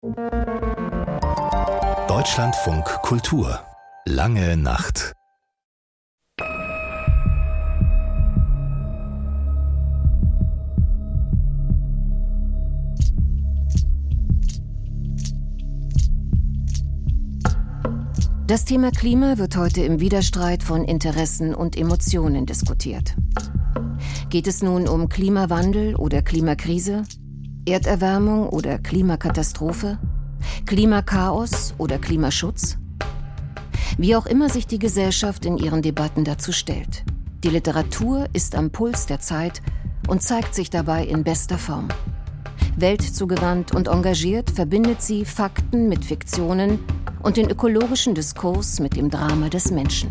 Deutschlandfunk Kultur. Lange Nacht. Das Thema Klima wird heute im Widerstreit von Interessen und Emotionen diskutiert. Geht es nun um Klimawandel oder Klimakrise, Erderwärmung oder Klimakatastrophe, Klimakaos oder Klimaschutz? Wie auch immer sich die Gesellschaft in ihren Debatten dazu stellt. Die Literatur ist am Puls der Zeit und zeigt sich dabei in bester Form. Weltzugewandt und engagiert verbindet sie Fakten mit Fiktionen und den ökologischen Diskurs mit dem Drama des Menschen.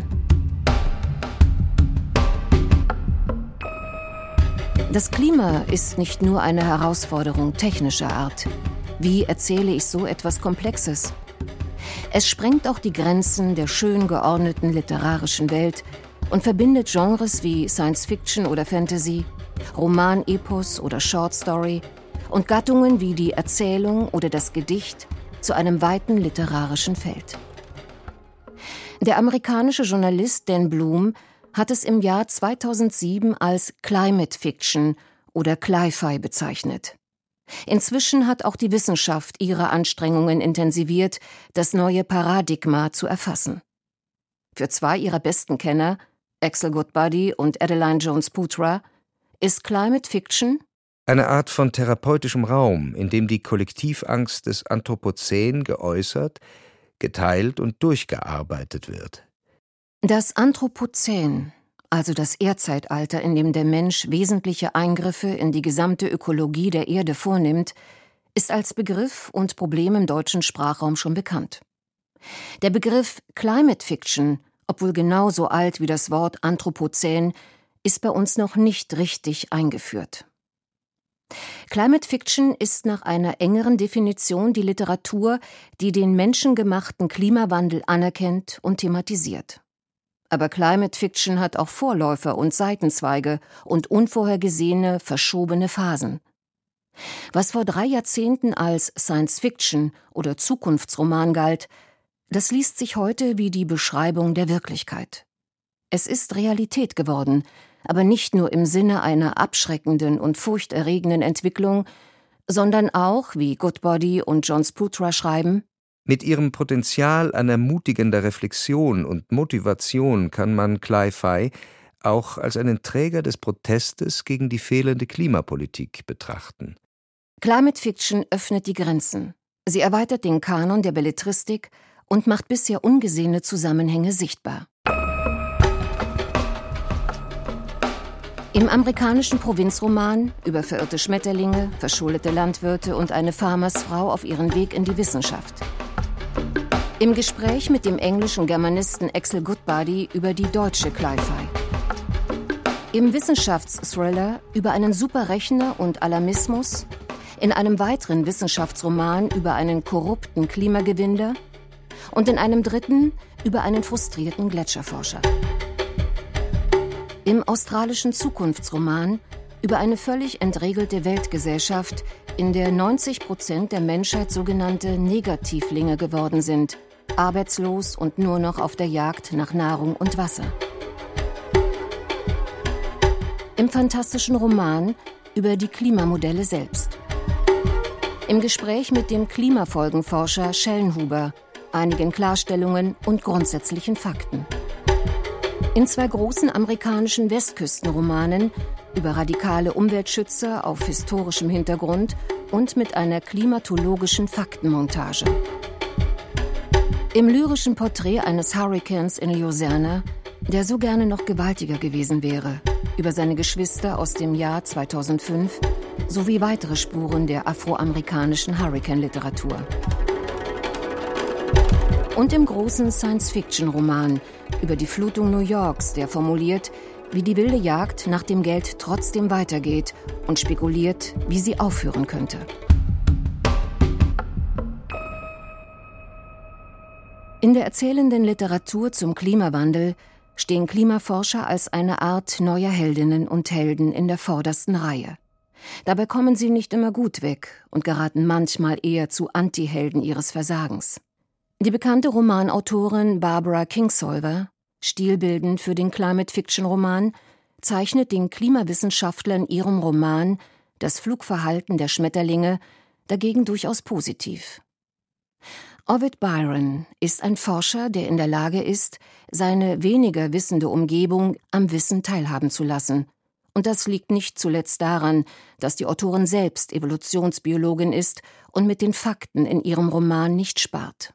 Das Klima ist nicht nur eine Herausforderung technischer Art. Wie erzähle ich so etwas Komplexes? Es sprengt auch die Grenzen der schön geordneten literarischen Welt und verbindet Genres wie Science Fiction oder Fantasy, Roman-Epos oder Short Story und Gattungen wie die Erzählung oder das Gedicht zu einem weiten literarischen Feld. Der amerikanische Journalist Dan Bloom hat es im Jahr 2007 als Climate Fiction oder Cli-Fi bezeichnet. Inzwischen hat auch die Wissenschaft ihre Anstrengungen intensiviert, das neue Paradigma zu erfassen. Für zwei ihrer besten Kenner, Axel Goodbody und Adeline Jones-Putra, ist Climate Fiction eine Art von therapeutischem Raum, in dem die Kollektivangst des Anthropozän geäußert, geteilt und durchgearbeitet wird. Das Anthropozän, also das Erdzeitalter, in dem der Mensch wesentliche Eingriffe in die gesamte Ökologie der Erde vornimmt, ist als Begriff und Problem im deutschen Sprachraum schon bekannt. Der Begriff Climate Fiction, obwohl genauso alt wie das Wort Anthropozän, ist bei uns noch nicht richtig eingeführt. Climate Fiction ist nach einer engeren Definition die Literatur, die den menschengemachten Klimawandel anerkennt und thematisiert. Aber Climate Fiction hat auch Vorläufer und Seitenzweige und unvorhergesehene, verschobene Phasen. Was vor 3 Jahrzehnten als Science Fiction oder Zukunftsroman galt, das liest sich heute wie die Beschreibung der Wirklichkeit. Es ist Realität geworden, aber nicht nur im Sinne einer abschreckenden und furchterregenden Entwicklung, sondern auch, wie Goodbody und Jones-Putra schreiben, mit ihrem Potenzial an ermutigender Reflexion und Motivation kann man Cli-Fi auch als einen Träger des Protestes gegen die fehlende Klimapolitik betrachten. Climate Fiction öffnet die Grenzen. Sie erweitert den Kanon der Belletristik und macht bisher ungesehene Zusammenhänge sichtbar. Im amerikanischen Provinzroman über verirrte Schmetterlinge, verschuldete Landwirte und eine Farmersfrau auf ihren Weg in die Wissenschaft. Im Gespräch mit dem englischen Germanisten Axel Goodbody über die deutsche Cli-Fi. Im Wissenschaftsthriller über einen Superrechner und Alarmismus, in einem weiteren Wissenschaftsroman über einen korrupten Klimagewinder und in einem dritten über einen frustrierten Gletscherforscher. Im australischen Zukunftsroman über eine völlig entregelte Weltgesellschaft, in der 90% der Menschheit sogenannte Negativlinge geworden sind, arbeitslos und nur noch auf der Jagd nach Nahrung und Wasser. Im fantastischen Roman über die Klimamodelle selbst. Im Gespräch mit dem Klimafolgenforscher Schellenhuber, einigen Klarstellungen und grundsätzlichen Fakten. In 2 großen amerikanischen Westküstenromanen über radikale Umweltschützer auf historischem Hintergrund und mit einer klimatologischen Faktenmontage. Im lyrischen Porträt eines Hurrikans in Louisiana, der so gerne noch gewaltiger gewesen wäre, über seine Geschwister aus dem Jahr 2005 sowie weitere Spuren der afroamerikanischen Hurrikan-Literatur. Und im großen Science-Fiction-Roman über die Flutung New Yorks, der formuliert, wie die wilde Jagd nach dem Geld trotzdem weitergeht und spekuliert, wie sie aufhören könnte. In der erzählenden Literatur zum Klimawandel stehen Klimaforscher als eine Art neuer Heldinnen und Helden in der vordersten Reihe. Dabei kommen sie nicht immer gut weg und geraten manchmal eher zu Antihelden ihres Versagens. Die bekannte Romanautorin Barbara Kingsolver, stilbildend für den Climate-Fiction-Roman, zeichnet den Klimawissenschaftler in ihrem Roman Das Flugverhalten der Schmetterlinge dagegen durchaus positiv. Ovid Byron ist ein Forscher, der in der Lage ist, seine weniger wissende Umgebung am Wissen teilhaben zu lassen. Und das liegt nicht zuletzt daran, dass die Autorin selbst Evolutionsbiologin ist und mit den Fakten in ihrem Roman nicht spart.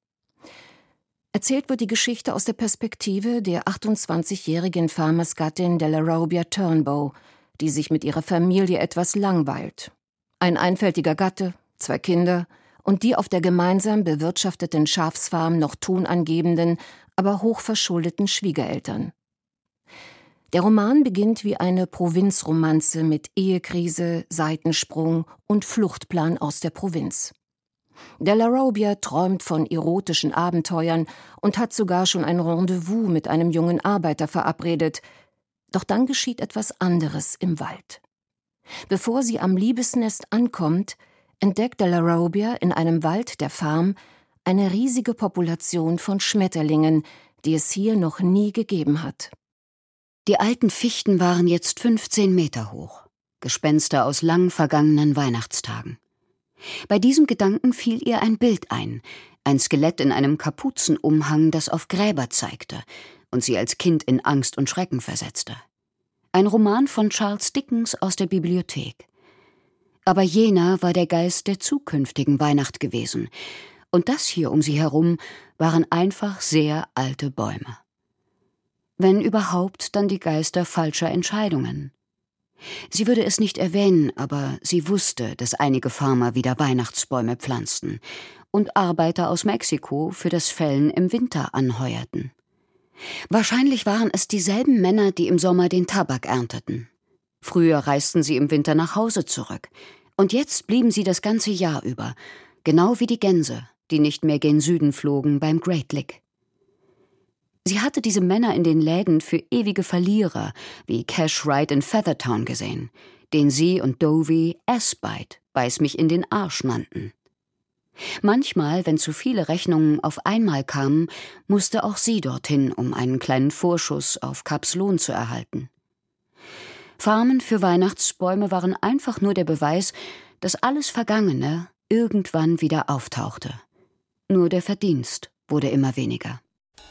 Erzählt wird die Geschichte aus der Perspektive der 28-jährigen Farmersgattin Delarobia Turnbow, die sich mit ihrer Familie etwas langweilt. Ein einfältiger Gatte, 2 Kinder und die auf der gemeinsam bewirtschafteten Schafsfarm noch tonangebenden, aber hochverschuldeten Schwiegereltern. Der Roman beginnt wie eine Provinzromanze mit Ehekrise, Seitensprung und Fluchtplan aus der Provinz. Delarobia träumt von erotischen Abenteuern und hat sogar schon ein Rendezvous mit einem jungen Arbeiter verabredet. Doch dann geschieht etwas anderes im Wald. Bevor sie am Liebesnest ankommt, entdeckt Delarobia in einem Wald der Farm eine riesige Population von Schmetterlingen, die es hier noch nie gegeben hat. Die alten Fichten waren jetzt 15 Meter hoch, Gespenster aus lang vergangenen Weihnachtstagen. Bei diesem Gedanken fiel ihr ein Bild ein Skelett in einem Kapuzenumhang, das auf Gräber zeigte und sie als Kind in Angst und Schrecken versetzte. Ein Roman von Charles Dickens aus der Bibliothek. Aber jener war der Geist der zukünftigen Weihnacht gewesen, und das hier um sie herum waren einfach sehr alte Bäume. Wenn überhaupt, dann die Geister falscher Entscheidungen. Sie würde es nicht erwähnen, aber sie wusste, dass einige Farmer wieder Weihnachtsbäume pflanzten und Arbeiter aus Mexiko für das Fällen im Winter anheuerten. Wahrscheinlich waren es dieselben Männer, die im Sommer den Tabak ernteten. Früher reisten sie im Winter nach Hause zurück, und jetzt blieben sie das ganze Jahr über, genau wie die Gänse, die nicht mehr gen Süden flogen beim Great Lick. Sie hatte diese Männer in den Läden für ewige Verlierer wie Cash Wright in Feathertown gesehen, den sie und Dovey Ass-Bite, beiß mich in den Arsch nannten. Manchmal, wenn zu viele Rechnungen auf einmal kamen, musste auch sie dorthin, um einen kleinen Vorschuss auf Kaps Lohn zu erhalten. Farmen für Weihnachtsbäume waren einfach nur der Beweis, dass alles Vergangene irgendwann wieder auftauchte. Nur der Verdienst wurde immer weniger.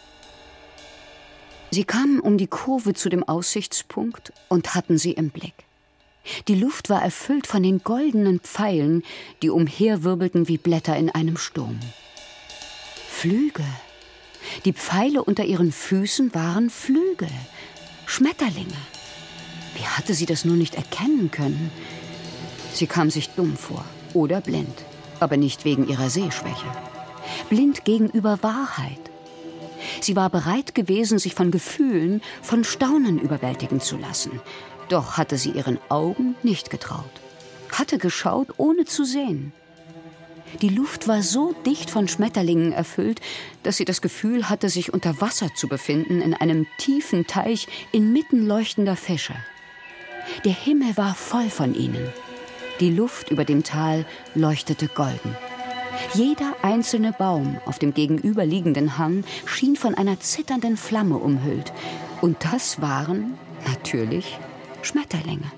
Sie kamen um die Kurve zu dem Aussichtspunkt und hatten sie im Blick. Die Luft war erfüllt von den goldenen Pfeilen, die umherwirbelten wie Blätter in einem Sturm. Flügel. Die Pfeile unter ihren Füßen waren Flügel, Schmetterlinge. Wie hatte sie das nur nicht erkennen können? Sie kam sich dumm vor oder blind, aber nicht wegen ihrer Sehschwäche. Blind gegenüber Wahrheit. Sie war bereit gewesen, sich von Gefühlen, von Staunen überwältigen zu lassen. Doch hatte sie ihren Augen nicht getraut. Hatte geschaut, ohne zu sehen. Die Luft war so dicht von Schmetterlingen erfüllt, dass sie das Gefühl hatte, sich unter Wasser zu befinden, in einem tiefen Teich inmitten leuchtender Fische. Der Himmel war voll von ihnen. Die Luft über dem Tal leuchtete golden. Jeder einzelne Baum auf dem gegenüberliegenden Hang schien von einer zitternden Flamme umhüllt. Und das waren, natürlich, Schmetterlinge.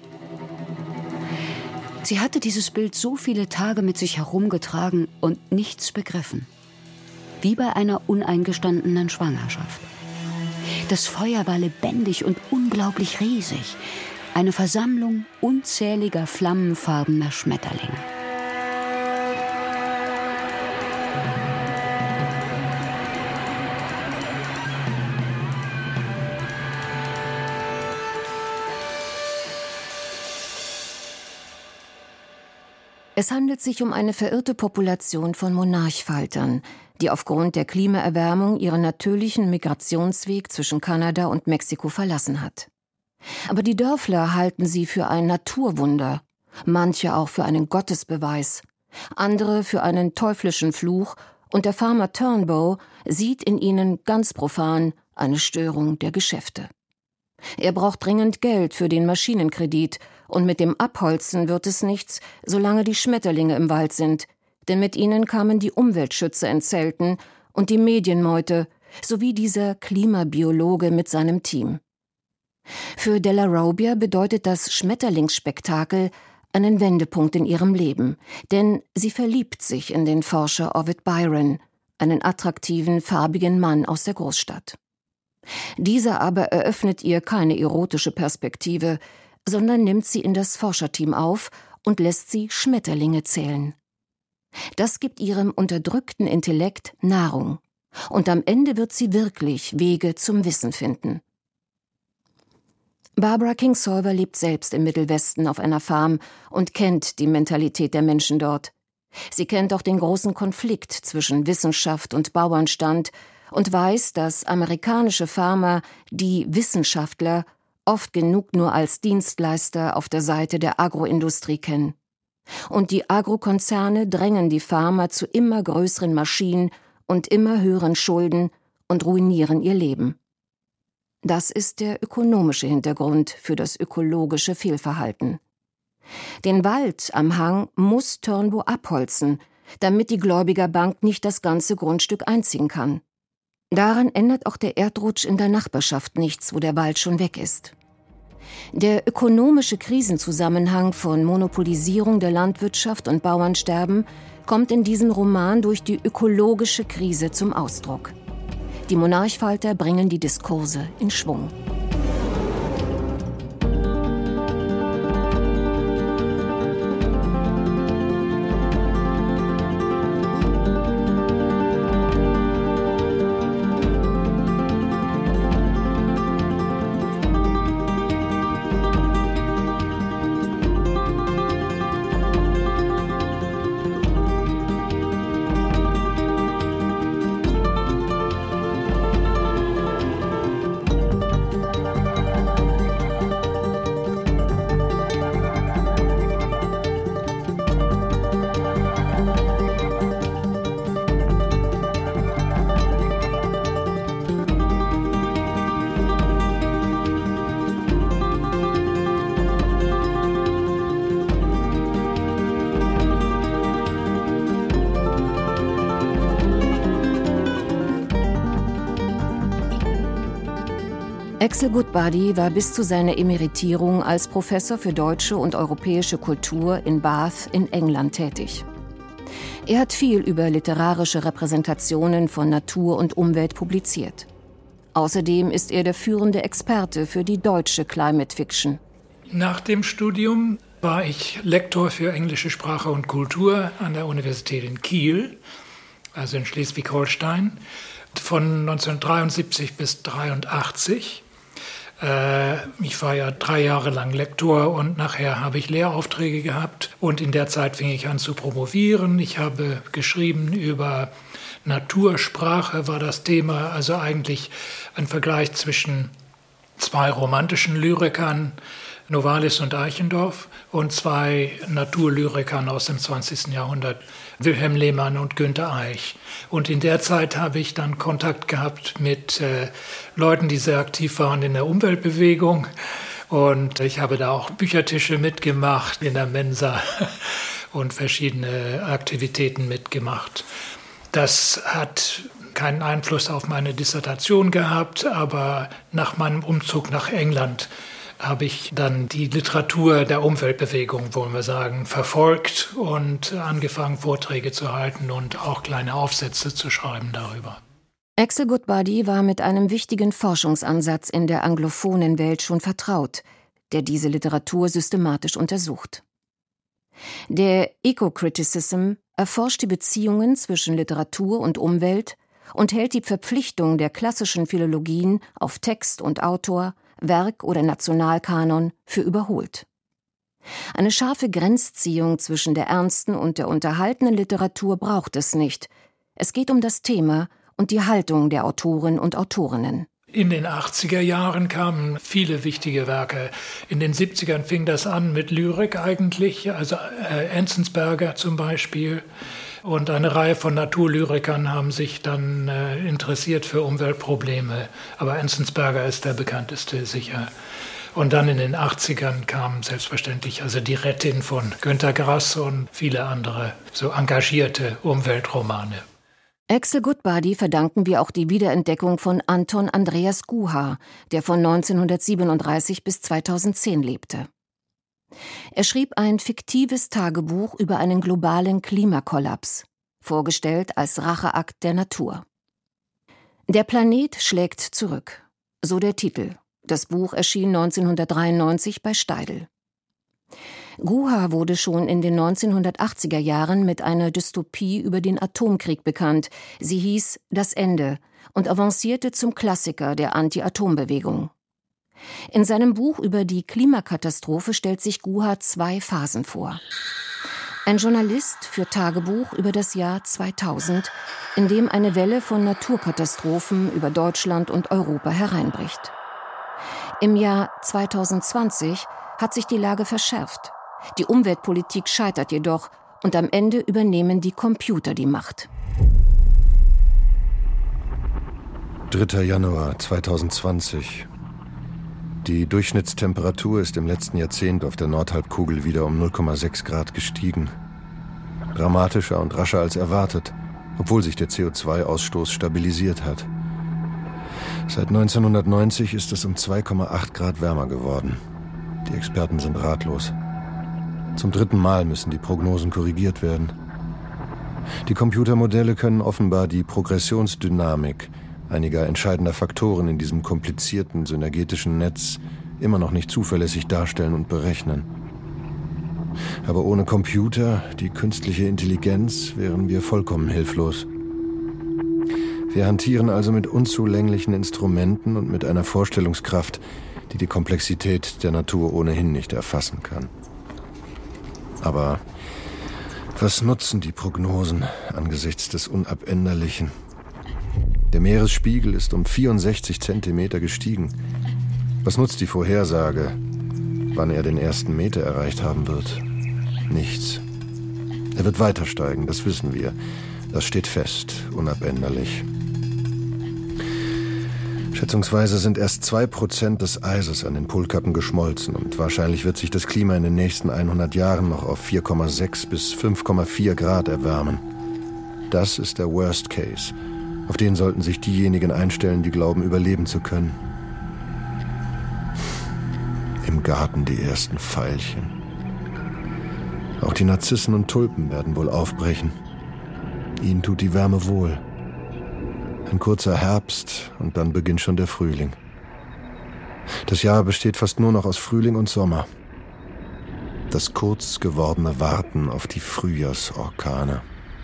Sie hatte dieses Bild so viele Tage mit sich herumgetragen und nichts begriffen. Wie bei einer uneingestandenen Schwangerschaft. Das Feuer war lebendig und unglaublich riesig. Eine Versammlung unzähliger flammenfarbener Schmetterlinge. Es handelt sich um eine verirrte Population von Monarchfaltern, die aufgrund der Klimaerwärmung ihren natürlichen Migrationsweg zwischen Kanada und Mexiko verlassen hat. Aber die Dörfler halten sie für ein Naturwunder, manche auch für einen Gottesbeweis, andere für einen teuflischen Fluch, und der Farmer Turnbow sieht in ihnen ganz profan eine Störung der Geschäfte. Er braucht dringend Geld für den Maschinenkredit und mit dem Abholzen wird es nichts, solange die Schmetterlinge im Wald sind, denn mit ihnen kamen die Umweltschützer in Zelten und die Medienmeute, sowie dieser Klimabiologe mit seinem Team. Für Della Robbia bedeutet das Schmetterlingsspektakel einen Wendepunkt in ihrem Leben, denn sie verliebt sich in den Forscher Ovid Byron, einen attraktiven, farbigen Mann aus der Großstadt. Dieser aber eröffnet ihr keine erotische Perspektive, sondern nimmt sie in das Forscherteam auf und lässt sie Schmetterlinge zählen. Das gibt ihrem unterdrückten Intellekt Nahrung, und am Ende wird sie wirklich Wege zum Wissen finden. Barbara Kingsolver lebt selbst im Mittelwesten auf einer Farm und kennt die Mentalität der Menschen dort. Sie kennt auch den großen Konflikt zwischen Wissenschaft und Bauernstand und weiß, dass amerikanische Farmer die Wissenschaftler oft genug nur als Dienstleister auf der Seite der Agroindustrie kennen. Und die Agrokonzerne drängen die Farmer zu immer größeren Maschinen und immer höheren Schulden und ruinieren ihr Leben. Das ist der ökonomische Hintergrund für das ökologische Fehlverhalten. Den Wald am Hang muss Turnbull abholzen, damit die Gläubigerbank nicht das ganze Grundstück einziehen kann. Daran ändert auch der Erdrutsch in der Nachbarschaft nichts, wo der Wald schon weg ist. Der ökonomische Krisenzusammenhang von Monopolisierung der Landwirtschaft und Bauernsterben kommt in diesem Roman durch die ökologische Krise zum Ausdruck. Die Monarchfalter bringen die Diskurse in Schwung. Axel Goodbody war bis zu seiner Emeritierung als Professor für deutsche und europäische Kultur in Bath in England tätig. Er hat viel über literarische Repräsentationen von Natur und Umwelt publiziert. Außerdem ist er der führende Experte für die deutsche Climate Fiction. Nach dem Studium war ich Lektor für englische Sprache und Kultur an der Universität in Kiel, also in Schleswig-Holstein, von 1973 bis 1983. Ich war ja 3 Jahre lang Lektor und nachher habe ich Lehraufträge gehabt und in der Zeit fing ich an zu promovieren. Ich habe geschrieben über Natursprache, war das Thema, also eigentlich ein Vergleich zwischen 2 romantischen Lyrikern, Novalis und Eichendorff, und 2 Naturlyrikern aus dem 20. Jahrhundert, Wilhelm Lehmann und Günter Eich. Und in der Zeit habe ich dann Kontakt gehabt mit Leuten, die sehr aktiv waren in der Umweltbewegung. Und ich habe da auch Büchertische mitgemacht in der Mensa und verschiedene Aktivitäten mitgemacht. Das hat keinen Einfluss auf meine Dissertation gehabt, aber nach meinem Umzug nach England habe ich dann die Literatur der Umweltbewegung, wollen wir sagen, verfolgt und angefangen, Vorträge zu halten und auch kleine Aufsätze zu schreiben darüber. Axel Goodbody war mit einem wichtigen Forschungsansatz in der anglophonen Welt schon vertraut, der diese Literatur systematisch untersucht. Der Eco-Criticism erforscht die Beziehungen zwischen Literatur und Umwelt und hält die Verpflichtung der klassischen Philologien auf Text und Autor, Werk oder Nationalkanon für überholt. Eine scharfe Grenzziehung zwischen der ernsten und der unterhaltenden Literatur braucht es nicht. Es geht um das Thema und die Haltung der Autoren und Autorinnen. In den 80er Jahren kamen viele wichtige Werke. In den 70ern fing das an mit Lyrik eigentlich, also Enzensberger zum Beispiel. Und eine Reihe von Naturlyrikern haben sich dann interessiert für Umweltprobleme. Aber Enzensberger ist der bekannteste sicher. Und dann in den 80ern kamen selbstverständlich also die Rettin von Günter Grass und viele andere so engagierte Umweltromane. Axel Goodbody verdanken wir auch die Wiederentdeckung von Anton Andreas Guha, der von 1937 bis 2010 lebte. Er schrieb ein fiktives Tagebuch über einen globalen Klimakollaps, vorgestellt als Racheakt der Natur. Der Planet schlägt zurück, so der Titel. Das Buch erschien 1993 bei Steidl. Guha wurde schon in den 1980er Jahren mit einer Dystopie über den Atomkrieg bekannt. Sie hieß »Das Ende« und avancierte zum Klassiker der Anti-Atom-Bewegung. In seinem Buch über die Klimakatastrophe stellt sich Guha 2 Phasen vor. Ein Journalist führt Tagebuch über das Jahr 2000, in dem eine Welle von Naturkatastrophen über Deutschland und Europa hereinbricht. Im Jahr 2020 hat sich die Lage verschärft. Die Umweltpolitik scheitert jedoch und am Ende übernehmen die Computer die Macht. 3. Januar 2020. Die Durchschnittstemperatur ist im letzten Jahrzehnt auf der Nordhalbkugel wieder um 0,6 Grad gestiegen. Dramatischer und rascher als erwartet, obwohl sich der CO2-Ausstoß stabilisiert hat. Seit 1990 ist es um 2,8 Grad wärmer geworden. Die Experten sind ratlos. Zum 3. Mal müssen die Prognosen korrigiert werden. Die Computermodelle können offenbar die Progressionsdynamik einiger entscheidender Faktoren in diesem komplizierten synergetischen Netz immer noch nicht zuverlässig darstellen und berechnen. Aber ohne Computer, die künstliche Intelligenz, wären wir vollkommen hilflos. Wir hantieren also mit unzulänglichen Instrumenten und mit einer Vorstellungskraft, die die Komplexität der Natur ohnehin nicht erfassen kann. Aber was nutzen die Prognosen angesichts des Unabänderlichen? Der Meeresspiegel ist um 64 Zentimeter gestiegen. Was nutzt die Vorhersage, wann er den 1. Meter erreicht haben wird? Nichts. Er wird weiter steigen, das wissen wir. Das steht fest, unabänderlich. Schätzungsweise sind erst 2% des Eises an den Polkappen geschmolzen und wahrscheinlich wird sich das Klima in den nächsten 100 Jahren noch auf 4,6 bis 5,4 Grad erwärmen. Das ist der Worst Case. Auf den sollten sich diejenigen einstellen, die glauben, überleben zu können. Im Garten die ersten Veilchen. Auch die Narzissen und Tulpen werden wohl aufbrechen. Ihnen tut die Wärme wohl. Ein kurzer Herbst und dann beginnt schon der Frühling. Das Jahr besteht fast nur noch aus Frühling und Sommer. Das kurz gewordene Warten auf die Frühjahrsorkane.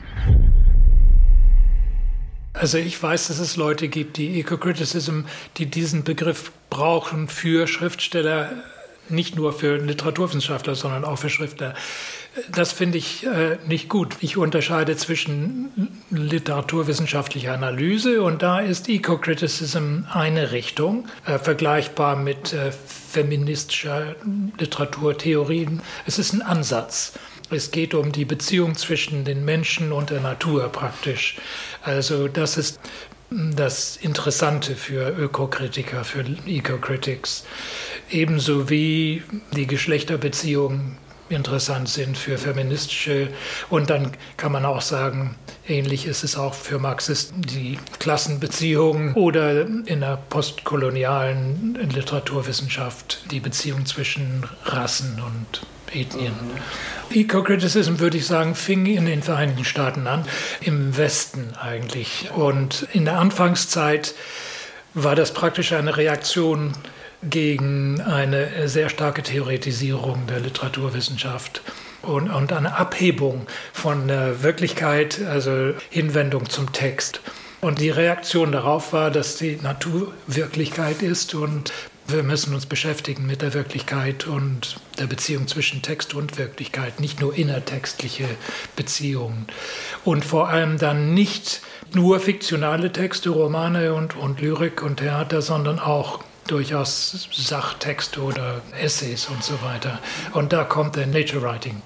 Also ich weiß, dass es Leute gibt, die Eco-Criticism, die diesen Begriff brauchen für Schriftsteller, nicht nur für Literaturwissenschaftler, sondern auch für Schriftsteller. Das finde ich nicht gut. Ich unterscheide zwischen literaturwissenschaftlicher Analyse und da ist Eco-Criticism eine Richtung, vergleichbar mit feministischer Literaturtheorien. Es ist ein Ansatz. Es geht um die Beziehung zwischen den Menschen und der Natur praktisch. Also das ist das Interessante für Ökokritiker, für Eco-Critics. Ebenso wie die Geschlechterbeziehungen interessant sind für feministische. Und dann kann man auch sagen, ähnlich ist es auch für Marxisten, die Klassenbeziehungen oder in der postkolonialen Literaturwissenschaft die Beziehung zwischen Rassen und Ethnien. Eco-Criticism, würde ich sagen, fing in den Vereinigten Staaten an, im Westen eigentlich. Und in der Anfangszeit war das praktisch eine Reaktion gegen eine sehr starke Theoretisierung der Literaturwissenschaft und eine Abhebung von der Wirklichkeit, also Hinwendung zum Text. Und die Reaktion darauf war, dass die Natur Wirklichkeit ist und wir müssen uns beschäftigen mit der Wirklichkeit und der Beziehung zwischen Text und Wirklichkeit, nicht nur innertextliche Beziehungen. Und vor allem dann nicht nur fiktionale Texte, Romane und Lyrik und Theater, sondern auch durchaus Sachtexte oder Essays und so weiter. Und da kommt der Nature Writing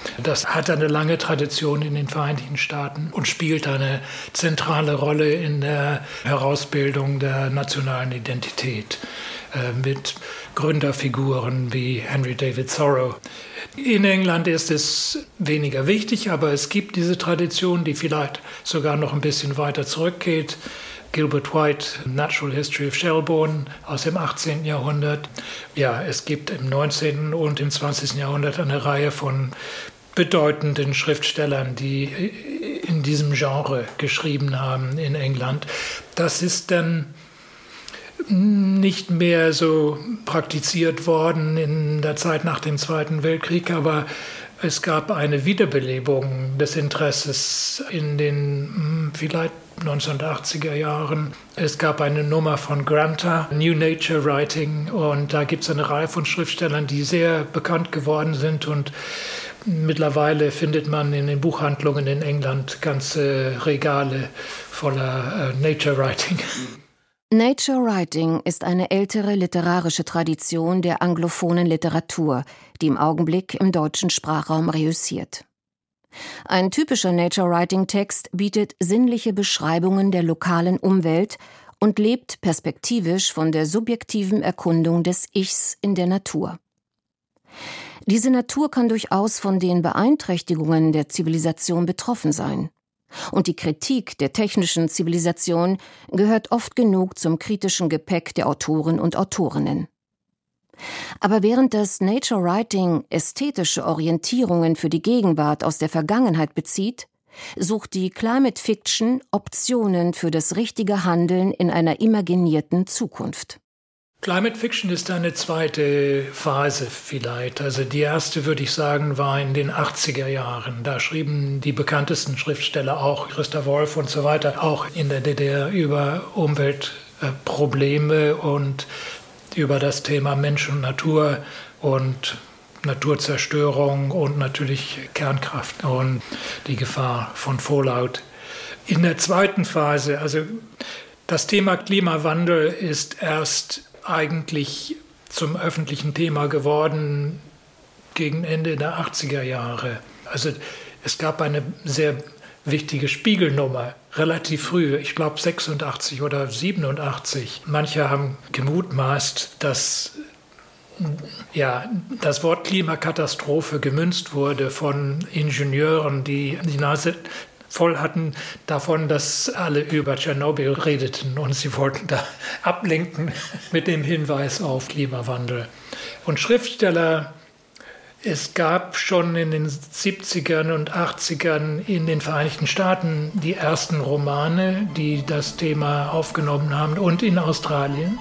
Das hat eine lange Tradition in den Vereinigten Staaten und spielt eine zentrale Rolle in der Herausbildung der nationalen Identität mit Gründerfiguren wie Henry David Thoreau. In England ist es weniger wichtig, aber es gibt diese Tradition, die vielleicht sogar noch ein bisschen weiter zurückgeht. Gilbert White, Natural History of Shelburne aus dem 18. Jahrhundert. Ja, es gibt im 19. und im 20. Jahrhundert eine Reihe von bedeutenden Schriftstellern, die in diesem Genre geschrieben haben in England. Das ist dann nicht mehr so praktiziert worden in der Zeit nach dem Zweiten Weltkrieg, aber es gab eine Wiederbelebung des Interesses in den vielleicht 1980er Jahren. Es gab eine Nummer von Granta, New Nature Writing, und da gibt es eine Reihe von Schriftstellern, die sehr bekannt geworden sind, und mittlerweile findet man in den Buchhandlungen in England ganze Regale voller Nature Writing. Nature Writing ist eine ältere literarische Tradition der anglophonen Literatur, die im Augenblick im deutschen Sprachraum reüssiert. Ein typischer Nature-Writing-Text bietet sinnliche Beschreibungen der lokalen Umwelt und lebt perspektivisch von der subjektiven Erkundung des Ichs in der Natur. Diese Natur kann durchaus von den Beeinträchtigungen der Zivilisation betroffen sein. Und die Kritik der technischen Zivilisation gehört oft genug zum kritischen Gepäck der Autoren und Autorinnen. Aber während das Nature Writing ästhetische Orientierungen für die Gegenwart aus der Vergangenheit bezieht, sucht die Climate Fiction Optionen für das richtige Handeln in einer imaginierten Zukunft. Climate Fiction ist eine zweite Phase vielleicht. Also die erste, würde ich sagen, war in den 80er Jahren. Da schrieben die bekanntesten Schriftsteller, auch Christa Wolf und so weiter, auch in der DDR über Umweltprobleme und über das Thema Mensch und Natur und Naturzerstörung und natürlich Kernkraft und die Gefahr von Fallout. In der zweiten Phase, also das Thema Klimawandel ist erst eigentlich zum öffentlichen Thema geworden gegen Ende der 80er Jahre. Also es gab eine sehr wichtige Spiegelnummer, relativ früh, ich glaube 86 oder 87. Manche haben gemutmaßt, dass das Wort Klimakatastrophe gemünzt wurde von Ingenieuren, die die Nase voll hatten davon, dass alle über Tschernobyl redeten und sie wollten da ablenken mit dem Hinweis auf Klimawandel. Und Schriftsteller, es gab schon in den 70ern und 80ern in den Vereinigten Staaten die ersten Romane, die das Thema aufgenommen haben, und in Australien.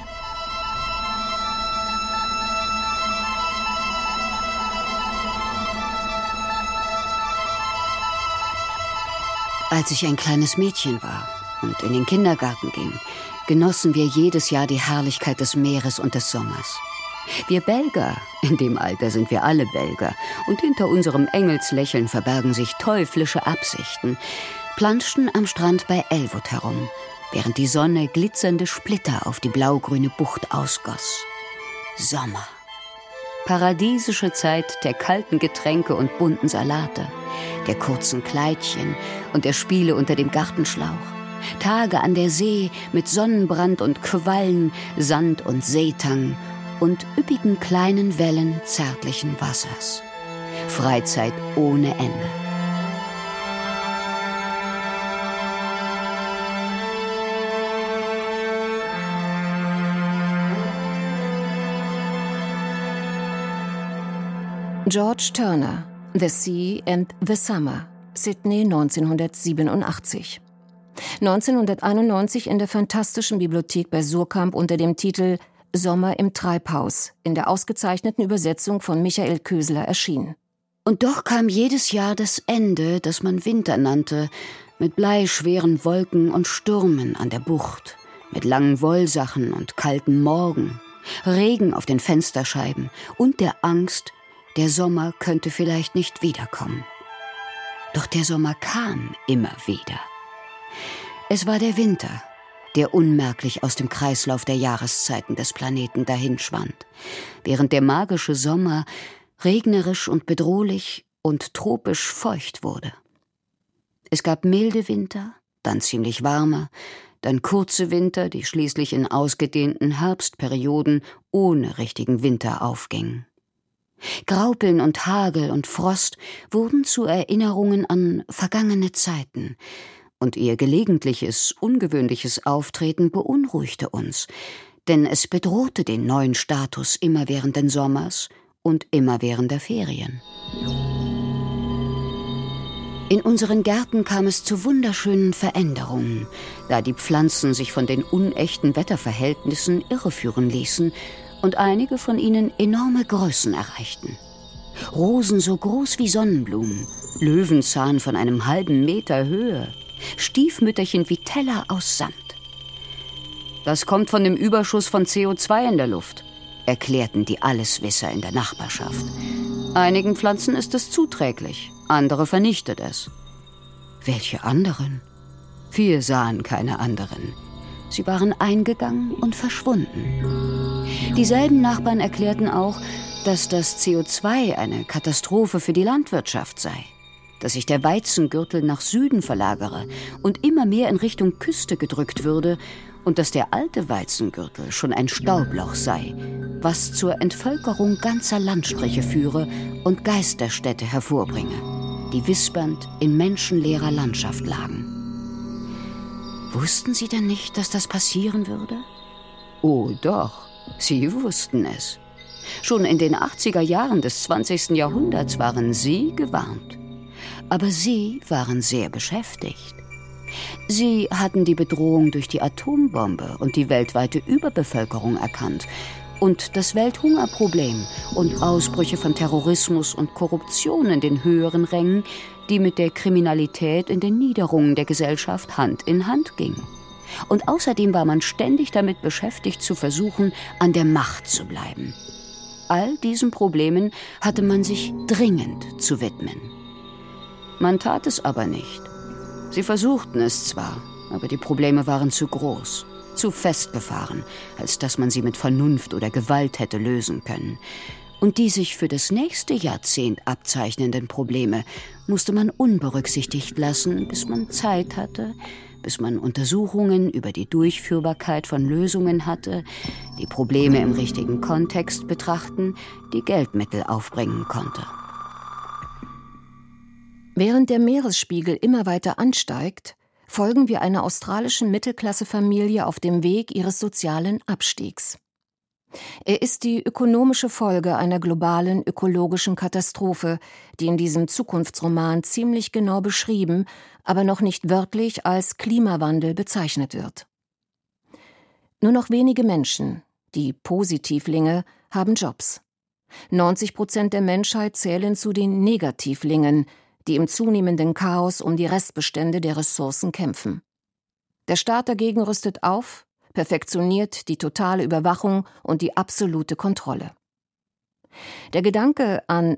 Als ich ein kleines Mädchen war und in den Kindergarten ging, genossen wir jedes Jahr die Herrlichkeit des Meeres und des Sommers. Wir Belger, in dem Alter sind wir alle Belger, und hinter unserem Engelslächeln verbergen sich teuflische Absichten, planschten am Strand bei Elwood herum, während die Sonne glitzernde Splitter auf die blaugrüne Bucht ausgoss. Sommer. Paradiesische Zeit der kalten Getränke und bunten Salate, der kurzen Kleidchen und der Spiele unter dem Gartenschlauch. Tage an der See mit Sonnenbrand und Quallen, Sand und Seetang und üppigen kleinen Wellen zärtlichen Wassers. Freizeit ohne Ende. George Turner, The Sea and the Summer, Sydney 1987. 1991 in der Fantastischen Bibliothek bei Surkamp unter dem Titel Sommer im Treibhaus, in der ausgezeichneten Übersetzung von Michael Kösler erschienen. Und doch kam jedes Jahr das Ende, das man Winter nannte, mit bleischweren Wolken und Stürmen an der Bucht, mit langen Wollsachen und kalten Morgen, Regen auf den Fensterscheiben und der Angst, der Sommer könnte vielleicht nicht wiederkommen. Doch der Sommer kam immer wieder. Es war der Winter, der unmerklich aus dem Kreislauf der Jahreszeiten des Planeten dahinschwand, während der magische Sommer, regnerisch und bedrohlich, und tropisch feucht wurde. Es gab milde Winter, dann ziemlich warme, dann kurze Winter, die schließlich in ausgedehnten Herbstperioden ohne richtigen Winter aufgingen. Graupeln und Hagel und Frost wurden zu Erinnerungen an vergangene Zeiten, und ihr gelegentliches, ungewöhnliches Auftreten beunruhigte uns, denn es bedrohte den neuen Status immerwährenden Sommers und immerwährender Ferien. In unseren Gärten kam es zu wunderschönen Veränderungen, da die Pflanzen sich von den unechten Wetterverhältnissen irreführen ließen und einige von ihnen enorme Größen erreichten. Rosen so groß wie Sonnenblumen, Löwenzahn von einem halben Meter Höhe, Stiefmütterchen wie Teller aus Samt. Das kommt von dem Überschuss von CO2 in der Luft, erklärten die Alleswisser in der Nachbarschaft. Einigen Pflanzen ist es zuträglich, andere vernichtet es. Welche anderen? Wir sahen keine anderen. Sie waren eingegangen und verschwunden. Dieselben Nachbarn erklärten auch, dass das CO2 eine Katastrophe für die Landwirtschaft sei, dass sich der Weizengürtel nach Süden verlagere und immer mehr in Richtung Küste gedrückt würde und dass der alte Weizengürtel schon ein Staubloch sei, was zur Entvölkerung ganzer Landstriche führe und Geisterstädte hervorbringe, die wispernd in menschenleerer Landschaft lagen. Wussten Sie denn nicht, dass das passieren würde? Oh doch, Sie wussten es. Schon in den 80er Jahren des 20. Jahrhunderts waren Sie gewarnt. Aber Sie waren sehr beschäftigt. Sie hatten die Bedrohung durch die Atombombe und die weltweite Überbevölkerung erkannt und das Welthungerproblem und Ausbrüche von Terrorismus und Korruption in den höheren Rängen, die mit der Kriminalität in den Niederungen der Gesellschaft Hand in Hand gingen. Und außerdem war man ständig damit beschäftigt, zu versuchen, an der Macht zu bleiben. All diesen Problemen hatte man sich dringend zu widmen. Man tat es aber nicht. Sie versuchten es zwar, aber die Probleme waren zu groß, zu festgefahren, als dass man sie mit Vernunft oder Gewalt hätte lösen können. Und die sich für das nächste Jahrzehnt abzeichnenden Probleme musste man unberücksichtigt lassen, bis man Zeit hatte, bis man Untersuchungen über die Durchführbarkeit von Lösungen hatte, die Probleme im richtigen Kontext betrachten, die Geldmittel aufbringen konnte. Während der Meeresspiegel immer weiter ansteigt, folgen wir einer australischen Mittelklassefamilie auf dem Weg ihres sozialen Abstiegs. Er ist die ökonomische Folge einer globalen ökologischen Katastrophe, die in diesem Zukunftsroman ziemlich genau beschrieben, aber noch nicht wörtlich als Klimawandel bezeichnet wird. Nur noch wenige Menschen, die Positivlinge, haben Jobs. 90% der Menschheit zählen zu den Negativlingen, die im zunehmenden Chaos um die Restbestände der Ressourcen kämpfen. Der Staat dagegen rüstet auf, perfektioniert die totale Überwachung und die absolute Kontrolle. Der Gedanke an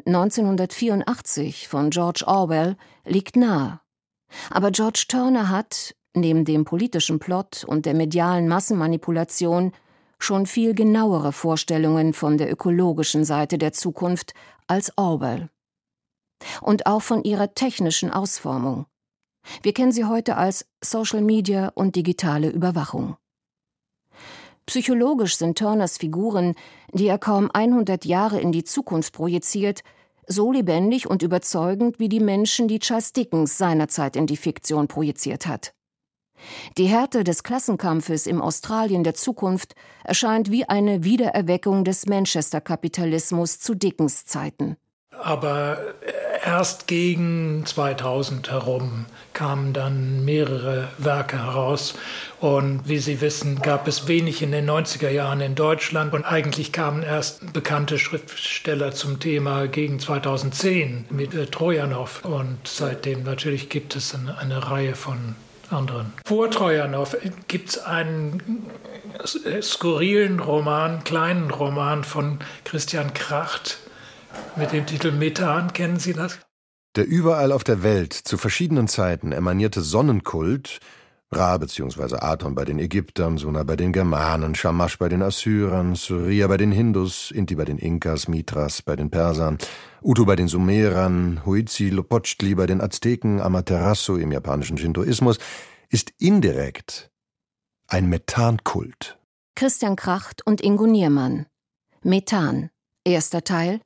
1984 von George Orwell liegt nahe. Aber George Turner hat, neben dem politischen Plot und der medialen Massenmanipulation, schon viel genauere Vorstellungen von der ökologischen Seite der Zukunft als Orwell. Und auch von ihrer technischen Ausformung. Wir kennen sie heute als Social Media und digitale Überwachung. Psychologisch sind Turners Figuren, die er kaum 100 Jahre in die Zukunft projiziert, so lebendig und überzeugend wie die Menschen, die Charles Dickens seinerzeit in die Fiktion projiziert hat. Die Härte des Klassenkampfes im Australien der Zukunft erscheint wie eine Wiedererweckung des Manchester-Kapitalismus zu Dickens Zeiten. Aber erst gegen 2000 herum kamen dann mehrere Werke heraus. Und wie Sie wissen, gab es wenig in den 90er Jahren in Deutschland. Und eigentlich kamen erst bekannte Schriftsteller zum Thema gegen 2010 mit Trojanow. Und seitdem natürlich gibt es eine Reihe von anderen. Vor Trojanow gibt es einen skurrilen Roman, kleinen Roman von Christian Kracht, mit dem Titel Methan. Kennen Sie das? Der überall auf der Welt zu verschiedenen Zeiten emanierte Sonnenkult Ra bzw. Aton bei den Ägyptern, Suna bei den Germanen, Shamash bei den Assyrern, Surya bei den Hindus, Inti bei den Inkas, Mithras bei den Persern, Utu bei den Sumerern, Huitzilopochtli bei den Azteken, Amaterasu im japanischen Shintoismus, ist indirekt ein Methankult. Christian Kracht und Ingo Niermann. Methan. Erster Teil,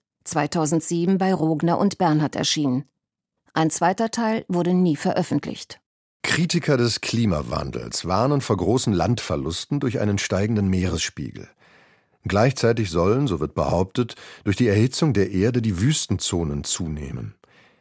2007 bei Rogner und Bernhard erschienen. Ein zweiter Teil wurde nie veröffentlicht. Kritiker des Klimawandels warnen vor großen Landverlusten durch einen steigenden Meeresspiegel. Gleichzeitig sollen, so wird behauptet, durch die Erhitzung der Erde die Wüstenzonen zunehmen.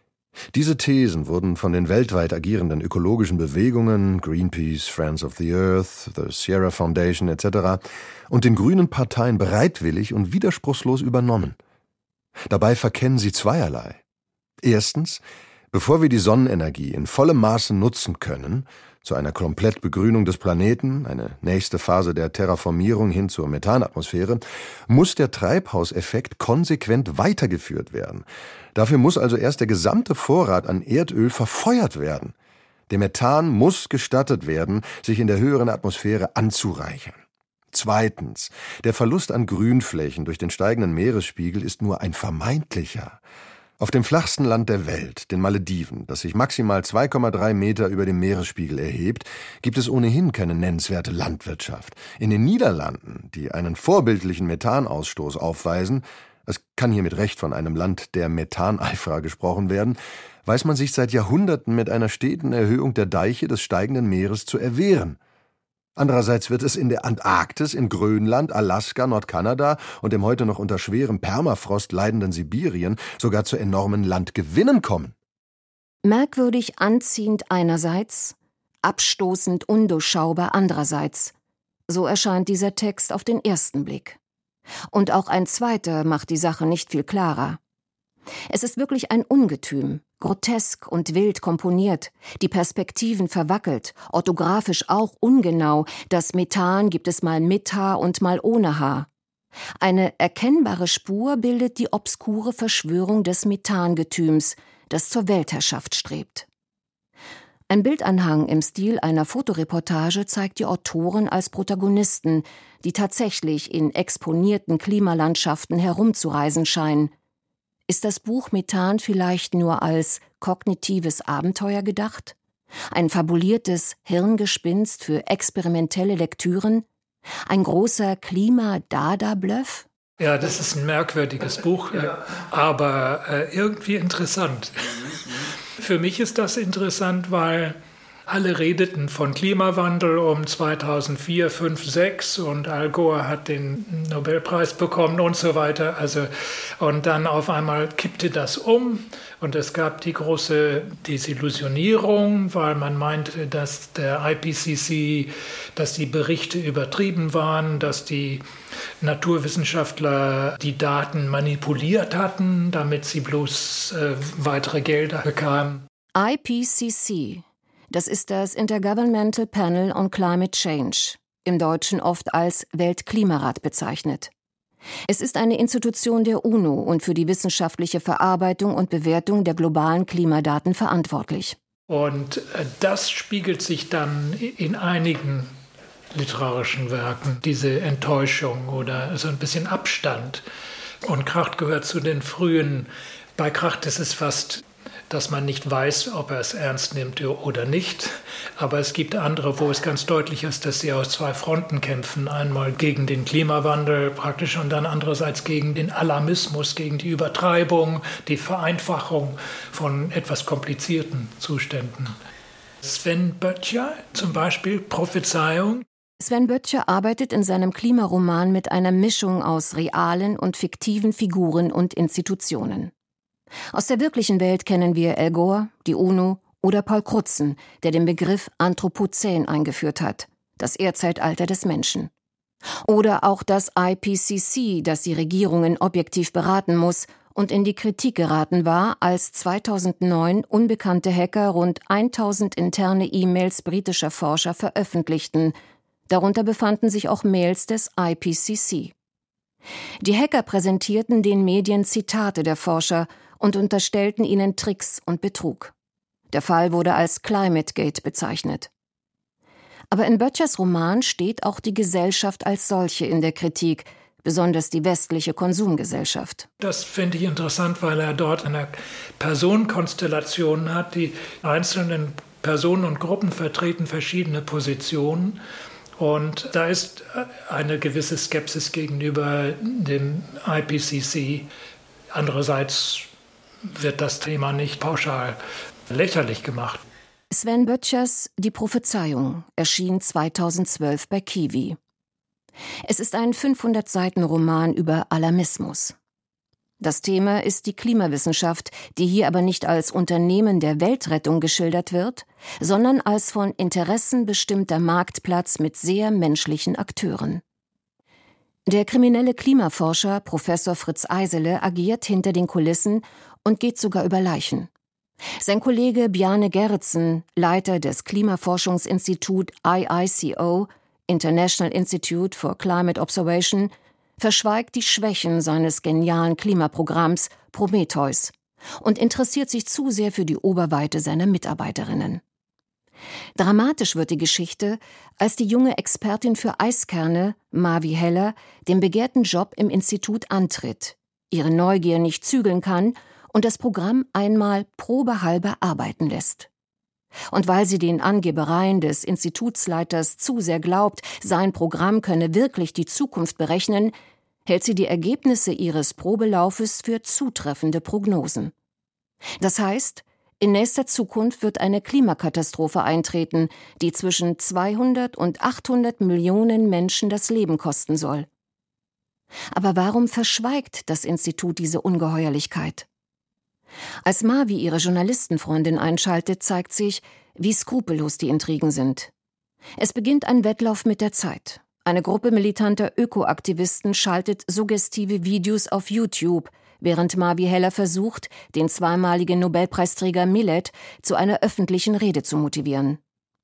Diese Thesen wurden von den weltweit agierenden ökologischen Bewegungen, Greenpeace, Friends of the Earth, the Sierra Foundation etc. und den grünen Parteien bereitwillig und widerspruchslos übernommen. Dabei verkennen sie zweierlei. Erstens, bevor wir die Sonnenenergie in vollem Maße nutzen können, zu einer Komplettbegrünung des Planeten, eine nächste Phase der Terraformierung hin zur Methanatmosphäre, muss der Treibhauseffekt konsequent weitergeführt werden. Dafür muss also erst der gesamte Vorrat an Erdöl verfeuert werden. Der Methan muss gestattet werden, sich in der höheren Atmosphäre anzureichern. Zweitens, der Verlust an Grünflächen durch den steigenden Meeresspiegel ist nur ein vermeintlicher. Auf dem flachsten Land der Welt, den Malediven, das sich maximal 2,3 Meter über dem Meeresspiegel erhebt, gibt es ohnehin keine nennenswerte Landwirtschaft. In den Niederlanden, die einen vorbildlichen Methanausstoß aufweisen, es kann hier mit Recht von einem Land der Methaneiferer gesprochen werden, weiß man sich seit Jahrhunderten mit einer steten Erhöhung der Deiche des steigenden Meeres zu erwehren. Andererseits wird es in der Antarktis, in Grönland, Alaska, Nordkanada und dem heute noch unter schwerem Permafrost leidenden Sibirien sogar zu enormen Landgewinnen kommen. Merkwürdig anziehend einerseits, abstoßend undurchschaubar andererseits. So erscheint dieser Text auf den ersten Blick. Und auch ein zweiter macht die Sache nicht viel klarer. Es ist wirklich ein Ungetüm, grotesk und wild komponiert, die Perspektiven verwackelt, orthografisch auch ungenau, das Methan gibt es mal mit Haar und mal ohne Haar. Eine erkennbare Spur bildet die obskure Verschwörung des Methangetüms, das zur Weltherrschaft strebt. Ein Bildanhang im Stil einer Fotoreportage zeigt die Autoren als Protagonisten, die tatsächlich in exponierten Klimalandschaften herumzureisen scheinen. Ist das Buch Methan vielleicht nur als kognitives Abenteuer gedacht? Ein fabuliertes Hirngespinst für experimentelle Lektüren? Ein großer Klima-Dada-Bluff? Ja, das ist ein merkwürdiges Buch, aber irgendwie interessant. Für mich ist das interessant, weil alle redeten von Klimawandel um 2004, 5, 6 und Al Gore hat den Nobelpreis bekommen und so weiter. Und dann auf einmal kippte das um und es gab die große Desillusionierung, weil man meinte, dass der IPCC, dass die Berichte übertrieben waren, dass die Naturwissenschaftler die Daten manipuliert hatten, damit sie bloß weitere Gelder bekamen. IPCC. Das ist das Intergovernmental Panel on Climate Change, im Deutschen oft als Weltklimarat bezeichnet. Es ist eine Institution der UNO und für die wissenschaftliche Verarbeitung und Bewertung der globalen Klimadaten verantwortlich. Und das spiegelt sich dann in einigen literarischen Werken, diese Enttäuschung oder so ein bisschen Abstand. Und Kracht gehört zu den frühen. Bei Kracht ist es fast, dass man nicht weiß, ob er es ernst nimmt oder nicht. Aber es gibt andere, wo es ganz deutlich ist, dass sie aus zwei Fronten kämpfen. Einmal gegen den Klimawandel praktisch und dann andererseits gegen den Alarmismus, gegen die Übertreibung, die Vereinfachung von etwas komplizierten Zuständen. Sven Böttcher zum Beispiel, Prophezeiung. Sven Böttcher arbeitet in seinem Klimaroman mit einer Mischung aus realen und fiktiven Figuren und Institutionen. Aus der wirklichen Welt kennen wir Al Gore, die UNO oder Paul Crutzen, der den Begriff Anthropozän eingeführt hat, das Erdzeitalter des Menschen. Oder auch das IPCC, das die Regierungen objektiv beraten muss und in die Kritik geraten war, als 2009 unbekannte Hacker rund 1000 interne E-Mails britischer Forscher veröffentlichten. Darunter befanden sich auch Mails des IPCC. Die Hacker präsentierten den Medien Zitate der Forscher und unterstellten ihnen Tricks und Betrug. Der Fall wurde als ClimateGate bezeichnet. Aber in Böttchers Roman steht auch die Gesellschaft als solche in der Kritik, besonders die westliche Konsumgesellschaft. Das finde ich interessant, weil er dort eine Personenkonstellation hat. Die einzelnen Personen und Gruppen vertreten verschiedene Positionen. Und da ist eine gewisse Skepsis gegenüber dem IPCC. Andererseits wird das Thema nicht pauschal lächerlich gemacht. Sven Böttchers Die Prophezeiung erschien 2012 bei Kiwi. Es ist ein 500-Seiten-Roman über Alarmismus. Das Thema ist die Klimawissenschaft, die hier aber nicht als Unternehmen der Weltrettung geschildert wird, sondern als von Interessen bestimmter Marktplatz mit sehr menschlichen Akteuren. Der kriminelle Klimaforscher Professor Fritz Eisele agiert hinter den Kulissen und geht sogar über Leichen. Sein Kollege Bjarne Gerritsen, Leiter des Klimaforschungsinstitut IICO, International Institute for Climate Observation, verschweigt die Schwächen seines genialen Klimaprogramms Prometheus und interessiert sich zu sehr für die Oberweite seiner Mitarbeiterinnen. Dramatisch wird die Geschichte, als die junge Expertin für Eiskerne, Mavi Heller, den begehrten Job im Institut antritt, ihre Neugier nicht zügeln kann und das Programm einmal probehalber arbeiten lässt. Und weil sie den Angebereien des Institutsleiters zu sehr glaubt, sein Programm könne wirklich die Zukunft berechnen, hält sie die Ergebnisse ihres Probelaufes für zutreffende Prognosen. Das heißt, in nächster Zukunft wird eine Klimakatastrophe eintreten, die zwischen 200 und 800 Millionen Menschen das Leben kosten soll. Aber warum verschweigt das Institut diese Ungeheuerlichkeit? Als Mavi ihre Journalistenfreundin einschaltet, zeigt sich, wie skrupellos die Intrigen sind. Es beginnt ein Wettlauf mit der Zeit. Eine Gruppe militanter Ökoaktivisten schaltet suggestive Videos auf YouTube, während Mavi Heller versucht, den zweimaligen Nobelpreisträger Millet zu einer öffentlichen Rede zu motivieren.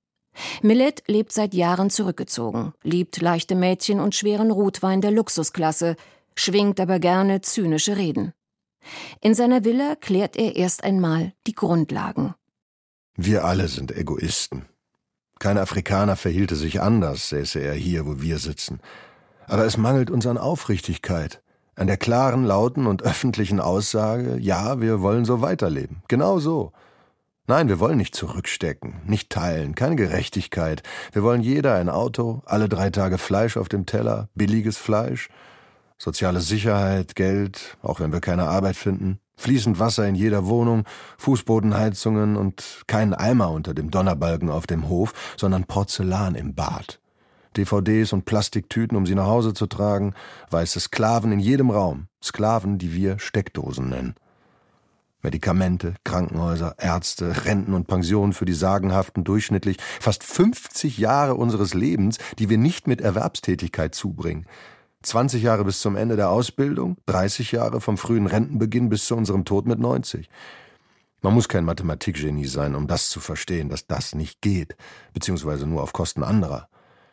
Millet lebt seit Jahren zurückgezogen, liebt leichte Mädchen und schweren Rotwein der Luxusklasse, schwingt aber gerne zynische Reden. In seiner Villa klärt er erst einmal die Grundlagen. Wir alle sind Egoisten. Kein Afrikaner verhielte sich anders, säße er hier, wo wir sitzen. Aber es mangelt uns an Aufrichtigkeit, an der klaren, lauten und öffentlichen Aussage, ja, wir wollen so weiterleben. Genau so. Nein, wir wollen nicht zurückstecken, nicht teilen, keine Gerechtigkeit. Wir wollen jeder ein Auto, alle 3 Tage Fleisch auf dem Teller, billiges Fleisch, soziale Sicherheit, Geld, auch wenn wir keine Arbeit finden, fließend Wasser in jeder Wohnung, Fußbodenheizungen und keinen Eimer unter dem Donnerbalken auf dem Hof, sondern Porzellan im Bad. DVDs und Plastiktüten, um sie nach Hause zu tragen, weiße Sklaven in jedem Raum, Sklaven, die wir Steckdosen nennen. Medikamente, Krankenhäuser, Ärzte, Renten und Pensionen für die sagenhaften durchschnittlich fast 50 Jahre unseres Lebens, die wir nicht mit Erwerbstätigkeit zubringen. 20 Jahre bis zum Ende der Ausbildung, 30 Jahre vom frühen Rentenbeginn bis zu unserem Tod mit 90. Man muss kein Mathematikgenie sein, um das zu verstehen, dass das nicht geht, beziehungsweise nur auf Kosten anderer.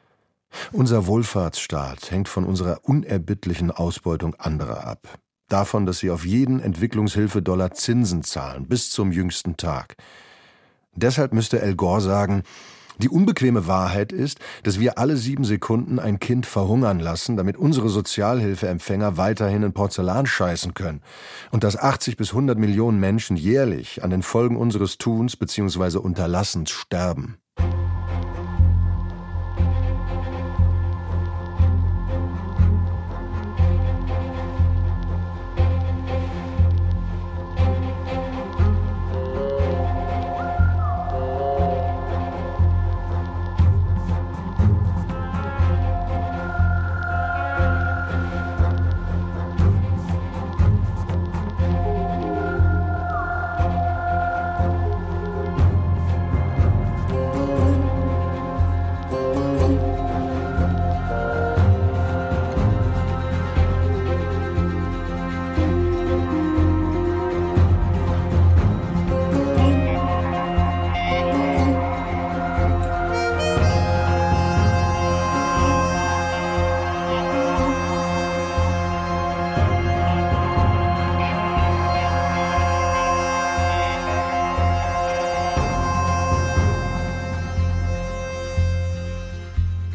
Unser Wohlfahrtsstaat hängt von unserer unerbittlichen Ausbeutung anderer ab. Davon, dass sie auf jeden Entwicklungshilfedollar Zinsen zahlen, bis zum jüngsten Tag. Deshalb müsste Al Gore sagen, die unbequeme Wahrheit ist, dass wir alle 7 Sekunden ein Kind verhungern lassen, damit unsere Sozialhilfeempfänger weiterhin in Porzellan scheißen können. Und dass 80 bis 100 Millionen Menschen jährlich an den Folgen unseres Tuns bzw. Unterlassens sterben.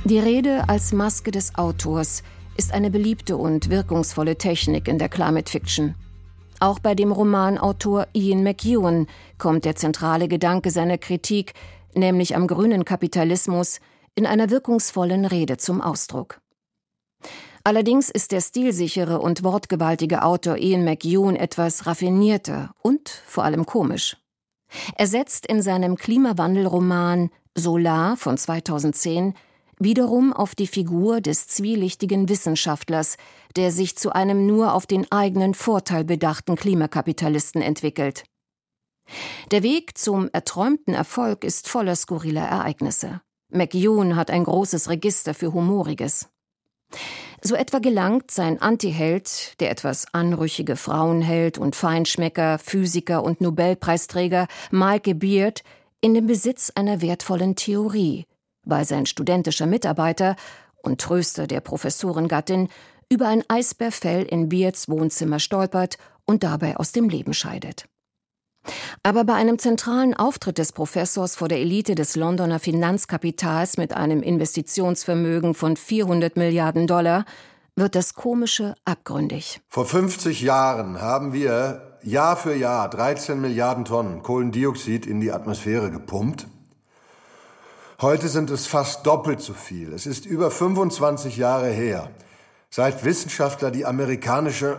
Die Rede als Maske des Autors ist eine beliebte und wirkungsvolle Technik in der Climate Fiction. Auch bei dem Romanautor Ian McEwan kommt der zentrale Gedanke seiner Kritik, nämlich am grünen Kapitalismus, in einer wirkungsvollen Rede zum Ausdruck. Allerdings ist der stilsichere und wortgewaltige Autor Ian McEwan etwas raffinierter und vor allem komisch. Er setzt in seinem Klimawandelroman Solar von 2010 wiederum auf die Figur des zwielichtigen Wissenschaftlers, der sich zu einem nur auf den eigenen Vorteil bedachten Klimakapitalisten entwickelt. Der Weg zum erträumten Erfolg ist voller skurriler Ereignisse. McEwan hat ein großes Register für Humoriges. So etwa gelangt sein Antiheld, der etwas anrüchige Frauenheld und Feinschmecker, Physiker und Nobelpreisträger Mike Beard in den Besitz einer wertvollen Theorie, weil sein studentischer Mitarbeiter und Tröster der Professorengattin über ein Eisbärfell in Beards Wohnzimmer stolpert und dabei aus dem Leben scheidet. Aber bei einem zentralen Auftritt des Professors vor der Elite des Londoner Finanzkapitals mit einem Investitionsvermögen von 400 Milliarden $, wird das Komische abgründig. Vor 50 Jahren haben wir Jahr für Jahr 13 Milliarden Tonnen Kohlendioxid in die Atmosphäre gepumpt. Heute sind es fast doppelt so viel. Es ist über 25 Jahre her, seit Wissenschaftler die amerikanische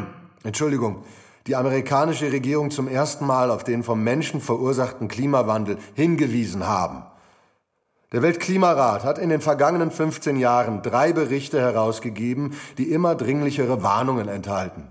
Regierung zum ersten Mal auf den vom Menschen verursachten Klimawandel hingewiesen haben. Der Weltklimarat hat in den vergangenen 15 Jahren 3 Berichte herausgegeben, die immer dringlichere Warnungen enthalten.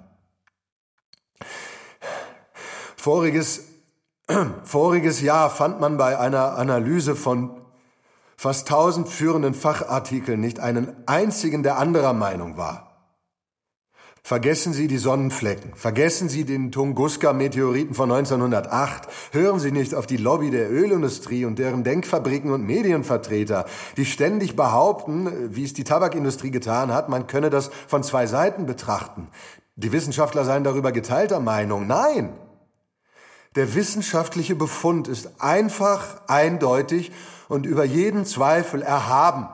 Voriges Jahr fand man bei einer Analyse von fast 1000 führenden Fachartikeln nicht einen einzigen, der anderer Meinung war. Vergessen Sie die Sonnenflecken, vergessen Sie den Tunguska-Meteoriten von 1908, hören Sie nicht auf die Lobby der Ölindustrie und deren Denkfabriken und Medienvertreter, die ständig behaupten, wie es die Tabakindustrie getan hat, man könne das von 2 Seiten betrachten. Die Wissenschaftler seien darüber geteilter Meinung. Nein! Der wissenschaftliche Befund ist einfach, eindeutig und über jeden Zweifel erhaben.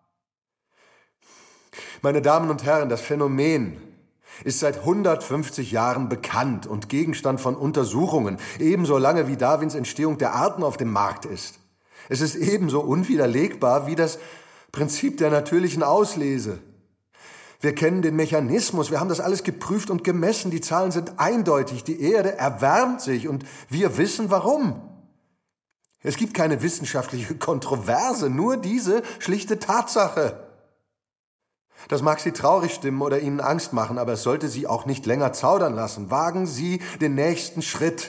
Meine Damen und Herren, das Phänomen ist seit 150 Jahren bekannt und Gegenstand von Untersuchungen, ebenso lange wie Darwins Entstehung der Arten auf dem Markt ist. Es ist ebenso unwiderlegbar wie das Prinzip der natürlichen Auslese. Wir kennen den Mechanismus, wir haben das alles geprüft und gemessen, die Zahlen sind eindeutig, die Erde erwärmt sich und wir wissen warum. Es gibt keine wissenschaftliche Kontroverse, nur diese schlichte Tatsache. Das mag Sie traurig stimmen oder Ihnen Angst machen, aber es sollte Sie auch nicht länger zaudern lassen. Wagen Sie den nächsten Schritt.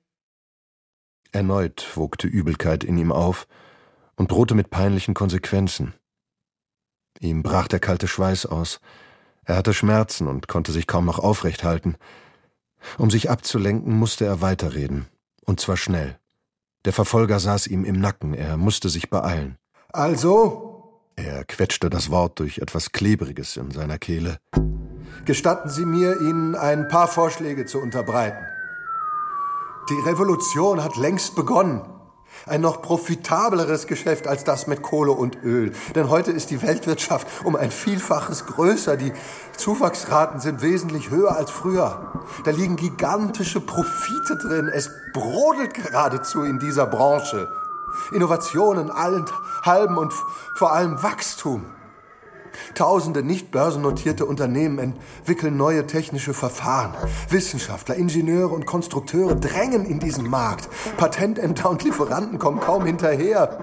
Erneut wogte Übelkeit in ihm auf und drohte mit peinlichen Konsequenzen. Ihm brach der kalte Schweiß aus. Er hatte Schmerzen und konnte sich kaum noch aufrecht halten. Um sich abzulenken, musste er weiterreden. Und zwar schnell. Der Verfolger saß ihm im Nacken. Er musste sich beeilen. Also? Er quetschte das Wort durch etwas Klebriges in seiner Kehle. Gestatten Sie mir, Ihnen ein paar Vorschläge zu unterbreiten. Die Revolution hat längst begonnen. Ein noch profitableres Geschäft als das mit Kohle und Öl. Denn heute ist die Weltwirtschaft um ein Vielfaches größer. Die Zuwachsraten sind wesentlich höher als früher. Da liegen gigantische Profite drin. Es brodelt geradezu in dieser Branche. Innovationen allenthalben und vor allem Wachstum. Tausende nicht börsennotierte Unternehmen entwickeln neue technische Verfahren. Wissenschaftler, Ingenieure und Konstrukteure drängen in diesen Markt. Patentämter und Lieferanten kommen kaum hinterher.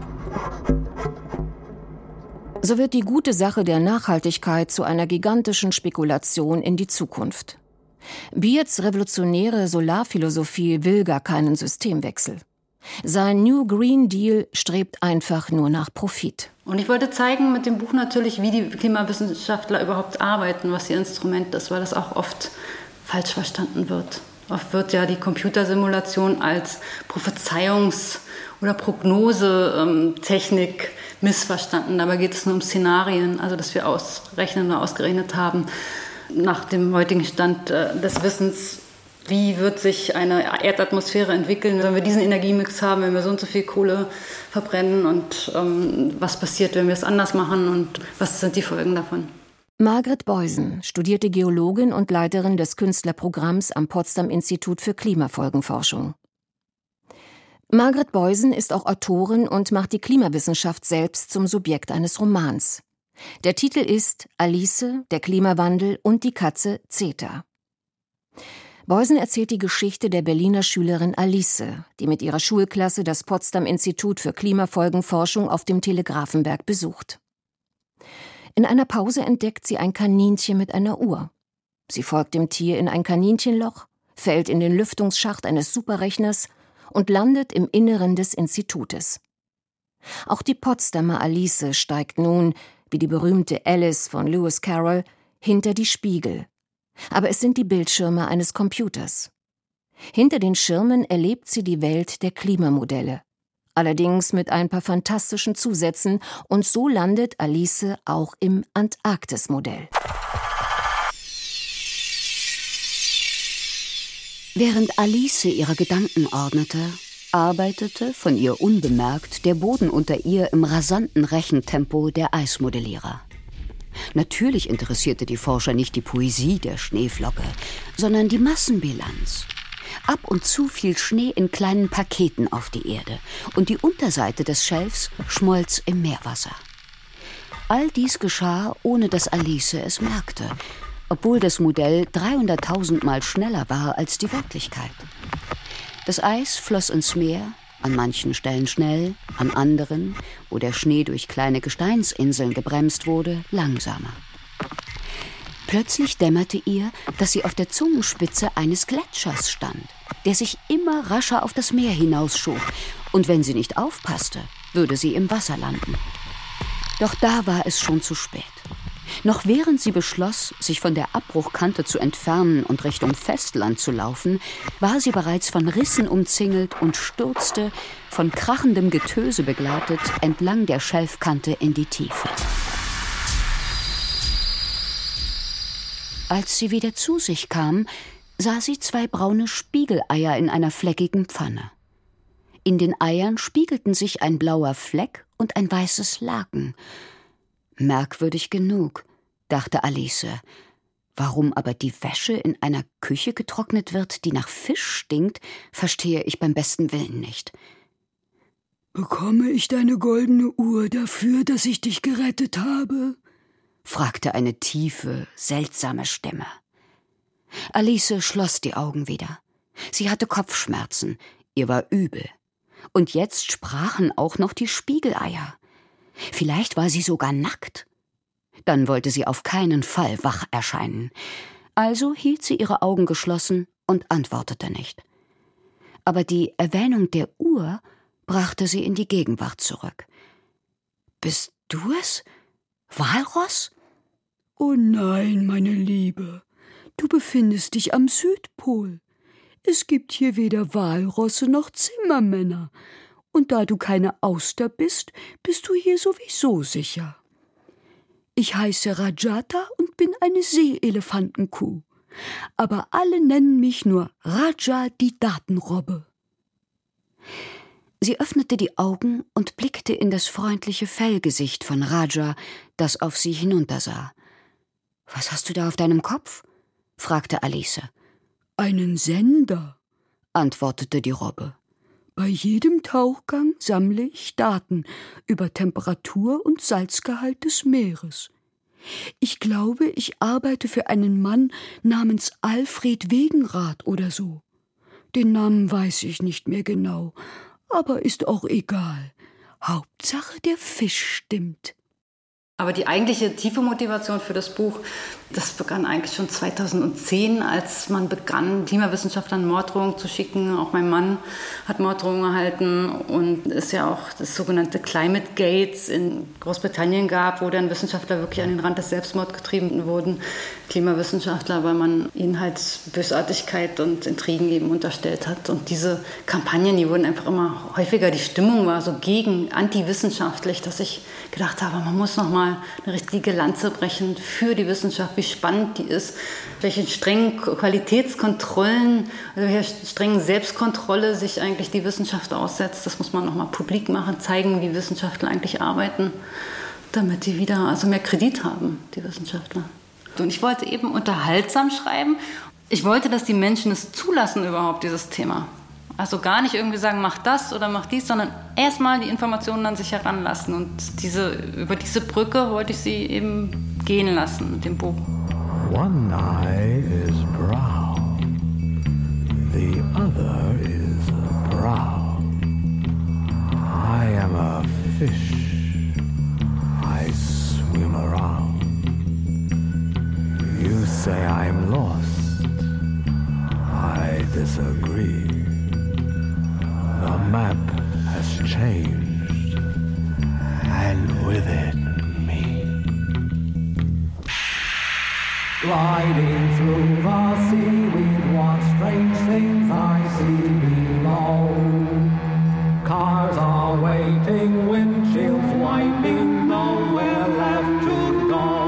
So wird die gute Sache der Nachhaltigkeit zu einer gigantischen Spekulation in die Zukunft. Beards revolutionäre Solarphilosophie will gar keinen Systemwechsel. Sein New Green Deal strebt einfach nur nach Profit. Und ich wollte zeigen mit dem Buch natürlich, wie die Klimawissenschaftler überhaupt arbeiten, was ihr Instrument ist, weil das auch oft falsch verstanden wird. Oft wird ja die Computersimulation als Prophezeiungs- oder Prognosetechnik missverstanden. Dabei geht es nur um Szenarien, also dass wir ausrechnen oder ausgerechnet haben, nach dem heutigen Stand des Wissens Wie wird sich eine Erdatmosphäre entwickeln, wenn wir diesen Energiemix haben, wenn wir so und so viel Kohle verbrennen und was passiert, wenn wir es anders machen und was sind die Folgen davon? Margret Beusen, studierte Geologin und Leiterin des Künstlerprogramms am Potsdam Institut für Klimafolgenforschung. Margret Beusen ist auch Autorin und macht die Klimawissenschaft selbst zum Subjekt eines Romans. Der Titel ist Alice, der Klimawandel und die Katze Zeta. Beusen erzählt die Geschichte der Berliner Schülerin Alice, die mit ihrer Schulklasse das Potsdam Institut für Klimafolgenforschung auf dem Telegrafenberg besucht. In einer Pause entdeckt sie ein Kaninchen mit einer Uhr. Sie folgt dem Tier in ein Kaninchenloch, fällt in den Lüftungsschacht eines Superrechners und landet im Inneren des Institutes. Auch die Potsdamer Alice steigt nun, wie die berühmte Alice von Lewis Carroll, hinter die Spiegel. Aber es sind die Bildschirme eines Computers. Hinter den Schirmen erlebt sie die Welt der Klimamodelle. Allerdings mit ein paar fantastischen Zusätzen, und so landet Alice auch im Antarktis-Modell. Während Alice ihre Gedanken ordnete, arbeitete, von ihr unbemerkt, der Boden unter ihr im rasanten Rechentempo der Eismodellierer. Natürlich interessierte die Forscher nicht die Poesie der Schneeflocke, sondern die Massenbilanz. Ab und zu fiel Schnee in kleinen Paketen auf die Erde und die Unterseite des Schelfs schmolz im Meerwasser. All dies geschah, ohne dass Alice es merkte, obwohl das Modell 300.000 Mal schneller war als die Wirklichkeit. Das Eis floss ins Meer, an manchen Stellen schnell, an anderen, wo der Schnee durch kleine Gesteinsinseln gebremst wurde, langsamer. Plötzlich dämmerte ihr, dass sie auf der Zungenspitze eines Gletschers stand, der sich immer rascher auf das Meer hinausschob, und wenn sie nicht aufpasste, würde sie im Wasser landen. Doch da war es schon zu spät. Noch während sie beschloss, sich von der Abbruchkante zu entfernen und Richtung Festland zu laufen, war sie bereits von Rissen umzingelt und stürzte, von krachendem Getöse begleitet, entlang der Schelfkante in die Tiefe. Als sie wieder zu sich kam, sah sie 2 braune Spiegeleier in einer fleckigen Pfanne. In den Eiern spiegelten sich ein blauer Fleck und ein weißes Laken. Merkwürdig genug, dachte Alice. Warum aber die Wäsche in einer Küche getrocknet wird, die nach Fisch stinkt, verstehe ich beim besten Willen nicht. »Bekomme ich deine goldene Uhr dafür, dass ich dich gerettet habe?« fragte eine tiefe, seltsame Stimme. Alice schloss die Augen wieder. Sie hatte Kopfschmerzen, ihr war übel. Und jetzt sprachen auch noch die Spiegeleier. Vielleicht war sie sogar nackt. Dann wollte sie auf keinen Fall wach erscheinen. Also hielt sie ihre Augen geschlossen und antwortete nicht. Aber die Erwähnung der Uhr brachte sie in die Gegenwart zurück. »Bist du es? Walross?« »Oh nein, meine Liebe, du befindest dich am Südpol. Es gibt hier weder Walrosse noch Zimmermänner. Und da du keine Auster bist, bist du hier sowieso sicher. Ich heiße Rajata und bin eine Seeelefantenkuh. Aber alle nennen mich nur Raja, die Datenrobbe.« Sie öffnete die Augen und blickte in das freundliche Fellgesicht von Raja, das auf sie hinuntersah. »Was hast du da auf deinem Kopf?« fragte Alice. »Einen Sender«, antwortete die Robbe. »Bei jedem Tauchgang sammle ich Daten über Temperatur und Salzgehalt des Meeres. Ich glaube, ich arbeite für einen Mann namens Alfred Wegenrath oder so. Den Namen weiß ich nicht mehr genau, aber ist auch egal. Hauptsache, der Fisch stimmt.« Aber die eigentliche tiefe Motivation für das Buch, das begann eigentlich schon 2010, als man begann, Klimawissenschaftlern Morddrohungen zu schicken. Auch mein Mann hat Morddrohungen erhalten und es ja auch das sogenannte Climate Gates in Großbritannien gab, wo dann Wissenschaftler wirklich an den Rand des Selbstmords getrieben wurden. Klimawissenschaftler, weil man ihnen halt Bösartigkeit und Intrigen eben unterstellt hat. Und diese Kampagnen, die wurden einfach immer häufiger. Die Stimmung war so antiwissenschaftlich, dass ich gedacht habe, man muss noch mal eine richtige Lanze brechen für die Wissenschaft, wie spannend die ist, welche strengen Qualitätskontrollen, also welche strengen Selbstkontrolle sich eigentlich die Wissenschaft aussetzt. Das muss man noch mal publik machen, zeigen, wie Wissenschaftler eigentlich arbeiten, damit die wieder mehr Kredit haben, die Wissenschaftler. Und ich wollte eben unterhaltsam schreiben. Ich wollte, dass die Menschen es zulassen überhaupt, dieses Thema. Also gar nicht irgendwie sagen, mach das oder mach dies, sondern erstmal die Informationen an sich heranlassen. Und über diese Brücke wollte ich sie eben gehen lassen mit dem Buch. One eye is brown, the other is brown. I am a fish, I swim around. You say I'm lost, I disagree. The map has changed, and with it me. Gliding through the seaweed, what strange things I see below. Cars are waiting, windshields wiping, nowhere left to go.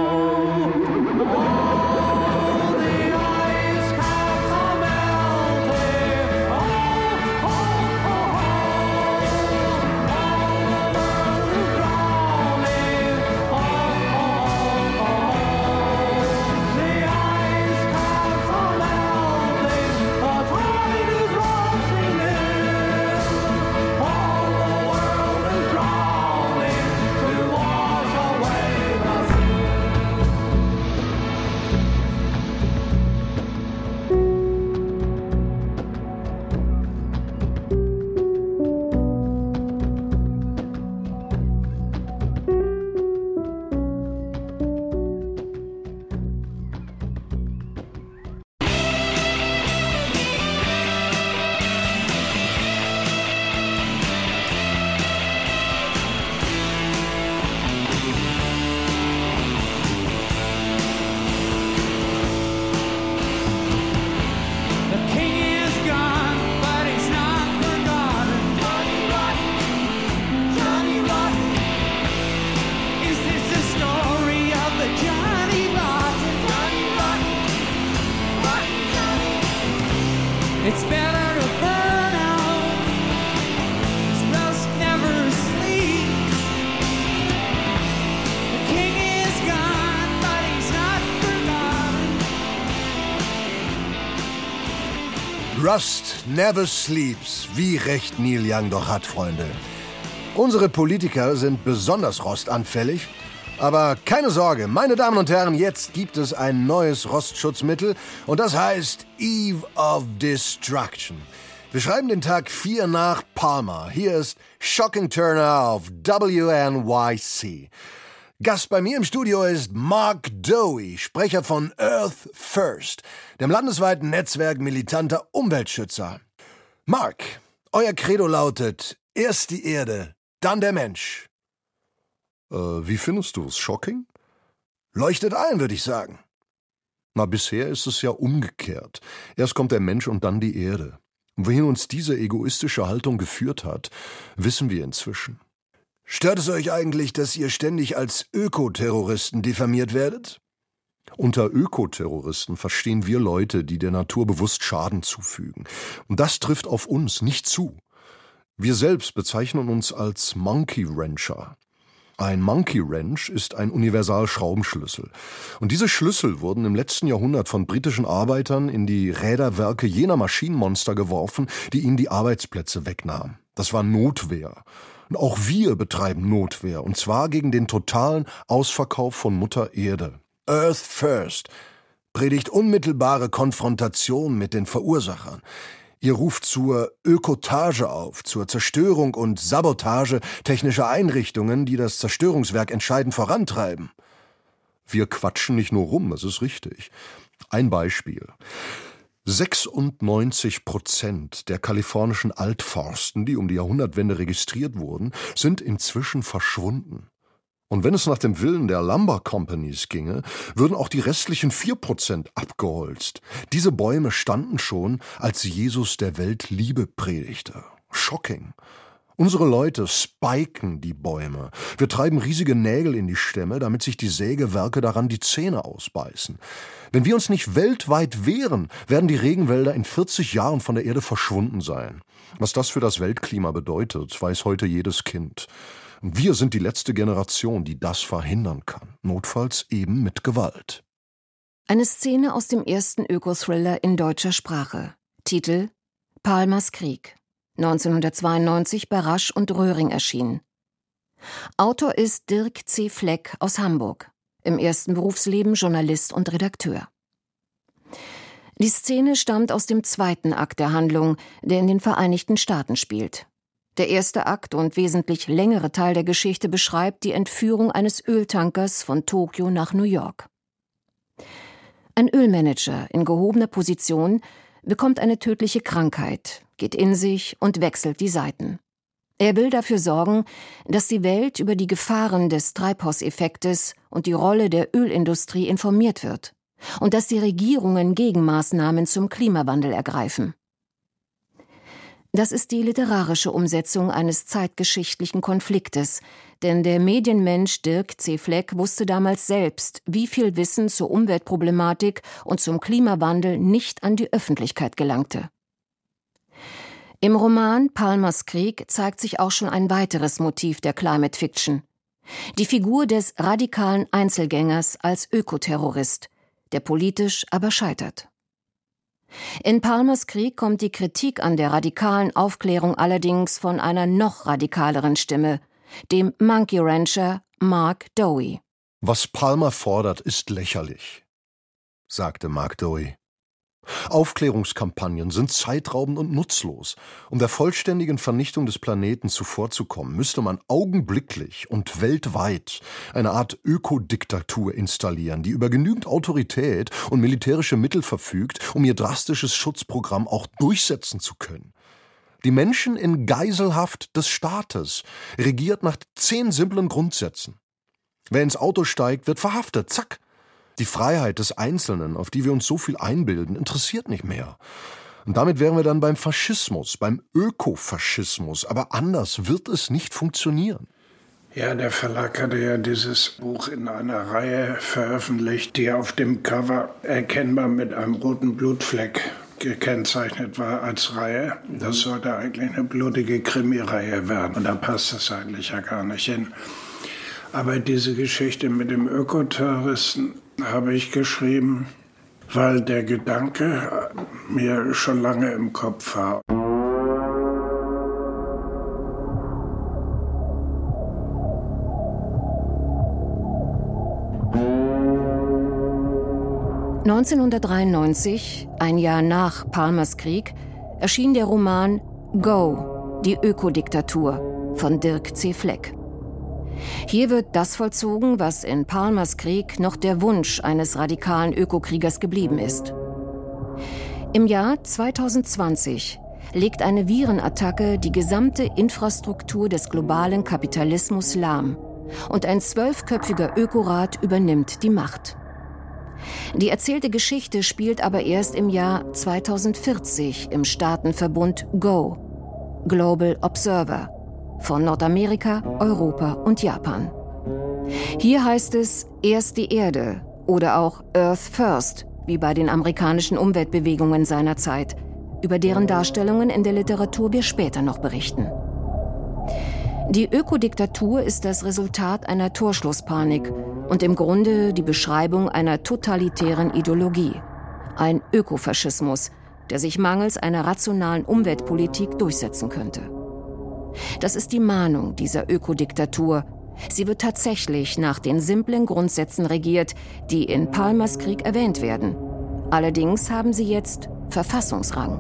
It's better to burn out. Rust never sleeps. The king is gone, but he's not forgotten. Rust never sleeps. Wie recht Neil Young doch hat, Freunde. Unsere Politiker sind besonders rostanfällig. Aber keine Sorge, meine Damen und Herren, jetzt gibt es ein neues Rostschutzmittel und das heißt Eve of Destruction. Wir schreiben den Tag 4 nach Palmer. Hier ist Shocking Turner auf WNYC. Gast bei mir im Studio ist Mark Dowie, Sprecher von Earth First, dem landesweiten Netzwerk militanter Umweltschützer. Mark, euer Credo lautet, erst die Erde, dann der Mensch. Wie findest du es? Shocking? Leuchtet ein, würde ich sagen. Na, bisher ist es ja umgekehrt. Erst kommt der Mensch und dann die Erde. Und wohin uns diese egoistische Haltung geführt hat, wissen wir inzwischen. Stört es euch eigentlich, dass ihr ständig als Ökoterroristen diffamiert werdet? Unter Ökoterroristen verstehen wir Leute, die der Natur bewusst Schaden zufügen. Und das trifft auf uns nicht zu. Wir selbst bezeichnen uns als Monkey Wrencher. Ein Monkey Wrench ist ein Universalschraubenschlüssel. Und diese Schlüssel wurden im letzten Jahrhundert von britischen Arbeitern in die Räderwerke jener Maschinenmonster geworfen, die ihnen die Arbeitsplätze wegnahmen. Das war Notwehr. Und auch wir betreiben Notwehr, und zwar gegen den totalen Ausverkauf von Mutter Erde. Earth First predigt unmittelbare Konfrontation mit den Verursachern. Ihr ruft zur Ökotage auf, zur Zerstörung und Sabotage technischer Einrichtungen, die das Zerstörungswerk entscheidend vorantreiben. Wir quatschen nicht nur rum, das ist richtig. Ein Beispiel. 96% der kalifornischen Altforsten, die um die Jahrhundertwende registriert wurden, sind inzwischen verschwunden. Und wenn es nach dem Willen der Lumber Companies ginge, würden auch die restlichen 4% abgeholzt. Diese Bäume standen schon, als Jesus der Welt Liebe predigte. Shocking. Unsere Leute spiken die Bäume. Wir treiben riesige Nägel in die Stämme, damit sich die Sägewerke daran die Zähne ausbeißen. Wenn wir uns nicht weltweit wehren, werden die Regenwälder in 40 Jahren von der Erde verschwunden sein. Was das für das Weltklima bedeutet, weiß heute jedes Kind. Und wir sind die letzte Generation, die das verhindern kann. Notfalls eben mit Gewalt. Eine Szene aus dem ersten Ökothriller in deutscher Sprache. Titel: Palmers Krieg. 1992 bei Rasch und Röhring erschienen. Autor ist Dirk C. Fleck aus Hamburg. Im ersten Berufsleben Journalist und Redakteur. Die Szene stammt aus dem zweiten Akt der Handlung, der in den Vereinigten Staaten spielt. Der erste Akt und wesentlich längere Teil der Geschichte beschreibt die Entführung eines Öltankers von Tokio nach New York. Ein Ölmanager in gehobener Position bekommt eine tödliche Krankheit, geht in sich und wechselt die Seiten. Er will dafür sorgen, dass die Welt über die Gefahren des Treibhauseffektes und die Rolle der Ölindustrie informiert wird und dass die Regierungen Gegenmaßnahmen zum Klimawandel ergreifen. Das ist die literarische Umsetzung eines zeitgeschichtlichen Konfliktes, denn der Medienmensch Dirk C. Fleck wusste damals selbst, wie viel Wissen zur Umweltproblematik und zum Klimawandel nicht an die Öffentlichkeit gelangte. Im Roman Palmers Krieg zeigt sich auch schon ein weiteres Motiv der Climate Fiction: die Figur des radikalen Einzelgängers als Ökoterrorist, der politisch aber scheitert. In Palmers Krieg kommt die Kritik an der radikalen Aufklärung allerdings von einer noch radikaleren Stimme, dem Monkey Rancher Mark Dowie. Was Palmer fordert, ist lächerlich, sagte Mark Dowie. Aufklärungskampagnen sind zeitraubend und nutzlos. Um der vollständigen Vernichtung des Planeten zuvorzukommen, müsste man augenblicklich und weltweit eine Art Ökodiktatur installieren, die über genügend Autorität und militärische Mittel verfügt, um ihr drastisches Schutzprogramm auch durchsetzen zu können. Die Menschen in Geiselhaft des Staates, regiert nach 10 simplen Grundsätzen. Wer ins Auto steigt, wird verhaftet, zack. Die Freiheit des Einzelnen, auf die wir uns so viel einbilden, interessiert nicht mehr. Und damit wären wir dann beim Faschismus, beim Ökofaschismus. Aber anders wird es nicht funktionieren. Ja, der Verlag hatte ja dieses Buch in einer Reihe veröffentlicht, die auf dem Cover erkennbar mit einem roten Blutfleck gekennzeichnet war als Reihe. Das sollte eigentlich eine blutige Krimireihe werden. Und da passt das eigentlich ja gar nicht hin. Aber diese Geschichte mit dem Ökoterroristen habe ich geschrieben, weil der Gedanke mir schon lange im Kopf war. (1993), ein Jahr nach Palmers Krieg, erschien der Roman Go, die Ökodiktatur von Dirk C. Fleck. Hier wird das vollzogen, was in Palmers Krieg noch der Wunsch eines radikalen Ökokriegers geblieben ist. Im Jahr 2020 legt eine Virenattacke die gesamte Infrastruktur des globalen Kapitalismus lahm und ein 12-köpfiger Ökorat übernimmt die Macht. Die erzählte Geschichte spielt aber erst im Jahr 2040 im Staatenverbund GO, Global Observer, von Nordamerika, Europa und Japan. Hier heißt es erst die Erde oder auch Earth First, wie bei den amerikanischen Umweltbewegungen seiner Zeit, über deren Darstellungen in der Literatur wir später noch berichten. Die Ökodiktatur ist das Resultat einer Torschlusspanik und im Grunde die Beschreibung einer totalitären Ideologie, ein Ökofaschismus, der sich mangels einer rationalen Umweltpolitik durchsetzen könnte. Das ist die Mahnung dieser Ökodiktatur. Sie wird tatsächlich nach den simplen Grundsätzen regiert, die in Palmers Krieg erwähnt werden. Allerdings haben sie jetzt Verfassungsrang.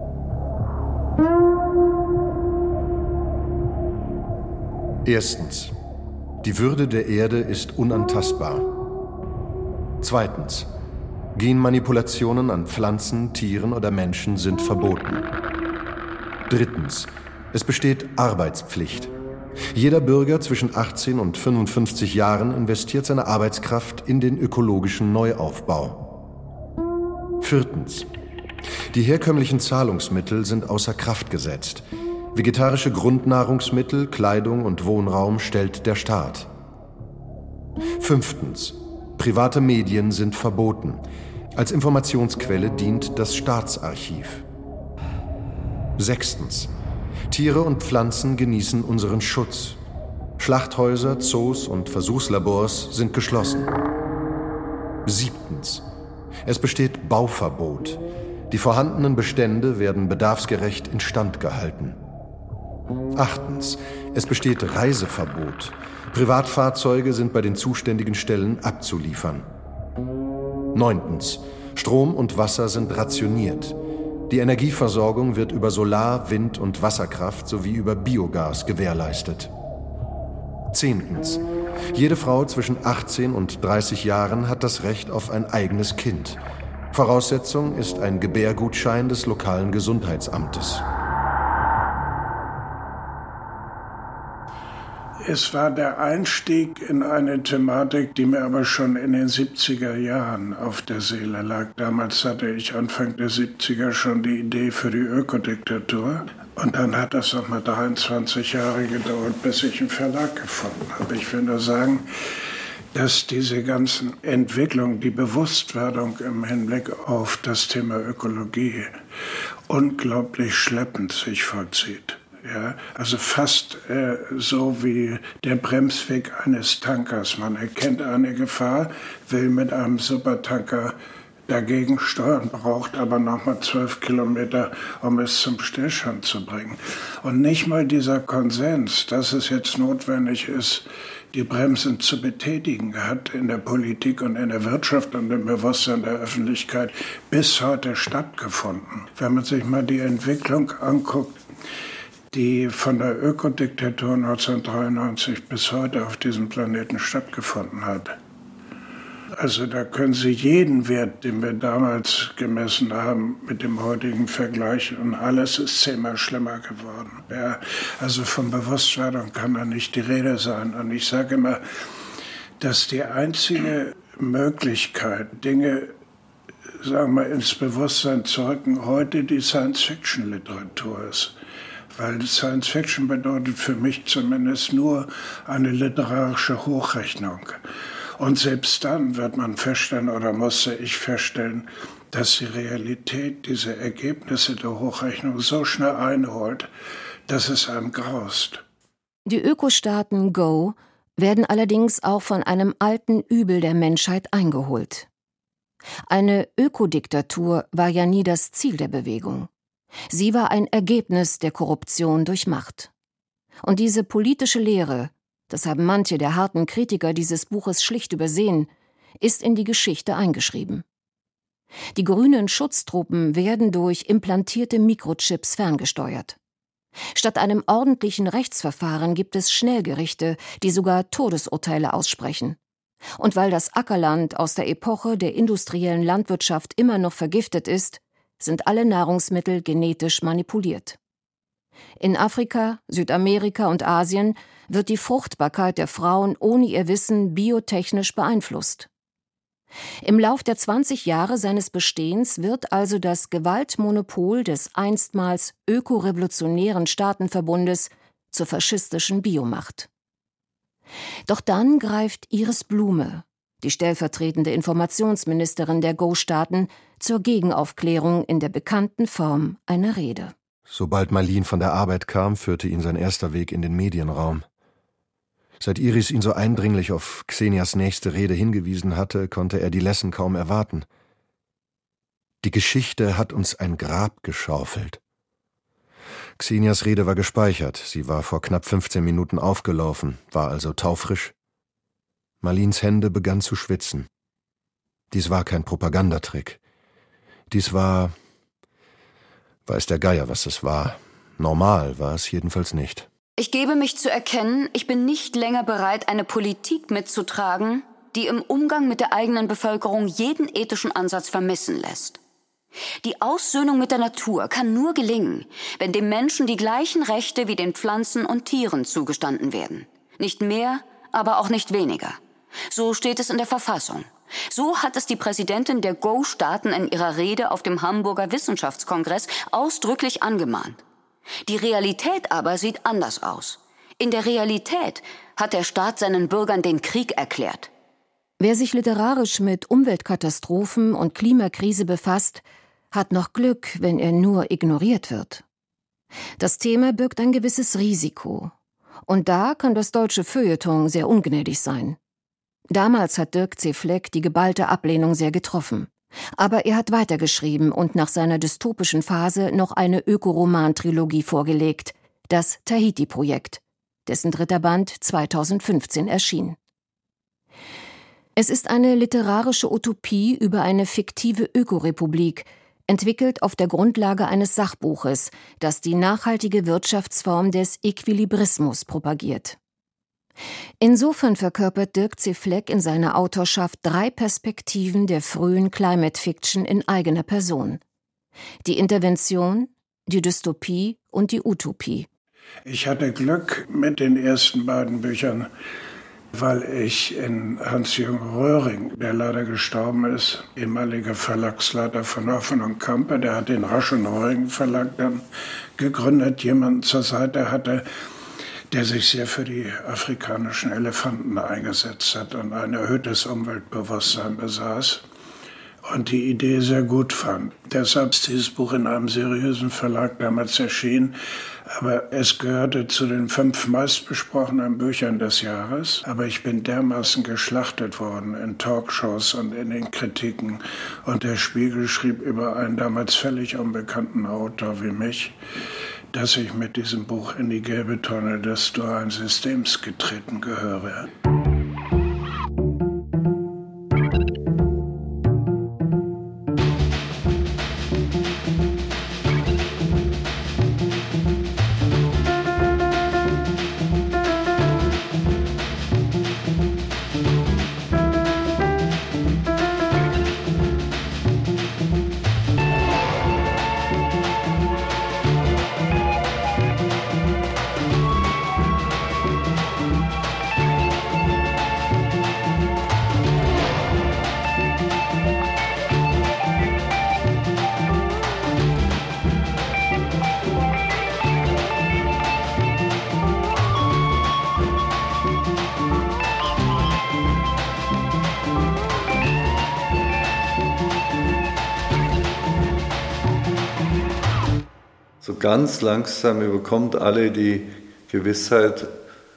Erstens. Die Würde der Erde ist unantastbar. Zweitens. Genmanipulationen an Pflanzen, Tieren oder Menschen sind verboten. Drittens. Es besteht Arbeitspflicht. Jeder Bürger zwischen 18 und 55 Jahren investiert seine Arbeitskraft in den ökologischen Neuaufbau. 4. Die herkömmlichen Zahlungsmittel sind außer Kraft gesetzt. Vegetarische Grundnahrungsmittel, Kleidung und Wohnraum stellt der Staat. 5. Private Medien sind verboten. Als Informationsquelle dient das Staatsarchiv. 6. Tiere und Pflanzen genießen unseren Schutz. Schlachthäuser, Zoos und Versuchslabors sind geschlossen. 7. Es besteht Bauverbot. Die vorhandenen Bestände werden bedarfsgerecht instand gehalten. 8. Es besteht Reiseverbot. Privatfahrzeuge sind bei den zuständigen Stellen abzuliefern. 9. Strom und Wasser sind rationiert. Die Energieversorgung wird über Solar-, Wind- und Wasserkraft sowie über Biogas gewährleistet. 10. Jede Frau zwischen 18 und 30 Jahren hat das Recht auf ein eigenes Kind. Voraussetzung ist ein Gebärgutschein des lokalen Gesundheitsamtes. Es war der Einstieg in eine Thematik, die mir aber schon in den 70er Jahren auf der Seele lag. Damals hatte ich Anfang der 70er schon die Idee für die Ökodiktatur. Und dann hat das nochmal 23 Jahre gedauert, bis ich einen Verlag gefunden habe. Ich will nur sagen, dass diese ganzen Entwicklungen, die Bewusstwerdung im Hinblick auf das Thema Ökologie unglaublich schleppend sich vollzieht. Ja, also fast so wie der Bremsweg eines Tankers. Man erkennt eine Gefahr, will mit einem Supertanker dagegen steuern, braucht aber nochmal 12 Kilometer, um es zum Stillstand zu bringen. Und nicht mal dieser Konsens, dass es jetzt notwendig ist, die Bremsen zu betätigen, hat in der Politik und in der Wirtschaft und im Bewusstsein der Öffentlichkeit bis heute stattgefunden. Wenn man sich mal die Entwicklung anguckt, die von der Ökodiktatur 1993 bis heute auf diesem Planeten stattgefunden hat. Also da können Sie jeden Wert, den wir damals gemessen haben, mit dem heutigen vergleichen und alles ist 10-mal schlimmer geworden. Ja, also von Bewusstwerdung kann da nicht die Rede sein. Und ich sage immer, dass die einzige Möglichkeit, Dinge, sagen wir, ins Bewusstsein zu rücken, heute die Science-Fiction-Literatur ist. Weil Science Fiction bedeutet für mich zumindest nur eine literarische Hochrechnung. Und selbst dann wird man feststellen, oder musste ich feststellen, dass die Realität diese Ergebnisse der Hochrechnung so schnell einholt, dass es einem graust. Die Ökostaaten Go werden allerdings auch von einem alten Übel der Menschheit eingeholt. Eine Ökodiktatur war ja nie das Ziel der Bewegung. Sie war ein Ergebnis der Korruption durch Macht. Und diese politische Lehre, das haben manche der harten Kritiker dieses Buches schlicht übersehen, ist in die Geschichte eingeschrieben. Die grünen Schutztruppen werden durch implantierte Mikrochips ferngesteuert. Statt einem ordentlichen Rechtsverfahren gibt es Schnellgerichte, die sogar Todesurteile aussprechen. Und weil das Ackerland aus der Epoche der industriellen Landwirtschaft immer noch vergiftet ist, sind alle Nahrungsmittel genetisch manipuliert. In Afrika, Südamerika und Asien wird die Fruchtbarkeit der Frauen ohne ihr Wissen biotechnisch beeinflusst. Im Lauf der 20 Jahre seines Bestehens wird also das Gewaltmonopol des einstmals ökorevolutionären Staatenverbundes zur faschistischen Biomacht. Doch dann greift Iris Blume, die stellvertretende Informationsministerin der Go-Staaten, zur Gegenaufklärung in der bekannten Form einer Rede. Sobald Marlin von der Arbeit kam, führte ihn sein erster Weg in den Medienraum. Seit Iris ihn so eindringlich auf Xenias nächste Rede hingewiesen hatte, konnte er die Lesson kaum erwarten. Die Geschichte hat uns ein Grab geschaufelt. Xenias Rede war gespeichert, sie war vor knapp 15 Minuten aufgelaufen, war also taufrisch. Marlins Hände begannen zu schwitzen. Dies war kein Propagandatrick. Dies war... Weiß der Geier, was es war. Normal war es jedenfalls nicht. Ich gebe mich zu erkennen, ich bin nicht länger bereit, eine Politik mitzutragen, die im Umgang mit der eigenen Bevölkerung jeden ethischen Ansatz vermissen lässt. Die Aussöhnung mit der Natur kann nur gelingen, wenn dem Menschen die gleichen Rechte wie den Pflanzen und Tieren zugestanden werden. Nicht mehr, aber auch nicht weniger. So steht es in der Verfassung. So hat es die Präsidentin der Go-Staaten in ihrer Rede auf dem Hamburger Wissenschaftskongress ausdrücklich angemahnt. Die Realität aber sieht anders aus. In der Realität hat der Staat seinen Bürgern den Krieg erklärt. Wer sich literarisch mit Umweltkatastrophen und Klimakrise befasst, hat noch Glück, wenn er nur ignoriert wird. Das Thema birgt ein gewisses Risiko. Und da kann das deutsche Feuilleton sehr ungnädig sein. Damals hat Dirk C. Fleck die geballte Ablehnung sehr getroffen. Aber er hat weitergeschrieben und nach seiner dystopischen Phase noch eine Ökoroman-Trilogie vorgelegt, das Tahiti-Projekt, dessen 3. Band 2015 erschien. Es ist eine literarische Utopie über eine fiktive Ökorepublik, entwickelt auf der Grundlage eines Sachbuches, das die nachhaltige Wirtschaftsform des Equilibrismus propagiert. Insofern verkörpert Dirk C. Fleck in seiner Autorschaft 3 Perspektiven der frühen Climate Fiction in eigener Person: die Intervention, die Dystopie und die Utopie. Ich hatte Glück mit den ersten beiden Büchern, weil ich in Hans-Jürgen Röhring, der leider gestorben ist, ehemaliger Verlagsleiter von Hoffen und Kampe, der hat den Rasch und Röhring Verlag dann gegründet, jemanden zur Seite hatte, der sich sehr für die afrikanischen Elefanten eingesetzt hat und ein erhöhtes Umweltbewusstsein besaß und die Idee sehr gut fand. Deshalb ist dieses Buch in einem seriösen Verlag damals erschienen, aber es gehörte zu den 5 meistbesprochenen Büchern des Jahres. Aber ich bin dermaßen geschlachtet worden in Talkshows und in den Kritiken. Und der Spiegel schrieb über einen damals völlig unbekannten Autor wie mich, dass ich mit diesem Buch in die gelbe Tonne des dualen Systems getreten gehöre. So ganz langsam überkommt alle die Gewissheit,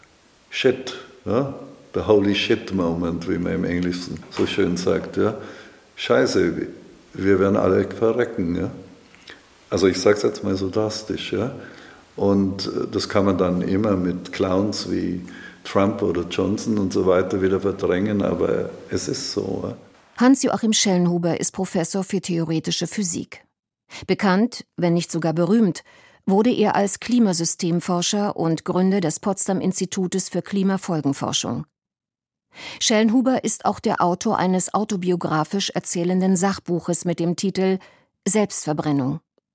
shit, ja? The holy shit moment, wie man im Englischen so schön sagt. Ja? Scheiße, wir werden alle verrecken. Ja? Also ich sage es jetzt mal so drastisch. Ja? Und das kann man dann immer mit Clowns wie Trump oder Johnson und so weiter wieder verdrängen, aber es ist so. Ja? Hans-Joachim Schellnhuber ist Professor für theoretische Physik. Bekannt, wenn nicht sogar berühmt, wurde er als Klimasystemforscher und Gründer des Potsdam-Institutes für Klimafolgenforschung. Schellnhuber ist auch der Autor eines autobiografisch erzählenden Sachbuches mit dem Titel Selbstverbrennung.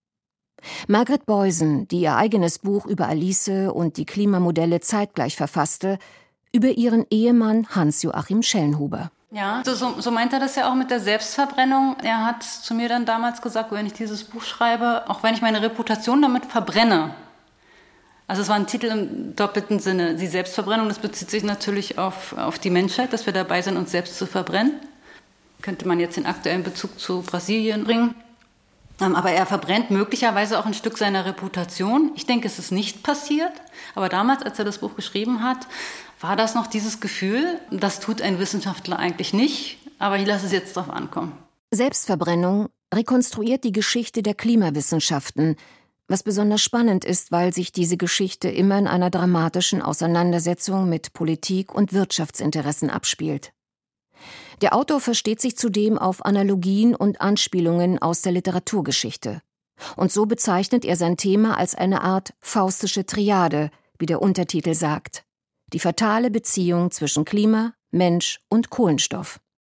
Margret Beusen, die ihr eigenes Buch über Alice und die Klimamodelle zeitgleich verfasste, über ihren Ehemann Hans-Joachim Schellnhuber. Ja, so meint er das ja auch mit der Selbstverbrennung. Er hat zu mir dann damals gesagt, wenn ich dieses Buch schreibe, auch wenn ich meine Reputation damit verbrenne. Also es war ein Titel im doppelten Sinne. Die Selbstverbrennung, das bezieht sich natürlich auf die Menschheit, dass wir dabei sind, uns selbst zu verbrennen. Könnte man jetzt den aktuellen Bezug zu Brasilien bringen. Aber er verbrennt möglicherweise auch ein Stück seiner Reputation. Ich denke, es ist nicht passiert. Aber damals, als er das Buch geschrieben hat, war das noch dieses Gefühl, das tut ein Wissenschaftler eigentlich nicht, aber ich lasse es jetzt drauf ankommen. Selbstverbrennung rekonstruiert die Geschichte der Klimawissenschaften, was besonders spannend ist, weil sich diese Geschichte immer in einer dramatischen Auseinandersetzung mit Politik und Wirtschaftsinteressen abspielt. Der Autor versteht sich zudem auf Analogien und Anspielungen aus der Literaturgeschichte. Und so bezeichnet er sein Thema als eine Art faustische Triade, wie der Untertitel sagt. Die fatale Beziehung zwischen Klima, Mensch und Kohlenstoff.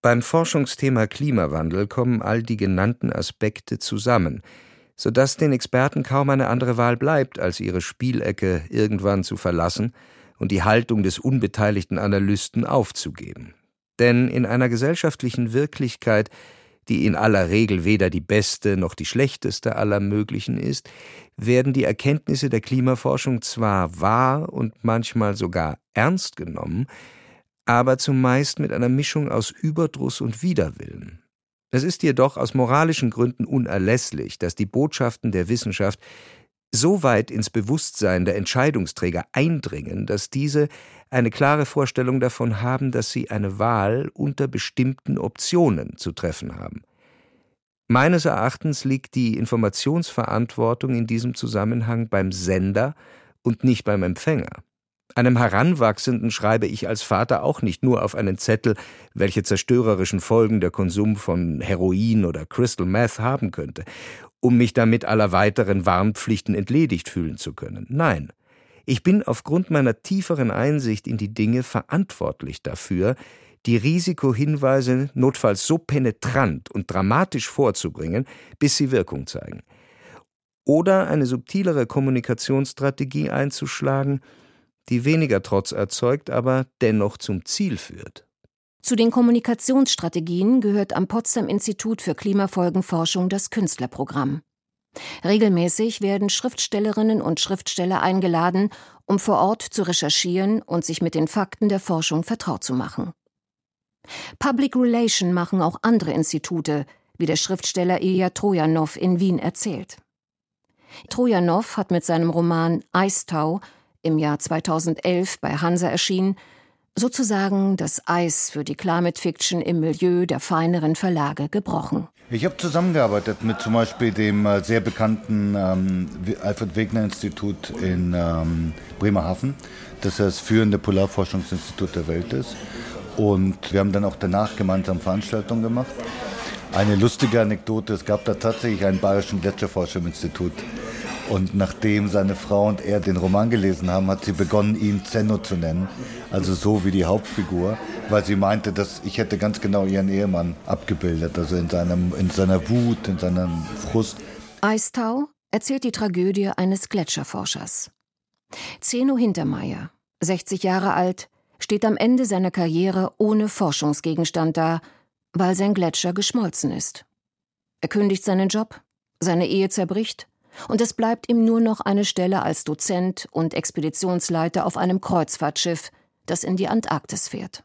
Beim Forschungsthema Klimawandel kommen all die genannten Aspekte zusammen, sodass den Experten kaum eine andere Wahl bleibt, als ihre Spielecke irgendwann zu verlassen und die Haltung des unbeteiligten Analysten aufzugeben. Denn in einer gesellschaftlichen Wirklichkeit, die in aller Regel weder die beste noch die schlechteste aller möglichen ist, werden die Erkenntnisse der Klimaforschung zwar wahr und manchmal sogar ernst genommen, aber zumeist mit einer Mischung aus Überdruss und Widerwillen. Es ist jedoch aus moralischen Gründen unerlässlich, dass die Botschaften der Wissenschaft so weit ins Bewusstsein der Entscheidungsträger eindringen, dass diese eine klare Vorstellung davon haben, dass sie eine Wahl unter bestimmten Optionen zu treffen haben. Meines Erachtens liegt die Informationsverantwortung in diesem Zusammenhang beim Sender und nicht beim Empfänger. Einem Heranwachsenden schreibe ich als Vater auch nicht nur auf einen Zettel, welche zerstörerischen Folgen der Konsum von Heroin oder Crystal Meth haben könnte, um mich damit aller weiteren Warnpflichten entledigt fühlen zu können. Nein, ich bin aufgrund meiner tieferen Einsicht in die Dinge verantwortlich dafür, die Risikohinweise notfalls so penetrant und dramatisch vorzubringen, bis sie Wirkung zeigen. Oder eine subtilere Kommunikationsstrategie einzuschlagen, die weniger Trotz erzeugt, aber dennoch zum Ziel führt. Zu den Kommunikationsstrategien gehört am Potsdam-Institut für Klimafolgenforschung das Künstlerprogramm. Regelmäßig werden Schriftstellerinnen und Schriftsteller eingeladen, um vor Ort zu recherchieren und sich mit den Fakten der Forschung vertraut zu machen. Public Relation machen auch andere Institute, wie der Schriftsteller Ilja Trojanow in Wien erzählt. Trojanow hat mit seinem Roman Eistau, im Jahr 2011 bei Hansa erschienen, sozusagen das Eis für die Climate Fiction im Milieu der feineren Verlage gebrochen. Ich habe zusammengearbeitet mit zum Beispiel dem sehr bekannten Alfred Wegener Institut in Bremerhaven, das das führende Polarforschungsinstitut der Welt ist. Und wir haben dann auch danach gemeinsam Veranstaltungen gemacht. Eine lustige Anekdote, es gab da tatsächlich einen bayerischen Gletscherforscher im Institut. Und nachdem seine Frau und er den Roman gelesen haben, hat sie begonnen, ihn Zenno zu nennen. Also so wie die Hauptfigur, weil sie meinte, dass ich hätte ganz genau ihren Ehemann abgebildet. Also in seiner Wut, in seinem Frust. Eistau erzählt die Tragödie eines Gletscherforschers. Zeno Hintermeyer, 60 Jahre alt, steht am Ende seiner Karriere ohne Forschungsgegenstand da, weil sein Gletscher geschmolzen ist. Er kündigt seinen Job, seine Ehe zerbricht, und es bleibt ihm nur noch eine Stelle als Dozent und Expeditionsleiter auf einem Kreuzfahrtschiff, das in die Antarktis fährt.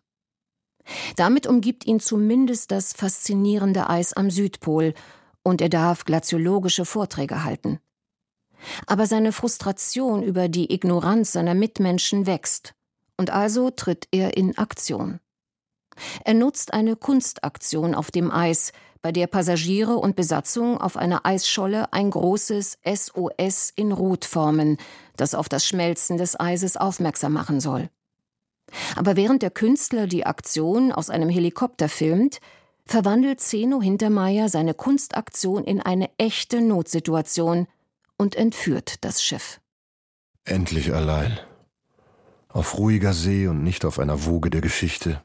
Damit umgibt ihn zumindest das faszinierende Eis am Südpol und er darf glaziologische Vorträge halten. Aber seine Frustration über die Ignoranz seiner Mitmenschen wächst und also tritt er in Aktion. Er nutzt eine Kunstaktion auf dem Eis, bei der Passagiere und Besatzung auf einer Eisscholle ein großes SOS in Rot formen, das auf das Schmelzen des Eises aufmerksam machen soll. Aber während der Künstler die Aktion aus einem Helikopter filmt, verwandelt Zeno Hintermeyer seine Kunstaktion in eine echte Notsituation und entführt das Schiff. Endlich allein. Auf ruhiger See und nicht auf einer Woge der Geschichte.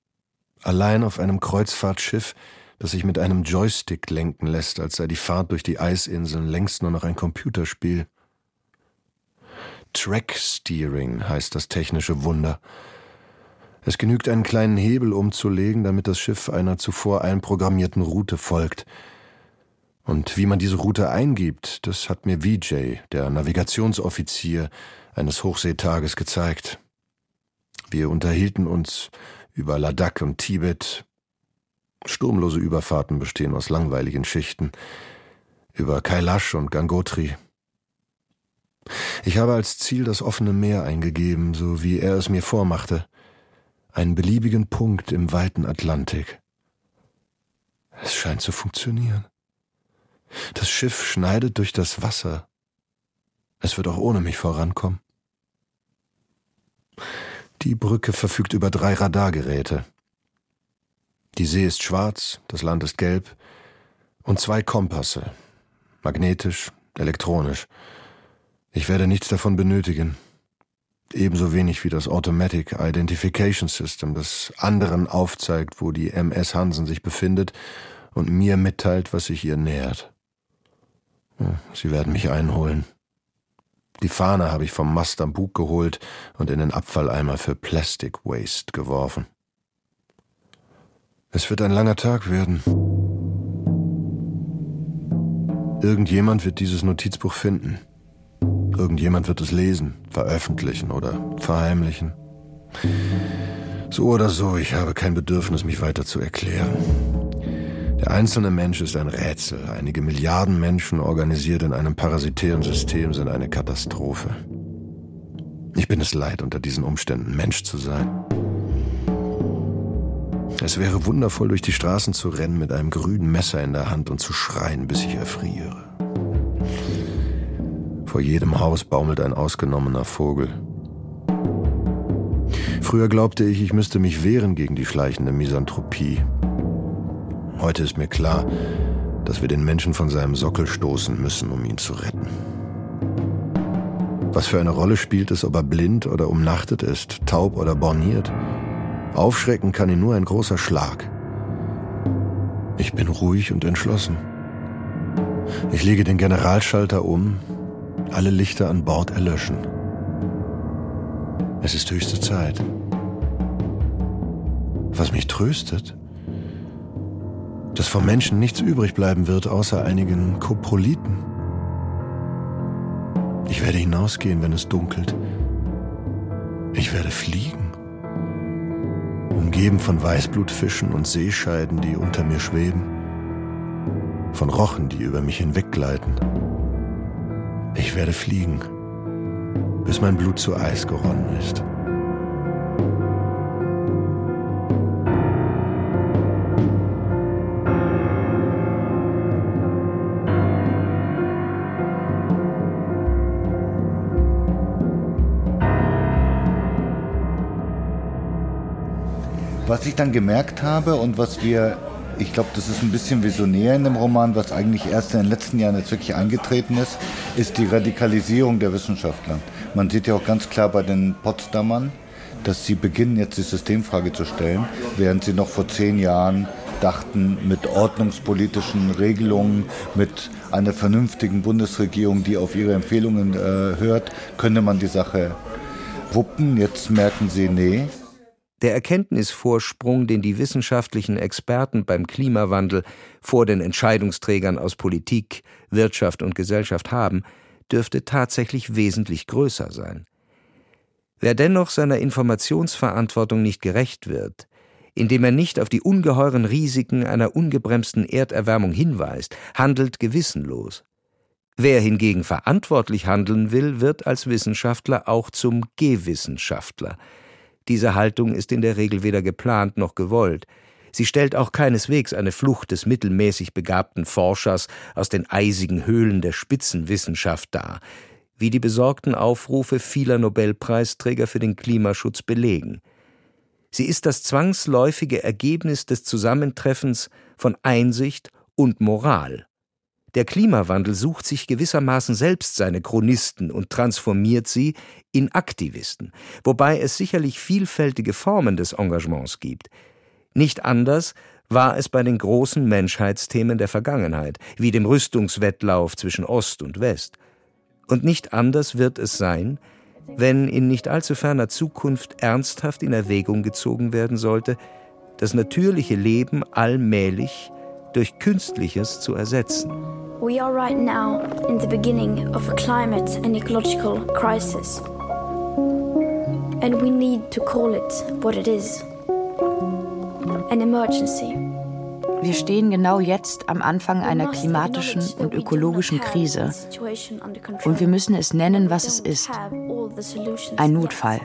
Allein auf einem Kreuzfahrtschiff, das sich mit einem Joystick lenken lässt, als sei die Fahrt durch die Eisinseln längst nur noch ein Computerspiel. Track Steering heißt das technische Wunder. Es genügt, einen kleinen Hebel umzulegen, damit das Schiff einer zuvor einprogrammierten Route folgt. Und wie man diese Route eingibt, das hat mir Vijay, der Navigationsoffizier eines Hochseetages, gezeigt. Wir unterhielten uns über Ladakh und Tibet. Sturmlose Überfahrten bestehen aus langweiligen Schichten. Über Kailash und Gangotri. Ich habe als Ziel das offene Meer eingegeben, so wie er es mir vormachte. Einen beliebigen Punkt im weiten Atlantik. Es scheint zu funktionieren. Das Schiff schneidet durch das Wasser. Es wird auch ohne mich vorankommen. Die Brücke verfügt über 3 Radargeräte. Die See ist schwarz, das Land ist gelb und 2 Kompasse, magnetisch, elektronisch. Ich werde nichts davon benötigen. Ebenso wenig wie das Automatic Identification System, das anderen aufzeigt, wo die MS Hansen sich befindet und mir mitteilt, was sich ihr nähert. Sie werden mich einholen. Die Fahne habe ich vom Mast am Bug geholt und in den Abfalleimer für Plastic Waste geworfen. Es wird ein langer Tag werden. Irgendjemand wird dieses Notizbuch finden. Irgendjemand wird es lesen, veröffentlichen oder verheimlichen. So oder so, ich habe kein Bedürfnis, mich weiter zu erklären. Der einzelne Mensch ist ein Rätsel. Einige Milliarden Menschen organisiert in einem parasitären System sind eine Katastrophe. Ich bin es leid, unter diesen Umständen Mensch zu sein. Es wäre wundervoll, durch die Straßen zu rennen mit einem grünen Messer in der Hand und zu schreien, bis ich erfriere. Vor jedem Haus baumelt ein ausgenommener Vogel. Früher glaubte ich, ich müsste mich wehren gegen die schleichende Misanthropie. Heute ist mir klar, dass wir den Menschen von seinem Sockel stoßen müssen, um ihn zu retten. Was für eine Rolle spielt es, ob er blind oder umnachtet ist, taub oder borniert? Aufschrecken kann ihn nur ein großer Schlag. Ich bin ruhig und entschlossen. Ich lege den Generalschalter um, alle Lichter an Bord erlöschen. Es ist höchste Zeit. Was mich tröstet, dass vom Menschen nichts übrig bleiben wird, außer einigen Koproliten. Ich werde hinausgehen, wenn es dunkelt. Ich werde fliegen. Umgeben von Weißblutfischen und Seescheiden, die unter mir schweben. Von Rochen, die über mich hinweggleiten. Ich werde fliegen, bis mein Blut zu Eis geronnen ist. Was ich dann gemerkt habe und was wir, ich glaube, das ist ein bisschen visionär in dem Roman, was eigentlich erst in den letzten Jahren jetzt wirklich eingetreten ist die Radikalisierung der Wissenschaftler. Man sieht ja auch ganz klar bei den Potsdamern, dass sie beginnen jetzt die Systemfrage zu stellen, während sie noch vor 10 Jahren dachten, mit ordnungspolitischen Regelungen, mit einer vernünftigen Bundesregierung, die auf ihre Empfehlungen hört, könne man die Sache wuppen. Jetzt merken sie, nee. Der Erkenntnisvorsprung, den die wissenschaftlichen Experten beim Klimawandel vor den Entscheidungsträgern aus Politik, Wirtschaft und Gesellschaft haben, dürfte tatsächlich wesentlich größer sein. Wer dennoch seiner Informationsverantwortung nicht gerecht wird, indem er nicht auf die ungeheuren Risiken einer ungebremsten Erderwärmung hinweist, handelt gewissenlos. Wer hingegen verantwortlich handeln will, wird als Wissenschaftler auch zum Gewissenschaftler. Diese Haltung ist in der Regel weder geplant noch gewollt. Sie stellt auch keineswegs eine Flucht des mittelmäßig begabten Forschers aus den eisigen Höhlen der Spitzenwissenschaft dar, wie die besorgten Aufrufe vieler Nobelpreisträger für den Klimaschutz belegen. Sie ist das zwangsläufige Ergebnis des Zusammentreffens von Einsicht und Moral. Der Klimawandel sucht sich gewissermaßen selbst seine Chronisten und transformiert sie in Aktivisten, wobei es sicherlich vielfältige Formen des Engagements gibt. Nicht anders war es bei den großen Menschheitsthemen der Vergangenheit, wie dem Rüstungswettlauf zwischen Ost und West. Und nicht anders wird es sein, wenn in nicht allzu ferner Zukunft ernsthaft in Erwägung gezogen werden sollte, das natürliche Leben allmählich durch Künstliches zu ersetzen. We are right now in the beginning of a climate and ecological crisis. And we need to call it what it is. An emergency. Wir stehen genau jetzt am Anfang einer klimatischen und ökologischen Krise. Und wir müssen es nennen, was es ist. Ein Notfall.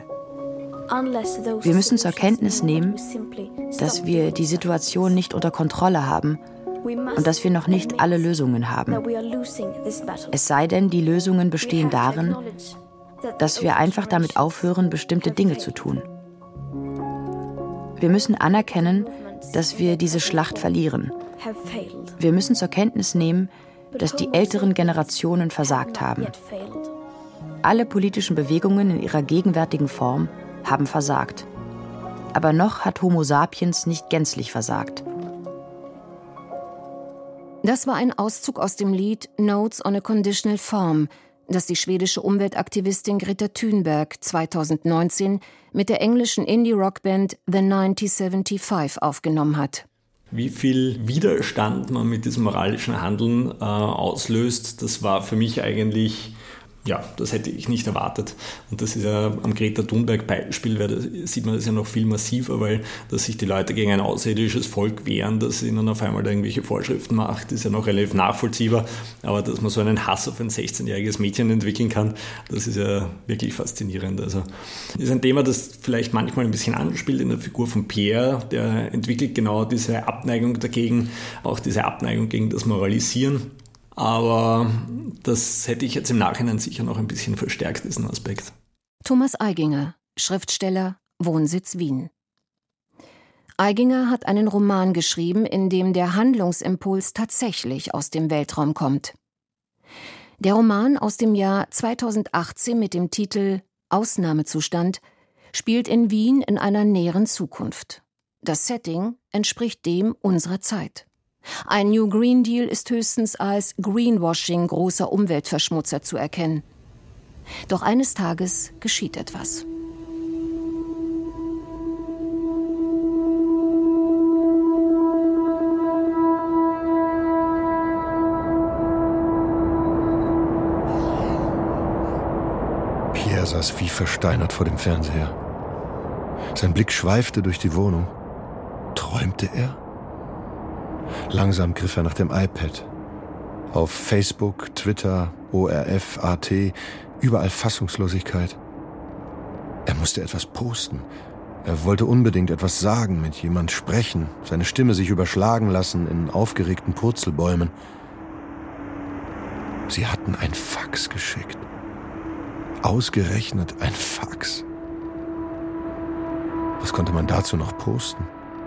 Wir müssen zur Kenntnis nehmen, dass wir die Situation nicht unter Kontrolle haben und dass wir noch nicht alle Lösungen haben. Es sei denn, die Lösungen bestehen darin, dass wir einfach damit aufhören, bestimmte Dinge zu tun. Wir müssen anerkennen, dass wir diese Schlacht verlieren. Wir müssen zur Kenntnis nehmen, dass die älteren Generationen versagt haben. Alle politischen Bewegungen in ihrer gegenwärtigen Form haben versagt. Aber noch hat Homo sapiens nicht gänzlich versagt. Das war ein Auszug aus dem Lied Notes on a Conditional Form, das die schwedische Umweltaktivistin Greta Thunberg 2019 mit der englischen Indie-Rockband The 1975 aufgenommen hat. Wie viel Widerstand man mit diesem moralischen Handeln auslöst, das war für mich eigentlich, ja, das hätte ich nicht erwartet. Und das ist ja am Greta Thunberg-Beispiel, da sieht man das ja noch viel massiver, weil dass sich die Leute gegen ein außerirdisches Volk wehren, das ihnen auf einmal da irgendwelche Vorschriften macht, ist ja noch relativ nachvollziehbar. Aber dass man so einen Hass auf ein 16-jähriges Mädchen entwickeln kann, das ist ja wirklich faszinierend. Also ist ein Thema, das vielleicht manchmal ein bisschen anspielt in der Figur von Pierre, der entwickelt genau diese Abneigung dagegen, auch diese Abneigung gegen das Moralisieren. Aber das hätte ich jetzt im Nachhinein sicher noch ein bisschen verstärkt, diesen Aspekt. Thomas Eiginger, Schriftsteller, Wohnsitz Wien. Eiginger hat einen Roman geschrieben, in dem der Handlungsimpuls tatsächlich aus dem Weltraum kommt. Der Roman aus dem Jahr 2018 mit dem Titel Ausnahmezustand spielt in Wien in einer näheren Zukunft. Das Setting entspricht dem unserer Zeit. Ein New Green Deal ist höchstens als Greenwashing großer Umweltverschmutzer zu erkennen. Doch eines Tages geschieht etwas. Pierre saß wie versteinert vor dem Fernseher. Sein Blick schweifte durch die Wohnung. Träumte er? Langsam griff er nach dem iPad. Auf Facebook, Twitter, ORF, AT, überall Fassungslosigkeit. Er musste etwas posten. Er wollte unbedingt etwas sagen, mit jemand sprechen, seine Stimme sich überschlagen lassen in aufgeregten Purzelbäumen. Sie hatten ein Fax geschickt. Ausgerechnet ein Fax. Was konnte man dazu noch posten?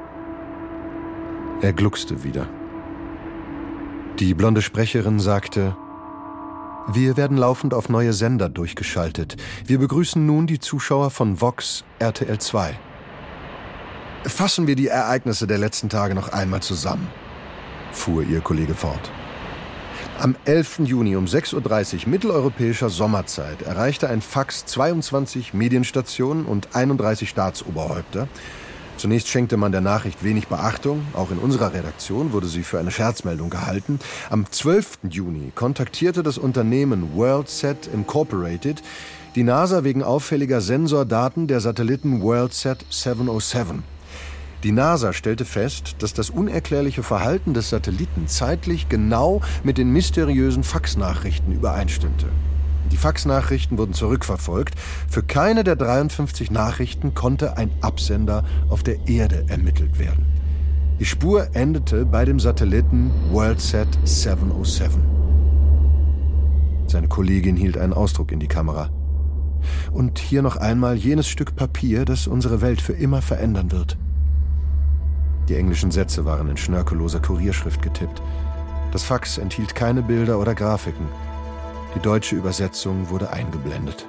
Er gluckste wieder. Die blonde Sprecherin sagte: Wir werden laufend auf neue Sender durchgeschaltet. Wir begrüßen nun die Zuschauer von Vox RTL 2. Fassen wir die Ereignisse der letzten Tage noch einmal zusammen, fuhr ihr Kollege fort. Am 11. Juni um 6:30 Uhr mitteleuropäischer Sommerzeit erreichte ein Fax 22 Medienstationen und 31 Staatsoberhäupter. Zunächst schenkte man der Nachricht wenig Beachtung. Auch in unserer Redaktion wurde sie für eine Scherzmeldung gehalten. Am 12. Juni kontaktierte das Unternehmen WorldSat Incorporated die NASA wegen auffälliger Sensordaten der Satelliten WorldSat 707. Die NASA stellte fest, dass das unerklärliche Verhalten des Satelliten zeitlich genau mit den mysteriösen Faxnachrichten übereinstimmte. Die Faxnachrichten wurden zurückverfolgt. Für keine der 53 Nachrichten konnte ein Absender auf der Erde ermittelt werden. Die Spur endete bei dem Satelliten WorldSat 707. Seine Kollegin hielt einen Ausdruck in die Kamera. Und hier noch einmal jenes Stück Papier, das unsere Welt für immer verändern wird. Die englischen Sätze waren in schnörkelloser Kurierschrift getippt. Das Fax enthielt keine Bilder oder Grafiken. Die deutsche Übersetzung wurde eingeblendet.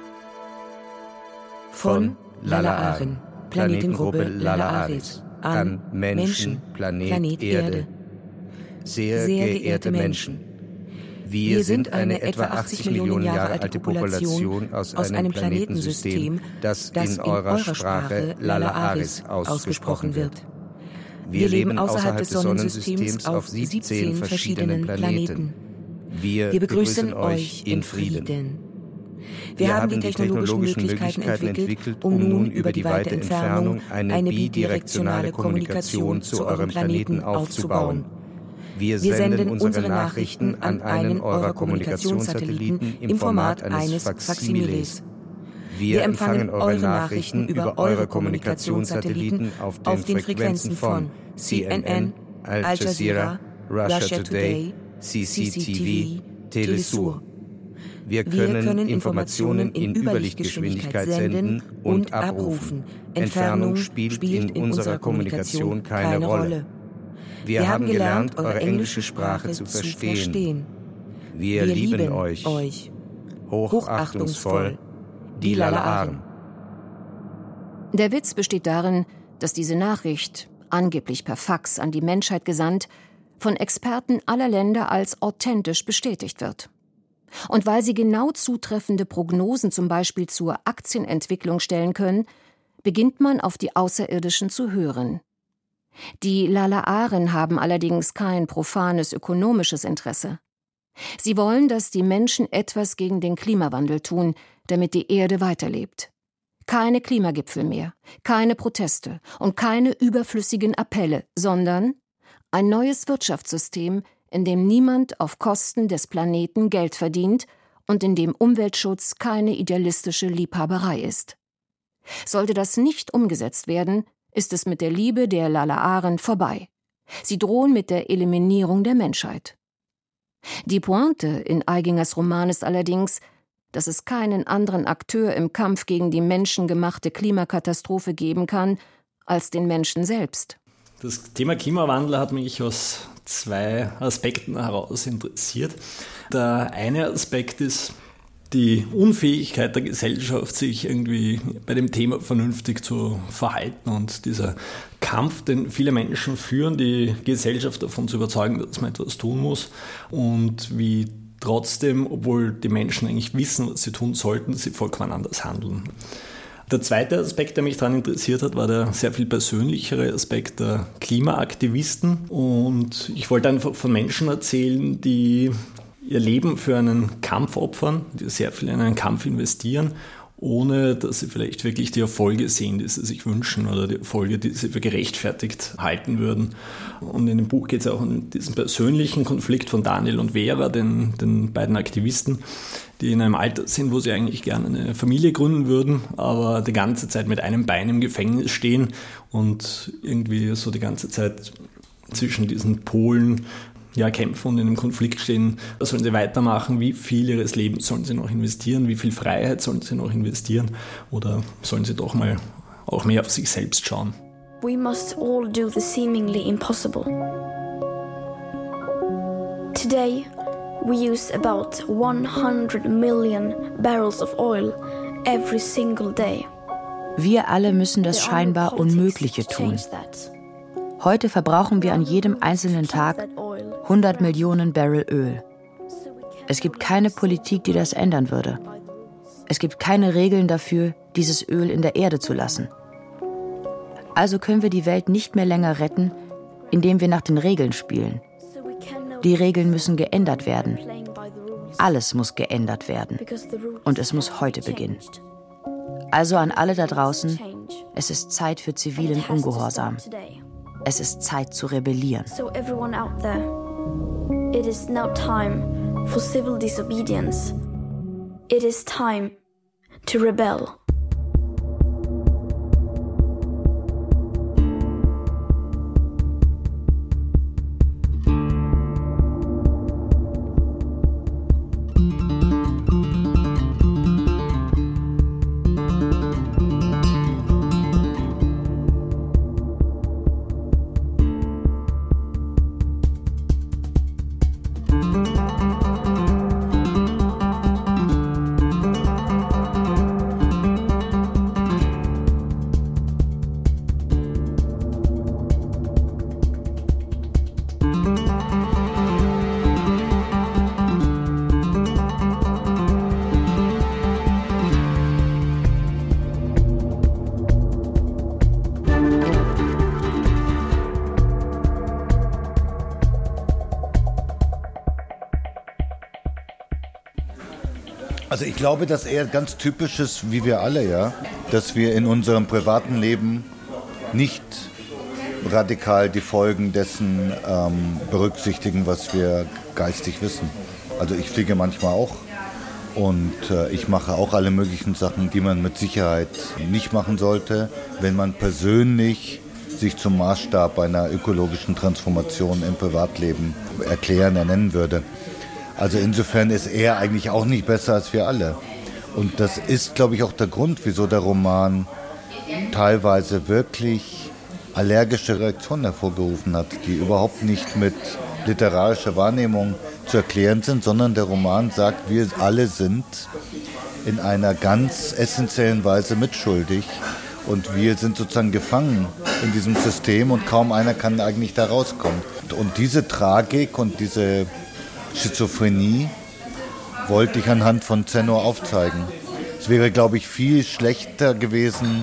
Von Lala Arin, Planetengruppe Lala Aris, an Menschen, Planet Erde. Sehr geehrte Menschen, wir sind eine etwa 80 Millionen Jahre alte Population aus einem Planetensystem, das in eurer Sprache Lala Aris ausgesprochen wird. Wir leben außerhalb des Sonnensystems auf 17 verschiedenen Planeten. Wir begrüßen euch in Frieden. Wir haben die technologischen Möglichkeiten entwickelt, um nun über die weite Entfernung eine bidirektionale Kommunikation zu eurem Planeten aufzubauen. Wir senden unsere Nachrichten an einen eurer Kommunikationssatelliten im Format eines Faksimiles. Wir empfangen eure Nachrichten über eure Kommunikationssatelliten auf den Frequenzen von CNN, Al Jazeera, Russia Today, CCTV, Telesur. Wir können Informationen in Überlichtgeschwindigkeit senden und abrufen. Entfernung spielt in unserer Kommunikation keine Rolle. Wir haben gelernt, eure englische Sprache zu verstehen. Wir lieben euch. hochachtungsvoll, die Lalaren. Der Witz besteht darin, dass diese Nachricht, angeblich per Fax an die Menschheit gesandt, von Experten aller Länder als authentisch bestätigt wird. Und weil sie genau zutreffende Prognosen zum Beispiel zur Aktienentwicklung stellen können, beginnt man auf die Außerirdischen zu hören. Die Lalaren haben allerdings kein profanes ökonomisches Interesse. Sie wollen, dass die Menschen etwas gegen den Klimawandel tun, damit die Erde weiterlebt. Keine Klimagipfel mehr, keine Proteste und keine überflüssigen Appelle, sondern ein neues Wirtschaftssystem, in dem niemand auf Kosten des Planeten Geld verdient und in dem Umweltschutz keine idealistische Liebhaberei ist. Sollte das nicht umgesetzt werden, ist es mit der Liebe der Lalaren vorbei. Sie drohen mit der Eliminierung der Menschheit. Die Pointe in Eigingers Roman ist allerdings, dass es keinen anderen Akteur im Kampf gegen die menschengemachte Klimakatastrophe geben kann, als den Menschen selbst. Das Thema Klimawandel hat mich aus 2 Aspekten heraus interessiert. Der eine Aspekt ist die Unfähigkeit der Gesellschaft, sich irgendwie bei dem Thema vernünftig zu verhalten und dieser Kampf, den viele Menschen führen, die Gesellschaft davon zu überzeugen, dass man etwas tun muss und wie trotzdem, obwohl die Menschen eigentlich wissen, was sie tun sollten, sie vollkommen anders handeln. Der zweite Aspekt, der mich daran interessiert hat, war der sehr viel persönlichere Aspekt der Klimaaktivisten. Und ich wollte einfach von Menschen erzählen, die ihr Leben für einen Kampf opfern, die sehr viel in einen Kampf investieren, ohne dass sie vielleicht wirklich die Erfolge sehen, die sie sich wünschen oder die Erfolge, die sie für gerechtfertigt halten würden. Und in dem Buch geht es auch um diesen persönlichen Konflikt von Daniel und Vera, den beiden Aktivisten, die in einem Alter sind, wo sie eigentlich gerne eine Familie gründen würden, aber die ganze Zeit mit einem Bein im Gefängnis stehen und irgendwie so die ganze Zeit zwischen diesen Polen kämpfen und in einem Konflikt stehen. Sollen sie weitermachen? Wie viel ihres Lebens sollen sie noch investieren? Wie viel Freiheit sollen sie noch investieren? Oder sollen sie doch mal auch mehr auf sich selbst schauen? We must all do the seemingly impossible. Today, we use about 100 million barrels of oil every single day. Wir alle müssen das scheinbar Unmögliche tun. Heute verbrauchen wir an jedem einzelnen Tag 100 Millionen Barrel Öl. Es gibt keine Politik, die das ändern würde. Es gibt keine Regeln dafür, dieses Öl in der Erde zu lassen. Also können wir die Welt nicht mehr länger retten, indem wir nach den Regeln spielen. Die Regeln müssen geändert werden. Alles muss geändert werden. Und es muss heute beginnen. Also an alle da draußen, es ist Zeit für zivilen Ungehorsam. Es ist Zeit zu rebellieren. So everyone out there, it is now time for civil disobedience. It is time to rebel. Also ich glaube, dass eher ganz typisch ist, wie wir alle, ja, dass wir in unserem privaten Leben nicht radikal die Folgen dessen berücksichtigen, was wir geistig wissen. Also ich fliege manchmal auch und ich mache auch alle möglichen Sachen, die man mit Sicherheit nicht machen sollte, wenn man persönlich sich zum Maßstab einer ökologischen Transformation im Privatleben ernennen würde. Also insofern ist er eigentlich auch nicht besser als wir alle. Und das ist, glaube ich, auch der Grund, wieso der Roman teilweise wirklich allergische Reaktionen hervorgerufen hat, die überhaupt nicht mit literarischer Wahrnehmung zu erklären sind, sondern der Roman sagt, wir alle sind in einer ganz essentiellen Weise mitschuldig und wir sind sozusagen gefangen in diesem System und kaum einer kann eigentlich da rauskommen. Und diese Tragik und diese Schizophrenie wollte ich anhand von Zenno aufzeigen. Es wäre, glaube ich, viel schlechter gewesen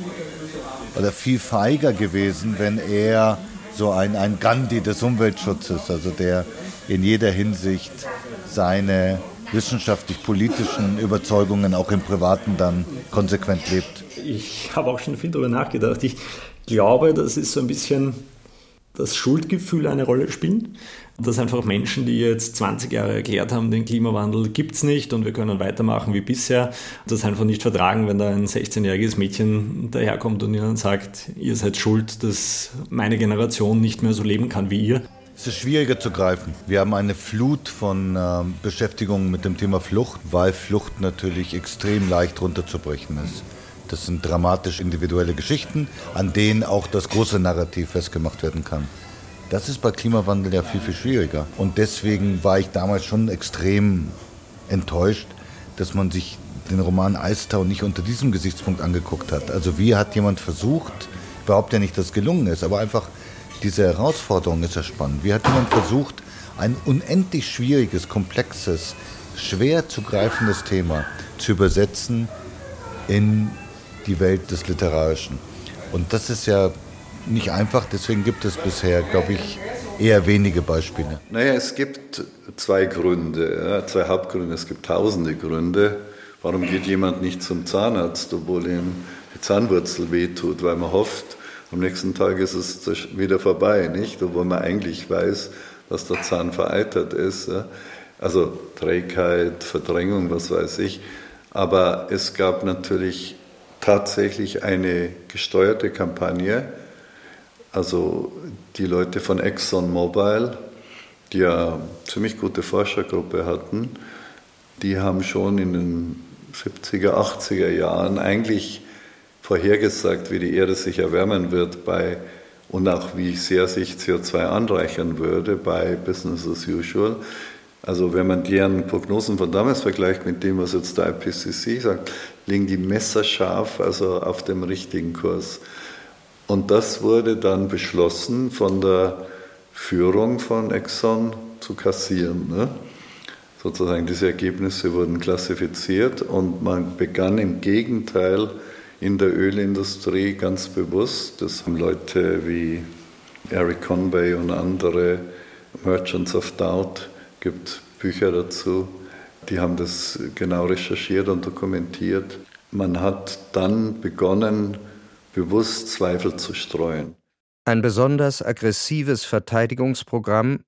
oder viel feiger gewesen, wenn er so ein Gandhi des Umweltschutzes, also der in jeder Hinsicht seine wissenschaftlich-politischen Überzeugungen auch im Privaten dann konsequent lebt. Ich habe auch schon viel darüber nachgedacht. Ich glaube, das ist so ein bisschen das Schuldgefühl eine Rolle spielen. Dass einfach Menschen, die jetzt 20 Jahre erklärt haben, den Klimawandel gibt es nicht und wir können weitermachen wie bisher, das einfach nicht vertragen, wenn da ein 16-jähriges Mädchen daherkommt und ihnen sagt, ihr seid schuld, dass meine Generation nicht mehr so leben kann wie ihr. Es ist schwieriger zu greifen. Wir haben eine Flut von Beschäftigungen mit dem Thema Flucht, weil Flucht natürlich extrem leicht runterzubrechen ist. Das sind dramatisch individuelle Geschichten, an denen auch das große Narrativ festgemacht werden kann. Das ist bei Klimawandel ja viel, viel schwieriger. Und deswegen war ich damals schon extrem enttäuscht, dass man sich den Roman Eistau nicht unter diesem Gesichtspunkt angeguckt hat. Also wie hat jemand versucht, ich behaupte ja nicht, dass es gelungen ist, aber einfach diese Herausforderung ist ja spannend. Wie hat jemand versucht, ein unendlich schwieriges, komplexes, schwer zu greifendes Thema zu übersetzen in die Welt des Literarischen. Und das ist ja nicht einfach, deswegen gibt es bisher, glaube ich, eher wenige Beispiele. Naja, es gibt zwei Gründe, zwei Hauptgründe. Es gibt tausende Gründe. Warum geht jemand nicht zum Zahnarzt, obwohl ihm die Zahnwurzel wehtut? Weil man hofft, am nächsten Tag ist es wieder vorbei, nicht? Obwohl man eigentlich weiß, dass der Zahn vereitert ist. Also Trägheit, Verdrängung, was weiß ich. Aber es gab natürlich tatsächlich eine gesteuerte Kampagne. Also die Leute von ExxonMobil, die ja eine ziemlich gute Forschergruppe hatten, die haben schon in den 70er, 80er Jahren eigentlich vorhergesagt, wie die Erde sich erwärmen wird und auch wie sehr sich CO2 anreichern würde bei Business as usual. Also wenn man deren Prognosen von damals vergleicht mit dem, was jetzt der IPCC sagt, liegen die messerscharf also auf dem richtigen Kurs. Und das wurde dann beschlossen von der Führung von Exxon zu kassieren. Ne? Sozusagen diese Ergebnisse wurden klassifiziert und man begann im Gegenteil in der Ölindustrie ganz bewusst, das haben Leute wie Eric Conway und andere, Merchants of Doubt, gibt Bücher dazu, die haben das genau recherchiert und dokumentiert. Man hat dann begonnen, bewusst Zweifel zu streuen. Ein besonders aggressives Verteidigungsprogramm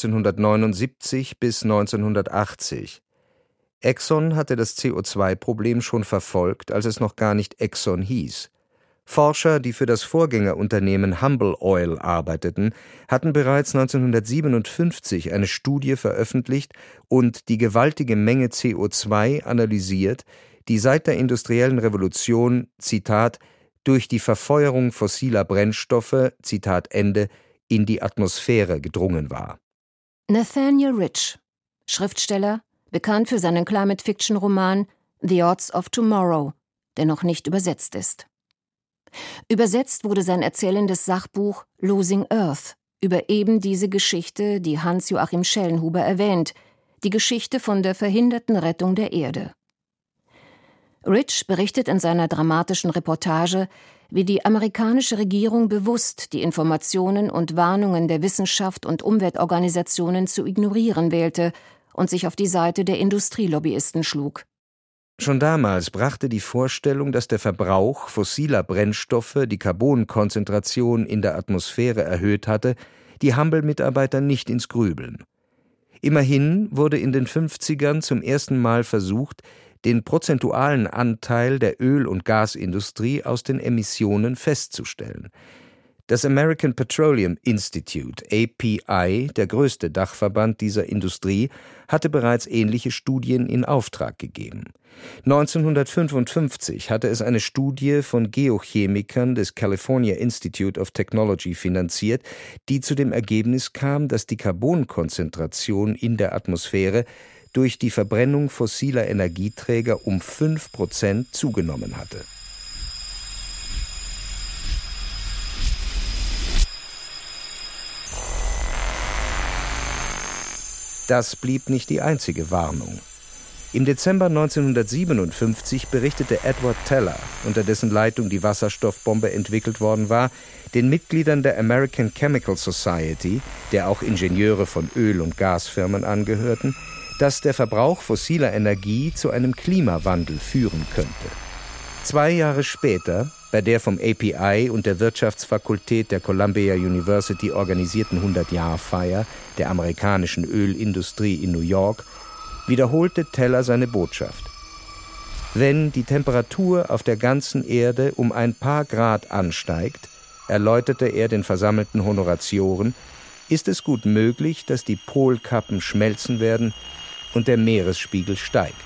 1979 bis 1980. Exxon hatte das CO2-Problem schon verfolgt, als es noch gar nicht Exxon hieß. Forscher, die für das Vorgängerunternehmen Humble Oil arbeiteten, hatten bereits 1957 eine Studie veröffentlicht und die gewaltige Menge CO2 analysiert, die seit der industriellen Revolution, Zitat, durch die Verfeuerung fossiler Brennstoffe, Zitat Ende, in die Atmosphäre gedrungen war. Nathaniel Rich, Schriftsteller, bekannt für seinen Climate-Fiction-Roman The Odds of Tomorrow, der noch nicht übersetzt ist. Übersetzt wurde sein erzählendes Sachbuch Losing Earth über eben diese Geschichte, die Hans-Joachim Schellenhuber erwähnt, die Geschichte von der verhinderten Rettung der Erde. Rich berichtet in seiner dramatischen Reportage, wie die amerikanische Regierung bewusst die Informationen und Warnungen der Wissenschaft und Umweltorganisationen zu ignorieren wählte und sich auf die Seite der Industrielobbyisten schlug. Schon damals brachte die Vorstellung, dass der Verbrauch fossiler Brennstoffe die Carbonkonzentration in der Atmosphäre erhöht hatte, die Humble-Mitarbeiter nicht ins Grübeln. Immerhin wurde in den 50ern zum ersten Mal versucht, den prozentualen Anteil der Öl- und Gasindustrie aus den Emissionen festzustellen. Das American Petroleum Institute, API, der größte Dachverband dieser Industrie, hatte bereits ähnliche Studien in Auftrag gegeben. 1955 hatte es eine Studie von Geochemikern des California Institute of Technology finanziert, die zu dem Ergebnis kam, dass die Carbonkonzentration in der Atmosphäre durch die Verbrennung fossiler Energieträger um 5% zugenommen hatte. Das blieb nicht die einzige Warnung. Im Dezember 1957 berichtete Edward Teller, unter dessen Leitung die Wasserstoffbombe entwickelt worden war, den Mitgliedern der American Chemical Society, der auch Ingenieure von Öl- und Gasfirmen angehörten, dass der Verbrauch fossiler Energie zu einem Klimawandel führen könnte. 2 Jahre später, bei der vom API und der Wirtschaftsfakultät der Columbia University organisierten 100-Jahr-Feier der amerikanischen Ölindustrie in New York, wiederholte Teller seine Botschaft. Wenn die Temperatur auf der ganzen Erde um ein paar Grad ansteigt, erläuterte er den versammelten Honoratioren, ist es gut möglich, dass die Polkappen schmelzen werden und der Meeresspiegel steigt.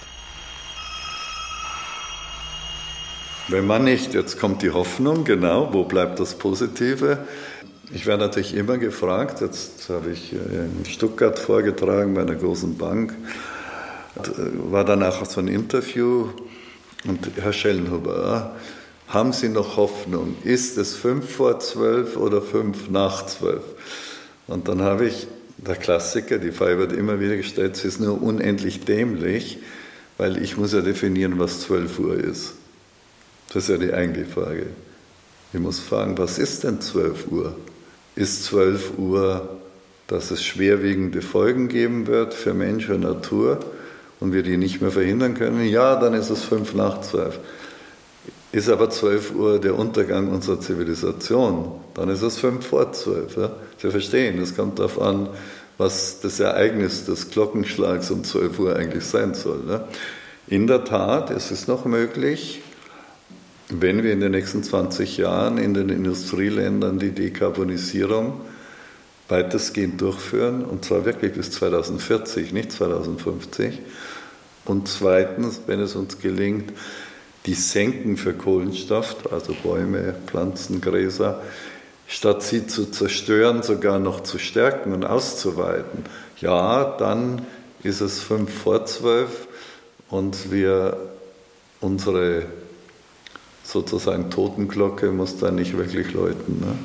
Wenn man nicht, jetzt kommt die Hoffnung, genau, wo bleibt das Positive? Ich werde natürlich immer gefragt, jetzt habe ich in Stuttgart vorgetragen bei einer großen Bank, war danach so ein Interview und Herr Schellenhuber, haben Sie noch Hoffnung? Ist es 5 vor 12 oder 5 nach 12? Und dann habe ich, der Klassiker, die Frage wird immer wieder gestellt, es ist nur unendlich dämlich, weil ich muss ja definieren, was 12 Uhr ist. Das ist ja die eigentliche Frage. Ich muss fragen, was ist denn 12 Uhr? Ist 12 Uhr, dass es schwerwiegende Folgen geben wird für Mensch und Natur und wir die nicht mehr verhindern können? Ja, dann ist es 5 nach 12. Ist aber 12 Uhr der Untergang unserer Zivilisation, dann ist es 5 vor 12. Ja? Sie verstehen, es kommt darauf an, was das Ereignis des Glockenschlags um 12 Uhr eigentlich sein soll. Ne? In der Tat ist es noch möglich, wenn wir in den nächsten 20 Jahren in den Industrieländern die Dekarbonisierung weitestgehend durchführen, und zwar wirklich bis 2040, nicht 2050. Und zweitens, wenn es uns gelingt, die Senken für Kohlenstoff, also Bäume, Pflanzen, Gräser, statt sie zu zerstören, sogar noch zu stärken und auszuweiten, ja, dann ist es 5 vor 12 und unsere sozusagen Totenglocke muss da nicht wirklich läuten. Ne?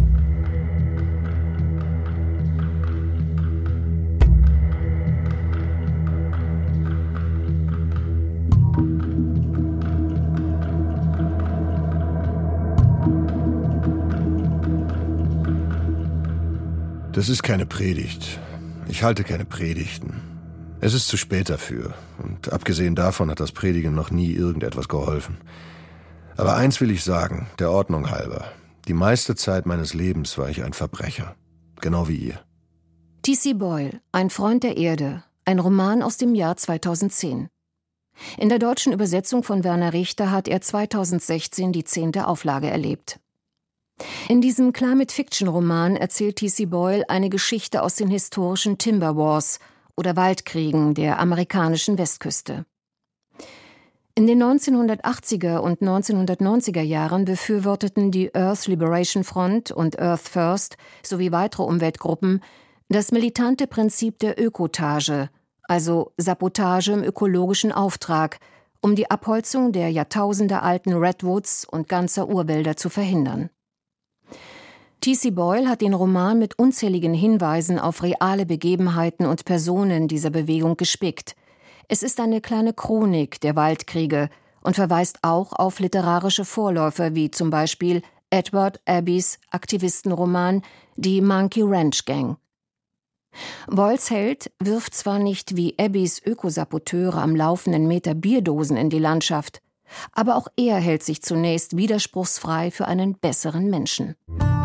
Das ist keine Predigt. Ich halte keine Predigten. Es ist zu spät dafür. Und abgesehen davon hat das Predigen noch nie irgendetwas geholfen. Aber eins will ich sagen, der Ordnung halber. Die meiste Zeit meines Lebens war ich ein Verbrecher. Genau wie ihr. T.C. Boyle, Ein Freund der Erde. Ein Roman aus dem Jahr 2010. In der deutschen Übersetzung von Werner Richter hat er 2016 die 10. Auflage erlebt. In diesem Climate-Fiction-Roman erzählt T.C. Boyle eine Geschichte aus den historischen Timber Wars oder Waldkriegen der amerikanischen Westküste. In den 1980er und 1990er Jahren befürworteten die Earth Liberation Front und Earth First sowie weitere Umweltgruppen das militante Prinzip der Ökotage, also Sabotage im ökologischen Auftrag, um die Abholzung der jahrtausendealten Redwoods und ganzer Urwälder zu verhindern. T.C. Boyle hat den Roman mit unzähligen Hinweisen auf reale Begebenheiten und Personen dieser Bewegung gespickt. Es ist eine kleine Chronik der Waldkriege und verweist auch auf literarische Vorläufer wie zum Beispiel Edward Abbys Aktivistenroman Die Monkey Ranch Gang. Boyles Held wirft zwar nicht wie Abbys Ökosaboteure am laufenden Meter Bierdosen in die Landschaft, aber auch er hält sich zunächst widerspruchsfrei für einen besseren Menschen.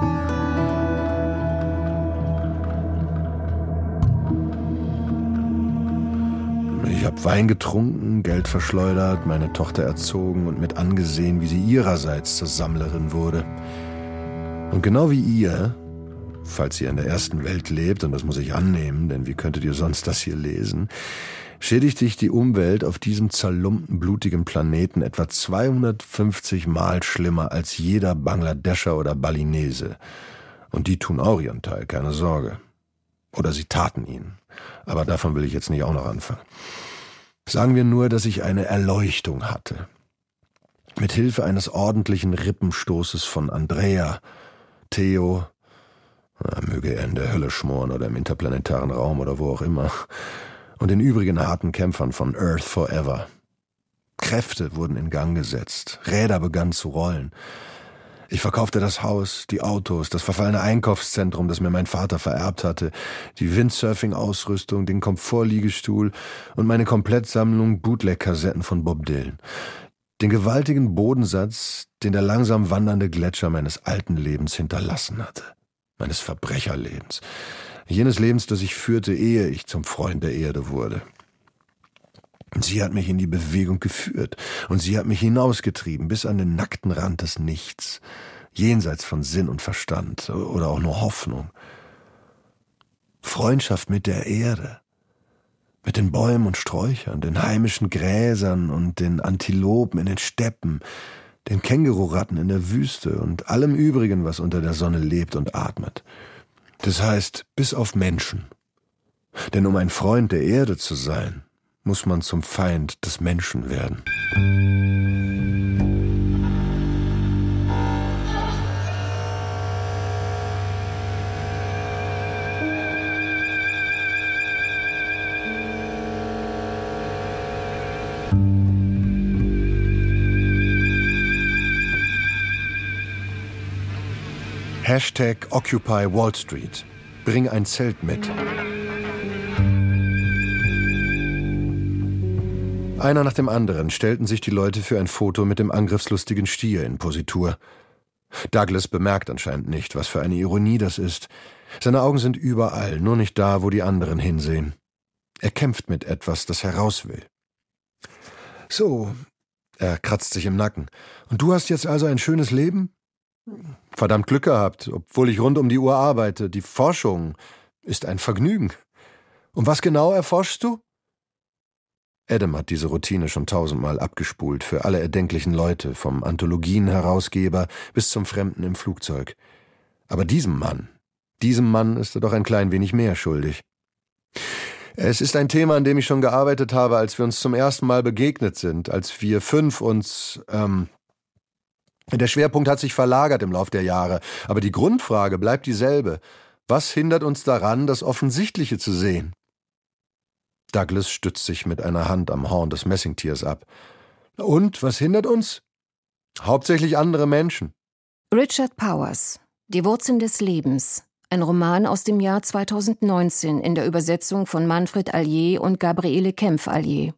Ich habe Wein getrunken, Geld verschleudert, meine Tochter erzogen und mit angesehen, wie sie ihrerseits zur Sammlerin wurde. Und genau wie ihr, falls ihr in der ersten Welt lebt, und das muss ich annehmen, denn wie könntet ihr sonst das hier lesen, schädigt dich die Umwelt auf diesem zerlumpten, blutigen Planeten etwa 250 Mal schlimmer als jeder Bangladescher oder Balinese. Und die tun auch ihren Teil, keine Sorge. Oder sie taten ihn. Aber davon will ich jetzt nicht auch noch anfangen. Sagen wir nur, dass ich eine Erleuchtung hatte. Mit Hilfe eines ordentlichen Rippenstoßes von Andrea, Theo, möge er in der Hölle schmoren oder im interplanetaren Raum oder wo auch immer, und den übrigen harten Kämpfern von Earth Forever. Kräfte wurden in Gang gesetzt, Räder begannen zu rollen. Ich verkaufte das Haus, die Autos, das verfallene Einkaufszentrum, das mir mein Vater vererbt hatte, die Windsurfing-Ausrüstung, den Komfortliegestuhl und meine Komplettsammlung Bootleg-Kassetten von Bob Dylan. Den gewaltigen Bodensatz, den der langsam wandernde Gletscher meines alten Lebens hinterlassen hatte. Meines Verbrecherlebens. Jenes Lebens, das ich führte, ehe ich zum Freund der Erde wurde. Sie hat mich in die Bewegung geführt und sie hat mich hinausgetrieben bis an den nackten Rand des Nichts, jenseits von Sinn und Verstand oder auch nur Hoffnung. Freundschaft mit der Erde, mit den Bäumen und Sträuchern, den heimischen Gräsern und den Antilopen in den Steppen, den Kängururatten in der Wüste und allem Übrigen, was unter der Sonne lebt und atmet. Das heißt, bis auf Menschen. Denn um ein Freund der Erde zu sein, muss man zum Feind des Menschen werden. Hashtag Occupy Wall Street. Bring ein Zelt mit. Einer nach dem anderen stellten sich die Leute für ein Foto mit dem angriffslustigen Stier in Positur. Douglas bemerkt anscheinend nicht, was für eine Ironie das ist. Seine Augen sind überall, nur nicht da, wo die anderen hinsehen. Er kämpft mit etwas, das heraus will. So, er kratzt sich im Nacken. Und du hast jetzt also ein schönes Leben? Verdammt Glück gehabt, obwohl ich rund um die Uhr arbeite. Die Forschung ist ein Vergnügen. Und was genau erforschst du? Adam hat diese Routine schon 1000-mal abgespult für alle erdenklichen Leute, vom Anthologien-Herausgeber bis zum Fremden im Flugzeug. Aber diesem Mann ist er doch ein klein wenig mehr schuldig. Es ist ein Thema, an dem ich schon gearbeitet habe, als wir uns zum ersten Mal begegnet sind, als wir 5 uns... Der Schwerpunkt hat sich verlagert im Lauf der Jahre, aber die Grundfrage bleibt dieselbe. Was hindert uns daran, das Offensichtliche zu sehen? Douglas stützt sich mit einer Hand am Horn des Messingtiers ab. Und, was hindert uns? Hauptsächlich andere Menschen. Richard Powers, Die Wurzeln des Lebens. Ein Roman aus dem Jahr 2019 in der Übersetzung von Manfred Allier und Gabriele Kempf-Allier.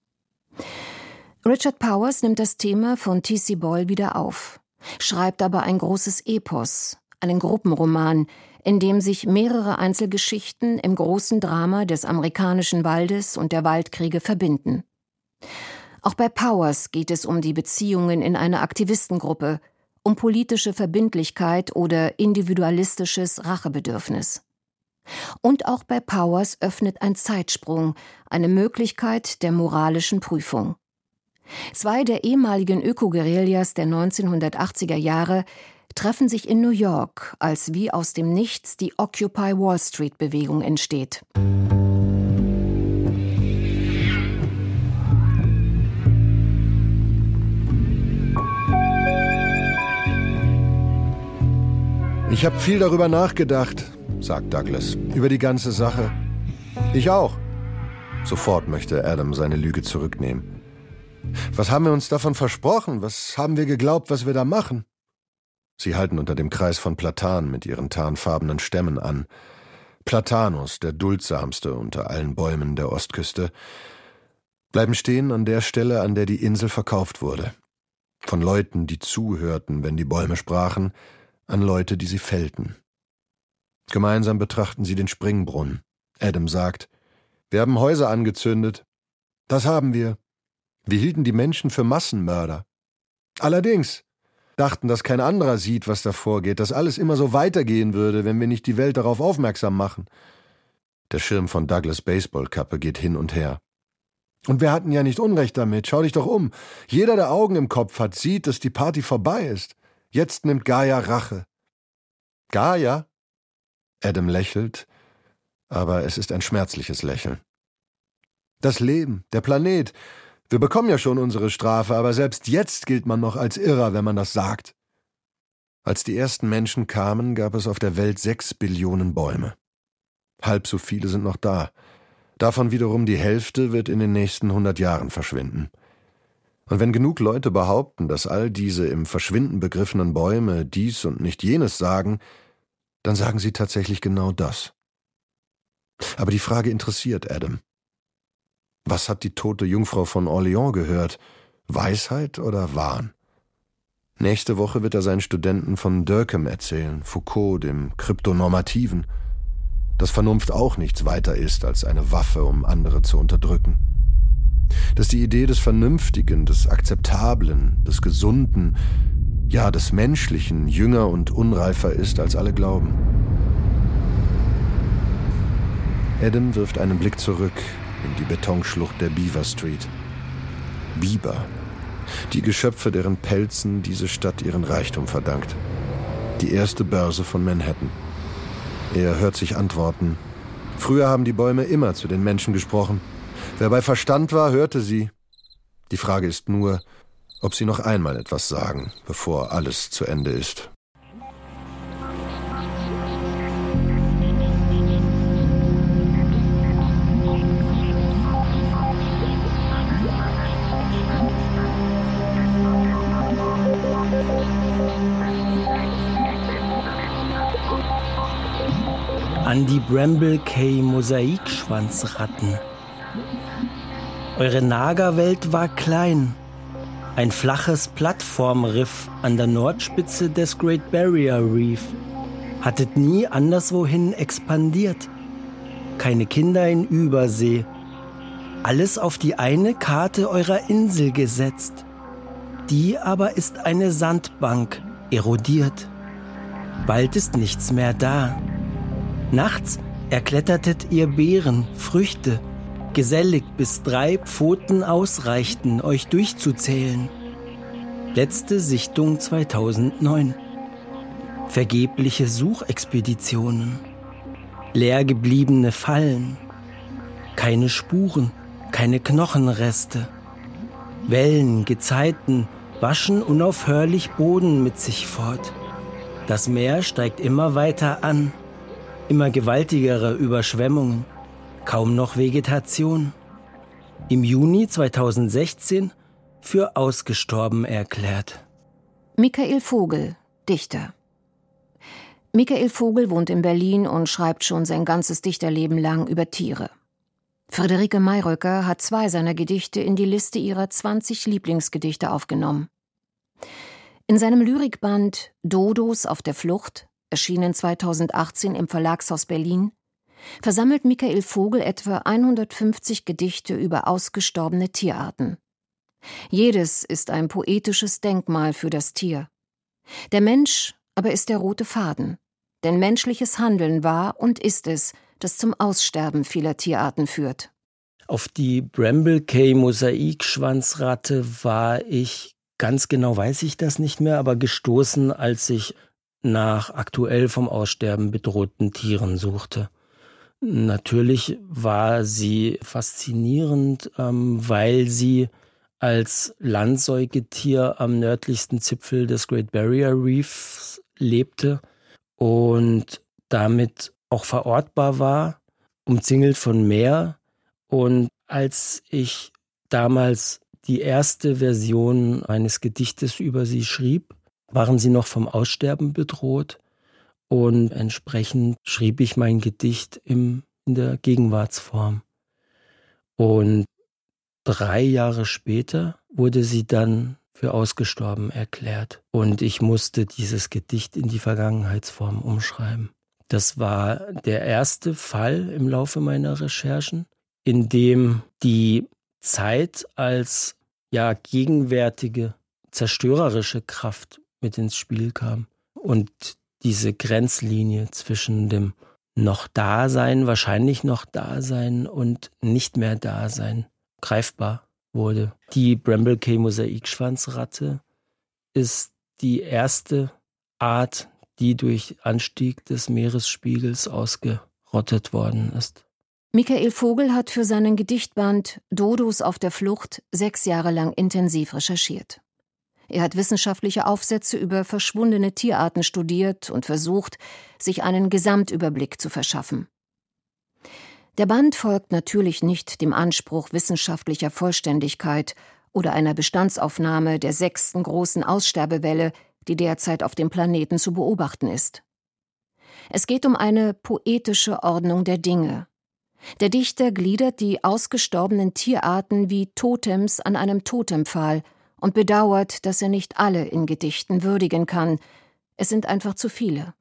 Richard Powers nimmt das Thema von T.C. Boyle wieder auf, schreibt aber ein großes Epos, einen Gruppenroman, in dem sich mehrere Einzelgeschichten im großen Drama des amerikanischen Waldes und der Waldkriege verbinden. Auch bei Powers geht es um die Beziehungen in einer Aktivistengruppe, um politische Verbindlichkeit oder individualistisches Rachebedürfnis. Und auch bei Powers öffnet ein Zeitsprung eine Möglichkeit der moralischen Prüfung. 2 der ehemaligen Öko-Guerillas der 1980er Jahre treffen sich in New York, als wie aus dem Nichts die Occupy Wall Street-Bewegung entsteht. Ich habe viel darüber nachgedacht, sagt Douglas, über die ganze Sache. Ich auch. Sofort möchte Adam seine Lüge zurücknehmen. Was haben wir uns davon versprochen? Was haben wir geglaubt, was wir da machen? Sie halten unter dem Kreis von Platanen mit ihren tarnfarbenen Stämmen an. Platanus, der duldsamste unter allen Bäumen der Ostküste, bleiben stehen an der Stelle, an der die Insel verkauft wurde. Von Leuten, die zuhörten, wenn die Bäume sprachen, an Leute, die sie fällten. Gemeinsam betrachten sie den Springbrunnen. Adam sagt, wir haben Häuser angezündet. Das haben wir. Wir hielten die Menschen für Massenmörder. Allerdings, Dachten, dass kein anderer sieht, was da vorgeht, dass alles immer so weitergehen würde, wenn wir nicht die Welt darauf aufmerksam machen. Der Schirm von Douglas' Baseballkappe geht hin und her. Und wir hatten ja nicht Unrecht damit. Schau dich doch um. Jeder, der Augen im Kopf hat, sieht, dass die Party vorbei ist. Jetzt nimmt Gaia Rache. Gaia? Adam lächelt, aber es ist ein schmerzliches Lächeln. Das Leben, der Planet. Wir bekommen ja schon unsere Strafe, aber selbst jetzt gilt man noch als Irrer, wenn man das sagt. Als die ersten Menschen kamen, gab es auf der Welt 6 Billionen Bäume. Halb so viele sind noch da. Davon wiederum die Hälfte wird in den nächsten 100 Jahren verschwinden. Und wenn genug Leute behaupten, dass all diese im Verschwinden begriffenen Bäume dies und nicht jenes sagen, dann sagen sie tatsächlich genau das. Aber die Frage interessiert Adam. Was hat die tote Jungfrau von Orleans gehört? Weisheit oder Wahn? Nächste Woche wird er seinen Studenten von Durkheim erzählen, Foucault, dem Kryptonormativen. Dass Vernunft auch nichts weiter ist als eine Waffe, um andere zu unterdrücken. Dass die Idee des Vernünftigen, des Akzeptablen, des Gesunden, ja des Menschlichen jünger und unreifer ist, als alle glauben. Adam wirft einen Blick zurück in die Betonschlucht der Beaver Street. Biber, die Geschöpfe, deren Pelzen diese Stadt ihren Reichtum verdankt. Die erste Börse von Manhattan. Er hört sich antworten. Früher haben die Bäume immer zu den Menschen gesprochen. Wer bei Verstand war, hörte sie. Die Frage ist nur, ob sie noch einmal etwas sagen, bevor alles zu Ende ist. An die Bramble Cay Mosaikschwanzratten. Eure Nagerwelt war klein. Ein flaches Plattformriff an der Nordspitze des Great Barrier Reef. Hattet nie anderswohin expandiert. Keine Kinder in Übersee. Alles auf die eine Karte eurer Insel gesetzt. Die aber ist eine Sandbank, erodiert. Bald ist nichts mehr da. Nachts erklettertet ihr Beeren, Früchte, gesellig bis 3 Pfoten ausreichten, euch durchzuzählen. Letzte Sichtung 2009. Vergebliche Suchexpeditionen. Leer gebliebene Fallen. Keine Spuren, keine Knochenreste. Wellen, Gezeiten waschen unaufhörlich Boden mit sich fort. Das Meer steigt immer weiter an. Immer gewaltigere Überschwemmungen, kaum noch Vegetation. Im Juni 2016 für ausgestorben erklärt. Michael Vogel, Dichter. Michael Vogel wohnt in Berlin und schreibt schon sein ganzes Dichterleben lang über Tiere. Friederike Mayröcker hat 2 seiner Gedichte in die Liste ihrer 20 Lieblingsgedichte aufgenommen. In seinem Lyrikband Dodos auf der Flucht, erschienen 2018 im Verlagshaus Berlin, versammelt Michael Vogel etwa 150 Gedichte über ausgestorbene Tierarten. Jedes ist ein poetisches Denkmal für das Tier. Der Mensch aber ist der rote Faden, denn menschliches Handeln war und ist es, das zum Aussterben vieler Tierarten führt. Auf die Bramble Cay Mosaikschwanzratte war ich, ganz genau weiß ich das nicht mehr, aber gestoßen, als ich nach aktuell vom Aussterben bedrohten Tieren suchte. Natürlich war sie faszinierend, weil sie als Landsäugetier am nördlichsten Zipfel des Great Barrier Reefs lebte und damit auch verortbar war, umzingelt von Meer. Und als ich damals die erste Version eines Gedichtes über sie schrieb, waren sie noch vom Aussterben bedroht und entsprechend schrieb ich mein Gedicht in der Gegenwartsform. Und 3 Jahre später wurde sie dann für ausgestorben erklärt und ich musste dieses Gedicht in die Vergangenheitsform umschreiben. Das war der erste Fall im Laufe meiner Recherchen, in dem die Zeit als gegenwärtige zerstörerische Kraft mit ins Spiel kam. Und diese Grenzlinie zwischen dem noch Dasein, wahrscheinlich noch Dasein und nicht mehr Dasein greifbar wurde. Die Bramble Cay Mosaikschwanzratte ist die erste Art, die durch Anstieg des Meeresspiegels ausgerottet worden ist. Michael Vogel hat für seinen Gedichtband »Dodos auf der Flucht« 6 Jahre lang intensiv recherchiert. Er hat wissenschaftliche Aufsätze über verschwundene Tierarten studiert und versucht, sich einen Gesamtüberblick zu verschaffen. Der Band folgt natürlich nicht dem Anspruch wissenschaftlicher Vollständigkeit oder einer Bestandsaufnahme der 6. großen Aussterbewelle, die derzeit auf dem Planeten zu beobachten ist. Es geht um eine poetische Ordnung der Dinge. Der Dichter gliedert die ausgestorbenen Tierarten wie Totems an einem Totempfahl und bedauert, dass er nicht alle in Gedichten würdigen kann. Es sind einfach zu viele.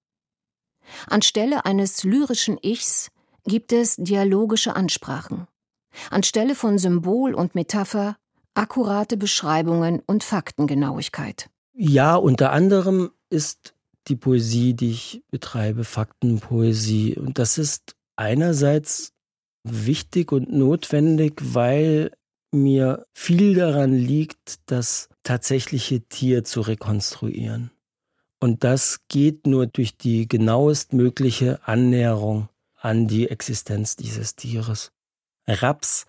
Anstelle eines lyrischen Ichs gibt es dialogische Ansprachen. Anstelle von Symbol und Metapher akkurate Beschreibungen und Faktengenauigkeit. Ja, unter anderem ist die Poesie, die ich betreibe, Faktenpoesie. Und das ist einerseits wichtig und notwendig, weil mir viel daran liegt, das tatsächliche Tier zu rekonstruieren. Und das geht nur durch die genauestmögliche Annäherung an die Existenz dieses Tieres. Raps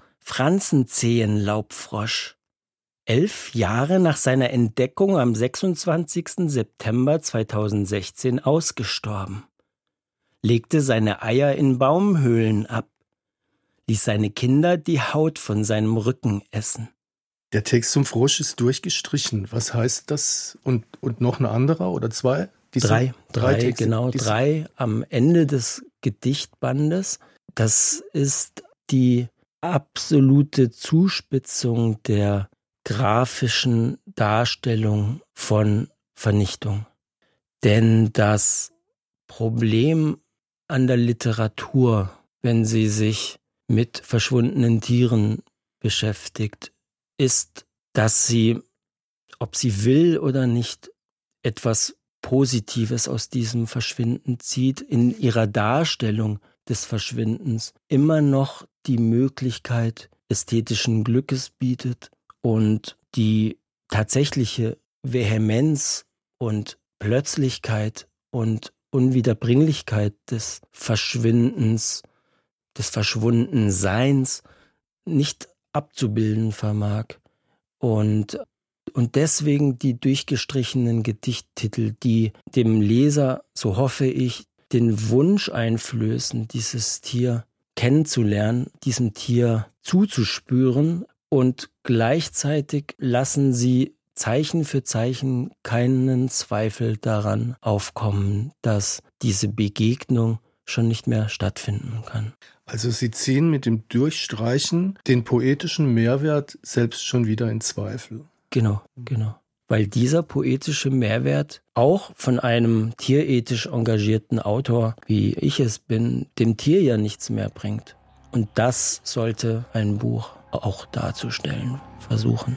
Franzenzehenlaubfrosch, 11 Jahre nach seiner Entdeckung am 26. September 2016 ausgestorben, legte seine Eier in Baumhöhlen ab, ließ seine Kinder die Haut von seinem Rücken essen. Der Text zum Frosch ist durchgestrichen. Was heißt das? Und noch ein anderer oder 2? Drei Texte. Genau, Diese 3 am Ende des Gedichtbandes. Das ist die absolute Zuspitzung der grafischen Darstellung von Vernichtung. Denn das Problem an der Literatur, wenn sie sich mit verschwundenen Tieren beschäftigt, ist, dass sie, ob sie will oder nicht, etwas Positives aus diesem Verschwinden zieht, in ihrer Darstellung des Verschwindens immer noch die Möglichkeit ästhetischen Glückes bietet und die tatsächliche Vehemenz und Plötzlichkeit und Unwiederbringlichkeit des Verschwindens, des Verschwundenseins nicht abzubilden vermag. Und deswegen die durchgestrichenen Gedichttitel, die dem Leser, so hoffe ich, den Wunsch einflößen, dieses Tier kennenzulernen, diesem Tier zuzuspüren, und gleichzeitig lassen sie Zeichen für Zeichen keinen Zweifel daran aufkommen, dass diese Begegnung schon nicht mehr stattfinden kann. Also Sie ziehen mit dem Durchstreichen den poetischen Mehrwert selbst schon wieder in Zweifel. Genau. Weil dieser poetische Mehrwert auch von einem tierethisch engagierten Autor, wie ich es bin, dem Tier ja nichts mehr bringt. Und das sollte ein Buch auch darzustellen versuchen.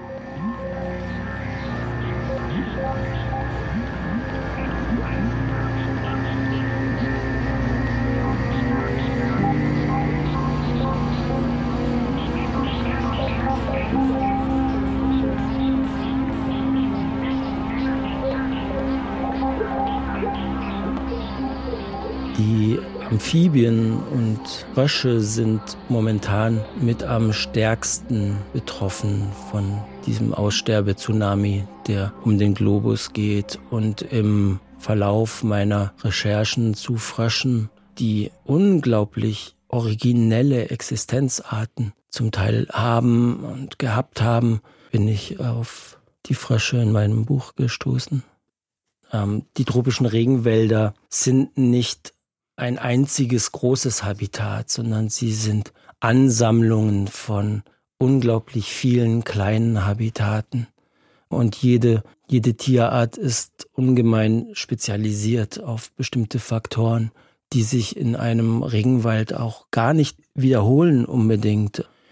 Die Amphibien und Frösche sind momentan mit am stärksten betroffen von diesem Aussterbe-Tsunami, der um den Globus geht. Und im Verlauf meiner Recherchen zu Fröschen, die unglaublich originelle Existenzarten zum Teil haben und gehabt haben, bin ich auf die Frösche in meinem Buch gestoßen. Die tropischen Regenwälder sind nicht ein einziges großes Habitat, sondern sie sind Ansammlungen von unglaublich vielen kleinen Habitaten. Und jede Tierart ist ungemein spezialisiert auf bestimmte Faktoren, die sich in einem Regenwald auch gar nicht wiederholen unbedingt.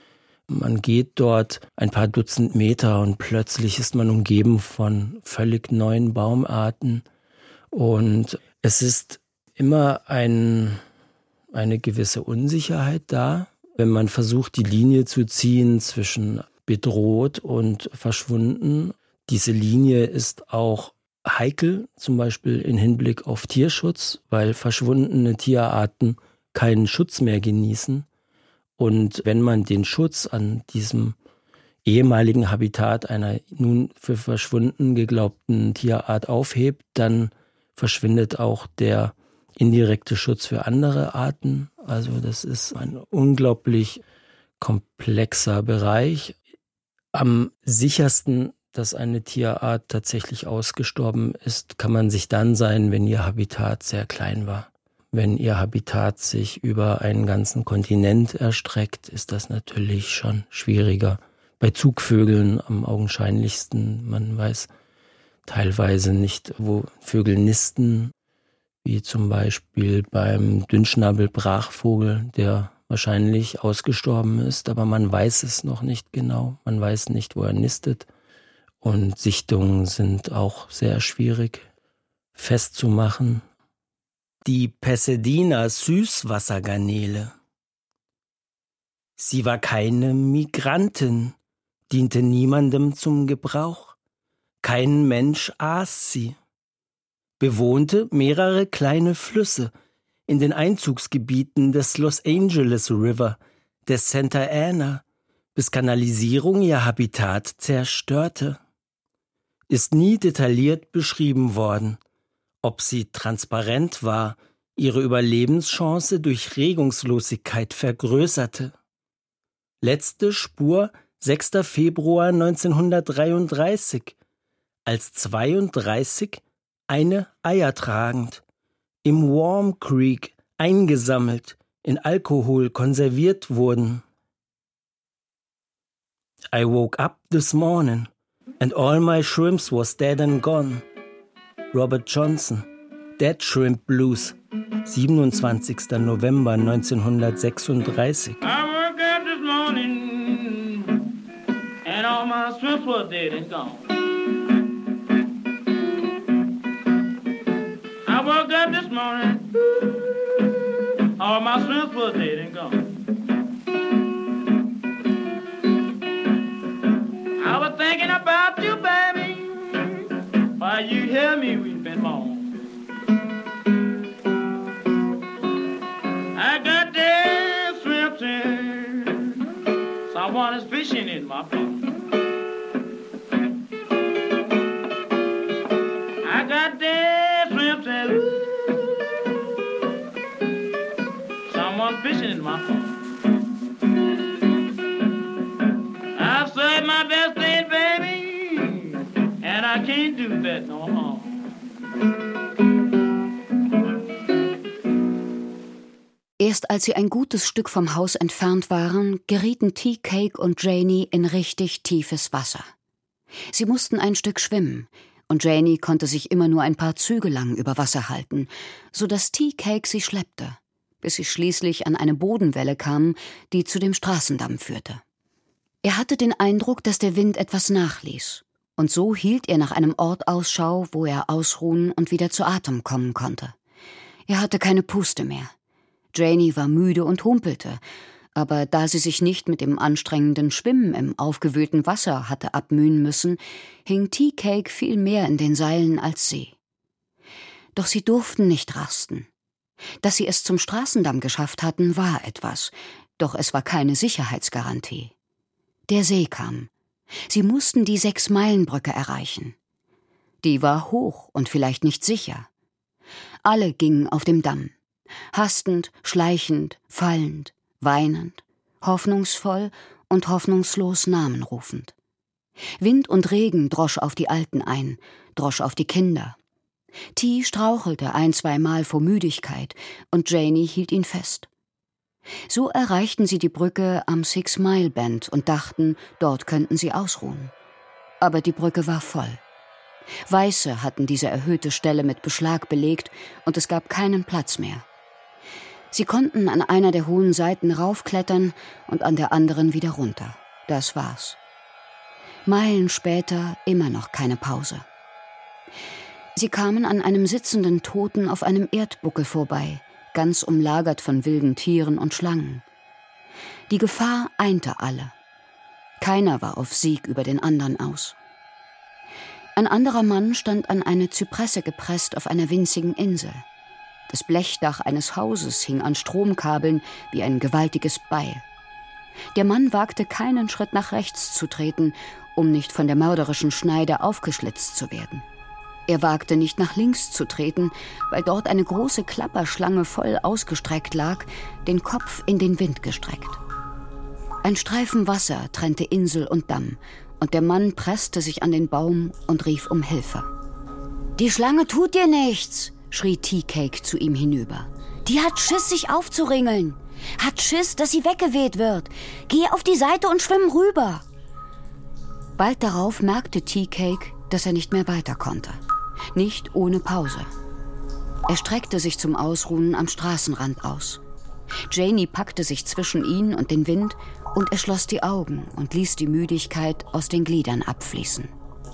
Man geht dort ein paar Dutzend Meter und plötzlich ist man umgeben von völlig neuen Baumarten. Und es ist immer eine gewisse Unsicherheit da, wenn man versucht, die Linie zu ziehen zwischen bedroht und verschwunden. Diese Linie ist auch heikel, zum Beispiel im Hinblick auf Tierschutz, weil verschwundene Tierarten keinen Schutz mehr genießen. Und wenn man den Schutz an diesem ehemaligen Habitat einer nun für verschwunden geglaubten Tierart aufhebt, dann verschwindet auch der indirekte Schutz für andere Arten. Also das ist ein unglaublich komplexer Bereich. Am sichersten, dass eine Tierart tatsächlich ausgestorben ist, kann man sich dann sein, wenn ihr Habitat sehr klein war. Wenn ihr Habitat sich über einen ganzen Kontinent erstreckt, ist das natürlich schon schwieriger. Bei Zugvögeln am augenscheinlichsten. Man weiß teilweise nicht, wo Vögel nisten, wie zum Beispiel beim Dünnschnabelbrachvogel, der wahrscheinlich ausgestorben ist, aber man weiß es noch nicht genau. Man weiß nicht, wo er nistet. Und Sichtungen sind auch sehr schwierig festzumachen. Die Pasadena-Süßwassergarnele. Sie war keine Migrantin, diente niemandem zum Gebrauch. Kein Mensch aß sie. Bewohnte mehrere kleine Flüsse in den Einzugsgebieten des Los Angeles River, des Santa Ana, bis Kanalisierung ihr Habitat zerstörte. Ist nie detailliert beschrieben worden, ob sie transparent war, ihre Überlebenschance durch Regungslosigkeit vergrößerte. Letzte Spur 6. Februar 1933, als 32 eine Eier tragend, im Warm Creek eingesammelt, in Alkohol konserviert wurden. I woke up this morning and all my shrimps was dead and gone. Robert Johnson, Dead Shrimp Blues, 27. November 1936. I woke up this morning and all my shrimps were dead and gone. I woke up this morning, all my shrimps were dead and gone. I was thinking about you, baby, while you hear me weeping more. I got dead shrimps in, someone is fishing in my pond. I got dead shrimps in, someone fishing in my pond. I've saved my best day, baby, and I can't do that no more. Erst als sie ein gutes Stück vom Haus entfernt waren, gerieten Tea Cake und Janie in richtig tiefes Wasser. Sie mussten ein Stück schwimmen, und Janie konnte sich immer nur ein paar Züge lang über Wasser halten, so dass Tea Cake sie schleppte, bis sie schließlich an eine Bodenwelle kamen, die zu dem Straßendamm führte. Er hatte den Eindruck, dass der Wind etwas nachließ, und so hielt er nach einem Ort Ausschau, wo er ausruhen und wieder zu Atem kommen konnte. Er hatte keine Puste mehr. Janie war müde und humpelte, aber da sie sich nicht mit dem anstrengenden Schwimmen im aufgewühlten Wasser hatte abmühen müssen, hing Tea Cake viel mehr in den Seilen als sie. Doch sie durften nicht rasten. Dass sie es zum Straßendamm geschafft hatten, war etwas, doch es war keine Sicherheitsgarantie. Der See kam. Sie mussten die 6-Meilen-Brücke erreichen. Die war hoch und vielleicht nicht sicher. Alle gingen auf dem Damm. Hastend, schleichend, fallend, weinend, hoffnungsvoll und hoffnungslos Namen rufend. Wind und Regen drosch auf die Alten ein, drosch auf die Kinder. T strauchelte 1-2 Mal vor Müdigkeit und Janie hielt ihn fest. So erreichten sie die Brücke am 6-Mile-Bend und dachten, dort könnten sie ausruhen. Aber die Brücke war voll. Weiße hatten diese erhöhte Stelle mit Beschlag belegt und es gab keinen Platz mehr. Sie konnten an einer der hohen Seiten raufklettern und an der anderen wieder runter. Das war's. Meilen später immer noch keine Pause. Sie kamen an einem sitzenden Toten auf einem Erdbuckel vorbei, ganz umlagert von wilden Tieren und Schlangen. Die Gefahr einte alle. Keiner war auf Sieg über den anderen aus. Ein anderer Mann stand an eine Zypresse gepresst auf einer winzigen Insel. Das Blechdach eines Hauses hing an Stromkabeln wie ein gewaltiges Beil. Der Mann wagte keinen Schritt nach rechts zu treten, um nicht von der mörderischen Schneide aufgeschlitzt zu werden. Er wagte nicht nach links zu treten, weil dort eine große Klapperschlange voll ausgestreckt lag, den Kopf in den Wind gestreckt. Ein Streifen Wasser trennte Insel und Damm, und der Mann presste sich an den Baum und rief um Hilfe. »Die Schlange tut dir nichts«, schrie Tea-Cake zu ihm hinüber. »Die hat Schiss, sich aufzuringeln. Hat Schiss, dass sie weggeweht wird. Geh auf die Seite und schwimm rüber.« Bald darauf merkte Tea-Cake, dass er nicht mehr weiter konnte. Nicht ohne Pause. Er streckte sich zum Ausruhen am Straßenrand aus. Janie packte sich zwischen ihn und den Wind und er schloss die Augen und ließ die Müdigkeit aus den Gliedern abfließen.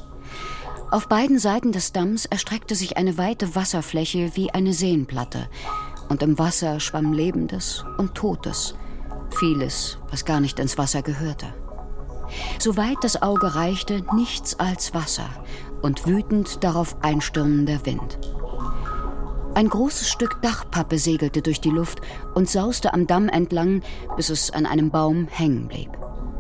Auf beiden Seiten des Damms erstreckte sich eine weite Wasserfläche wie eine Seenplatte und im Wasser schwamm Lebendes und Totes, vieles, was gar nicht ins Wasser gehörte. Soweit das Auge reichte, nichts als Wasser und wütend darauf einstürmender Wind. Ein großes Stück Dachpappe segelte durch die Luft und sauste am Damm entlang, bis es an einem Baum hängen blieb.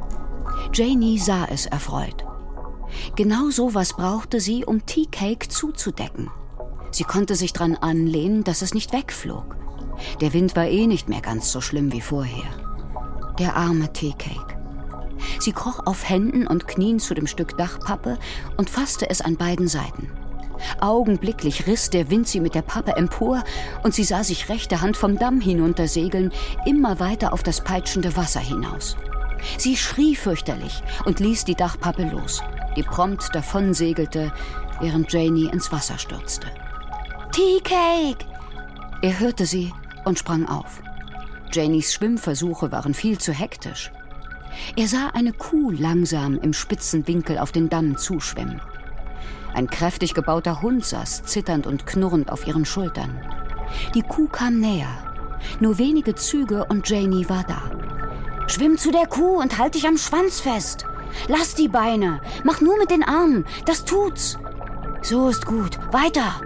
Janie sah es erfreut. Genau so was brauchte sie, um Tea-Cake zuzudecken. Sie konnte sich dran anlehnen, dass es nicht wegflog. Der Wind war nicht mehr ganz so schlimm wie vorher. Der arme Tea-Cake. Sie kroch auf Händen und Knien zu dem Stück Dachpappe und fasste es an beiden Seiten. Augenblicklich riss der Wind sie mit der Pappe empor und sie sah sich rechte Hand vom Damm hinuntersegeln, immer weiter auf das peitschende Wasser hinaus. Sie schrie fürchterlich und ließ die Dachpappe los, die prompt davonsegelte, während Janie ins Wasser stürzte. »Tea-Cake!« Er hörte sie und sprang auf. Janies Schwimmversuche waren viel zu hektisch. Er sah eine Kuh langsam im spitzen Winkel auf den Damm zuschwimmen. Ein kräftig gebauter Hund saß zitternd und knurrend auf ihren Schultern. Die Kuh kam näher. Nur wenige Züge und Janie war da. »Schwimm zu der Kuh und halt dich am Schwanz fest. Lass die Beine. Mach nur mit den Armen. Das tut's. So ist gut. Weiter!«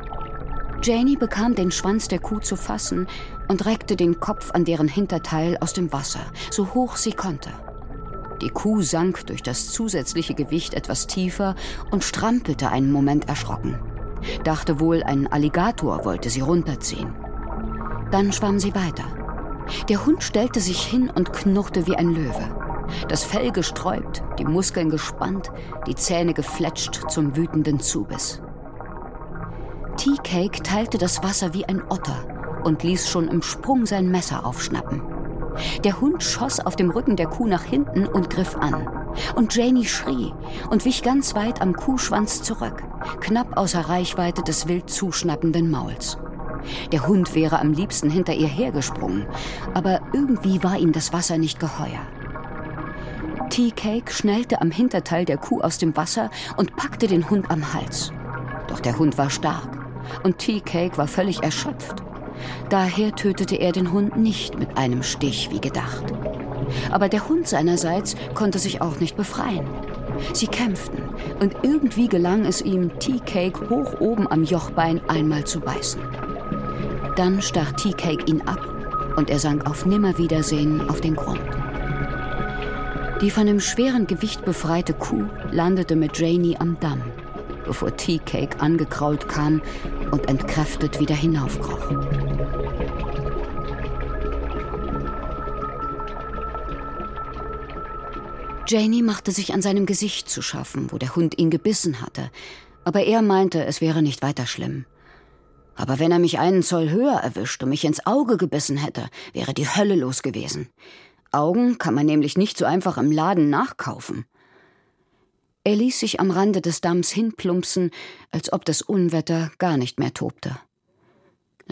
Janie bekam den Schwanz der Kuh zu fassen und reckte den Kopf an deren Hinterteil aus dem Wasser, so hoch sie konnte. Die Kuh sank durch das zusätzliche Gewicht etwas tiefer und strampelte einen Moment erschrocken. Dachte wohl, ein Alligator wollte sie runterziehen. Dann schwamm sie weiter. Der Hund stellte sich hin und knurrte wie ein Löwe. Das Fell gesträubt, die Muskeln gespannt, die Zähne gefletscht zum wütenden Zubiss. Tea-Cake teilte das Wasser wie ein Otter und ließ schon im Sprung sein Messer aufschnappen. Der Hund schoss auf dem Rücken der Kuh nach hinten und griff an. Und Janie schrie und wich ganz weit am Kuhschwanz zurück, knapp außer Reichweite des wild zuschnappenden Mauls. Der Hund wäre am liebsten hinter ihr hergesprungen, aber irgendwie war ihm das Wasser nicht geheuer. Tea-Cake schnellte am Hinterteil der Kuh aus dem Wasser und packte den Hund am Hals. Doch der Hund war stark und Tea-Cake war völlig erschöpft. Daher tötete er den Hund nicht mit einem Stich wie gedacht. Aber der Hund seinerseits konnte sich auch nicht befreien. Sie kämpften und irgendwie gelang es ihm, Tea-Cake hoch oben am Jochbein einmal zu beißen. Dann stach Tea-Cake ihn ab und er sank auf Nimmerwiedersehen auf den Grund. Die von dem schweren Gewicht befreite Kuh landete mit Janie am Damm, bevor Tea-Cake angekrault kam und entkräftet wieder hinaufkroch. Janie machte sich an seinem Gesicht zu schaffen, wo der Hund ihn gebissen hatte, aber er meinte, es wäre nicht weiter schlimm. Aber wenn er mich einen Zoll höher erwischt und mich ins Auge gebissen hätte, wäre die Hölle los gewesen. Augen kann man nämlich nicht so einfach im Laden nachkaufen. Er ließ sich am Rande des Damms hinplumpsen, als ob das Unwetter gar nicht mehr tobte.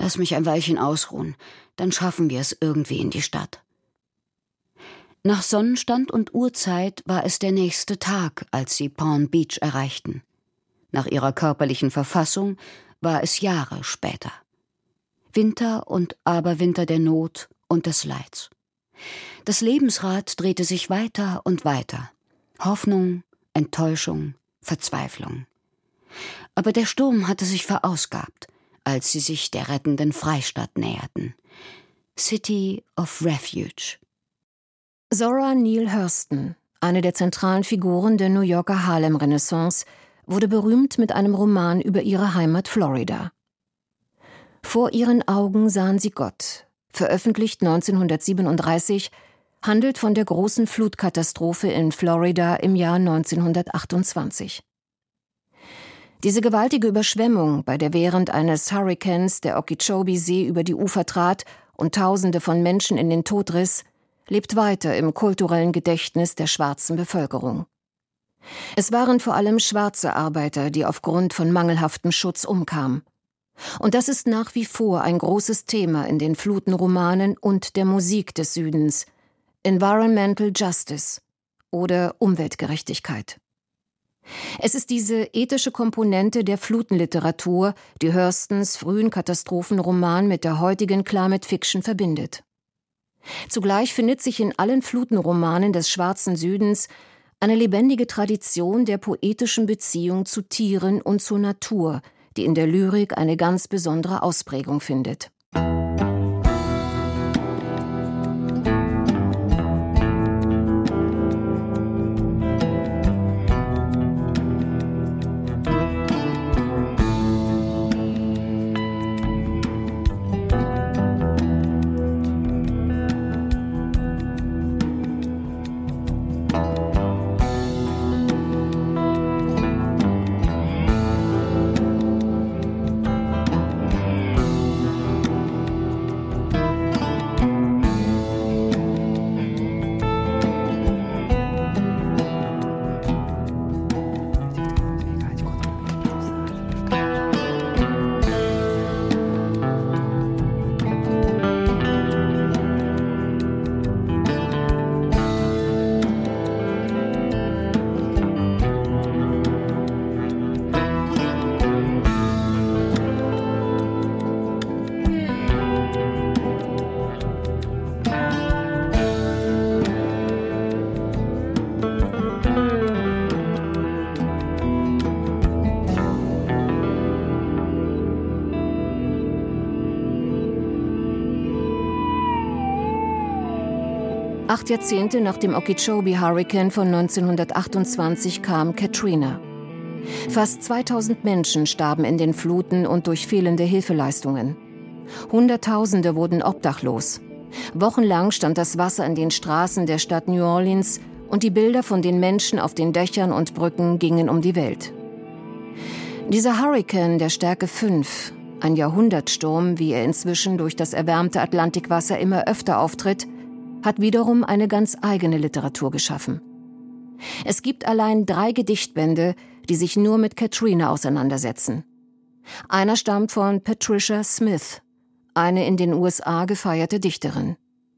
Lass mich ein Weilchen ausruhen, dann schaffen wir es irgendwie in die Stadt. Nach Sonnenstand und Uhrzeit war es der nächste Tag, als sie Palm Beach erreichten. Nach ihrer körperlichen Verfassung war es Jahre später. Winter und Aberwinter der Not und des Leids. Das Lebensrad drehte sich weiter und weiter. Hoffnung, Enttäuschung, Verzweiflung. Aber der Sturm hatte sich verausgabt, als sie sich der rettenden Freistadt näherten. City of Refuge. Zora Neale Hurston, eine der zentralen Figuren der New Yorker Harlem-Renaissance, wurde berühmt mit einem Roman über ihre Heimat Florida. Vor ihren Augen sahen sie Gott, veröffentlicht 1937, handelt von der großen Flutkatastrophe in Florida im Jahr 1928. Diese gewaltige Überschwemmung, bei der während eines Hurrikans der Okeechobee-See über die Ufer trat und Tausende von Menschen in den Tod riss, lebt weiter im kulturellen Gedächtnis der schwarzen Bevölkerung. Es waren vor allem schwarze Arbeiter, die aufgrund von mangelhaftem Schutz umkamen. Und das ist nach wie vor ein großes Thema in den Flutenromanen und der Musik des Südens: Environmental Justice oder Umweltgerechtigkeit. Es ist diese ethische Komponente der Flutenliteratur, die Hurstons frühen Katastrophenroman mit der heutigen Climate Fiction verbindet. Zugleich findet sich in allen Flutenromanen des schwarzen Südens eine lebendige Tradition der poetischen Beziehung zu Tieren und zur Natur, die in der Lyrik eine ganz besondere Ausprägung findet. Acht Jahrzehnte nach dem Okeechobee-Hurrikan von 1928 kam Katrina. Fast 2000 Menschen starben in den Fluten und durch fehlende Hilfeleistungen. Hunderttausende wurden obdachlos. Wochenlang stand das Wasser in den Straßen der Stadt New Orleans und die Bilder von den Menschen auf den Dächern und Brücken gingen um die Welt. Dieser Hurrikan der Stärke 5, ein Jahrhundertsturm, wie er inzwischen durch das erwärmte Atlantikwasser immer öfter auftritt, hat wiederum eine ganz eigene Literatur geschaffen. Es gibt allein 3 Gedichtbände, die sich nur mit Katrina auseinandersetzen. Einer stammt von Patricia Smith, eine in den USA gefeierte Dichterin.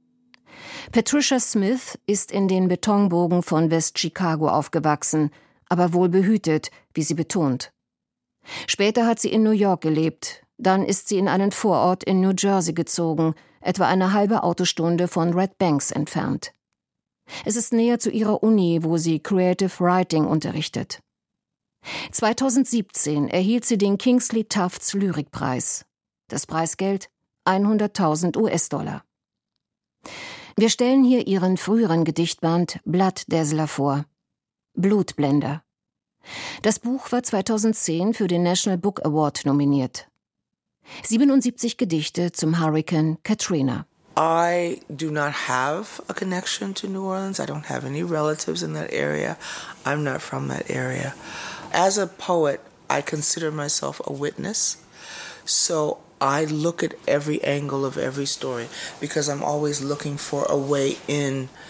Patricia Smith ist in den Betonburgen von West-Chicago aufgewachsen, aber wohlbehütet, wie sie betont. Später hat sie in New York gelebt, dann ist sie in einen Vorort in New Jersey gezogen, etwa eine halbe Autostunde von Red Banks entfernt. Es ist näher zu ihrer Uni, wo sie Creative Writing unterrichtet. 2017 erhielt sie den Kingsley Tufts Lyrikpreis. Das Preisgeld 100.000 US-Dollar. Wir stellen hier ihren früheren Gedichtband Blood Dazzler vor. Blutblender. Das Buch war 2010 für den National Book Award nominiert. 77 Gedichte zum Hurrikan Katrina. I do not have a connection to New Orleans. I don't have any relatives in that area. I'm not from that area. As a poet, I consider myself a witness. So I look at every angle of every story because I'm always looking for a way in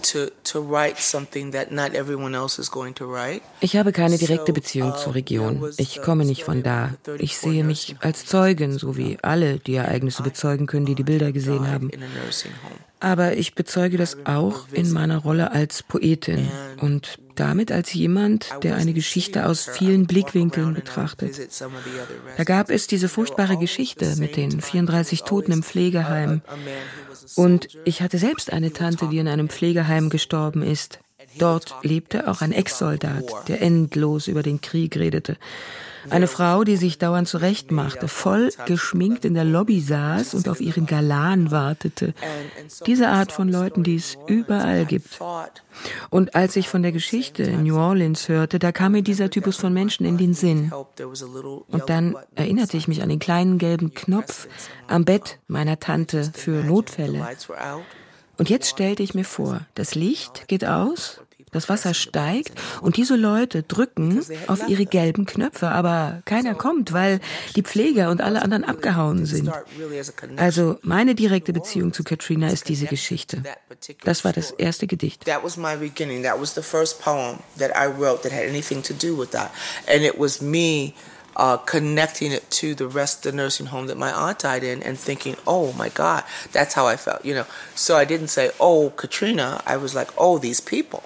Ich habe keine direkte Beziehung zur Region. Ich komme nicht von da. Ich sehe mich als Zeugin, so wie alle, die Ereignisse bezeugen können, die die Bilder gesehen haben. Aber ich bezeuge das auch in meiner Rolle als Poetin und damit als jemand, der eine Geschichte aus vielen Blickwinkeln betrachtet. Da gab es diese furchtbare Geschichte mit den 34 Toten im Pflegeheim. Und ich hatte selbst eine Tante, die in einem Pflegeheim gestorben ist. Dort lebte auch ein Ex-Soldat, der endlos über den Krieg redete. Eine Frau, die sich dauernd zurechtmachte, voll geschminkt in der Lobby saß und auf ihren Galan wartete. Diese Art von Leuten, die es überall gibt. Und als ich von der Geschichte in New Orleans hörte, da kam mir dieser Typus von Menschen in den Sinn. Und dann erinnerte ich mich an den kleinen gelben Knopf am Bett meiner Tante für Notfälle. Und jetzt stellte ich mir vor, das Licht geht aus, das Wasser steigt und diese Leute drücken auf ihre gelben Knöpfe, aber keiner kommt, weil die Pfleger und alle anderen abgehauen sind. Also meine direkte Beziehung zu Katrina ist diese Geschichte. Das war das erste Gedicht. That was my beginning. That was the first poem that I wrote that had anything to do with that. And it was me connecting it to the rest of the nursing home that my aunt died in and thinking, oh my God, that's how I felt, So I didn't say, oh, Katrina. I was like, oh, these people,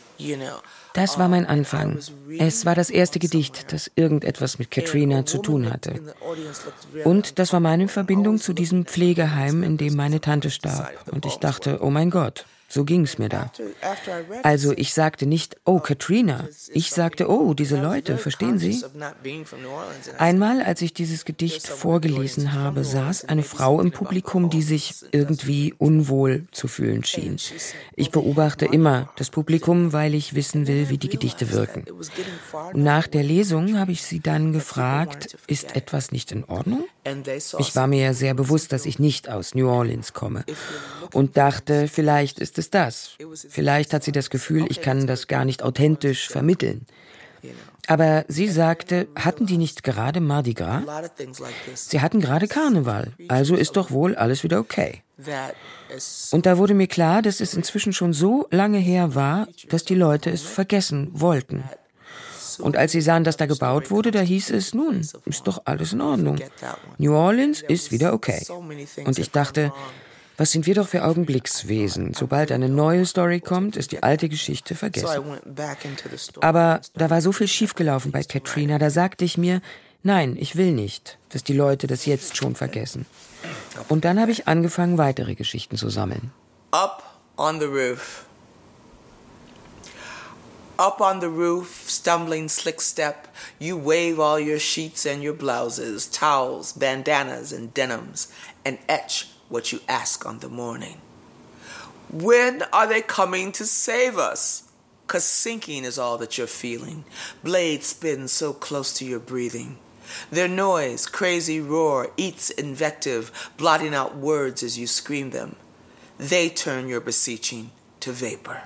Das war mein Anfang. Es war das erste Gedicht, das irgendetwas mit Katrina zu tun hatte. Und das war meine Verbindung zu diesem Pflegeheim, in dem meine Tante starb. Und ich dachte, oh mein Gott, so ging es mir da. Also ich sagte nicht, oh, Katrina. Ich sagte, oh, diese Leute, verstehen Sie? Einmal, als ich dieses Gedicht vorgelesen habe, saß eine Frau im Publikum, die sich irgendwie unwohl zu fühlen schien. Ich beobachte immer das Publikum, weil ich wissen will, wie die Gedichte wirken. Und nach der Lesung habe ich sie dann gefragt, ist etwas nicht in Ordnung? Ich war mir ja sehr bewusst, dass ich nicht aus New Orleans komme und dachte, vielleicht ist es das. Vielleicht hat sie das Gefühl, ich kann das gar nicht authentisch vermitteln. Aber sie sagte, hatten die nicht gerade Mardi Gras? Sie hatten gerade Karneval, also ist doch wohl alles wieder okay. Und da wurde mir klar, dass es inzwischen schon so lange her war, dass die Leute es vergessen wollten. Und als sie sahen, dass da gebaut wurde, da hieß es, nun, ist doch alles in Ordnung. New Orleans ist wieder okay. Und ich dachte, was sind wir doch für Augenblickswesen? Sobald eine neue Story kommt, ist die alte Geschichte vergessen. Aber da war so viel schiefgelaufen bei Katrina, da sagte ich mir, nein, ich will nicht, dass die Leute das jetzt schon vergessen. Und dann habe ich angefangen, weitere Geschichten zu sammeln. Up on the roof. Up on the roof, stumbling slick step, you wave all your sheets and your blouses, towels, bandanas and denims, and etch what you ask on the morning. When are they coming to save us? 'Cause sinking is all that you're feeling. Blade spins so close to your breathing. Their noise, crazy roar, eats invective, blotting out words as you scream them. They turn your beseeching to vapor.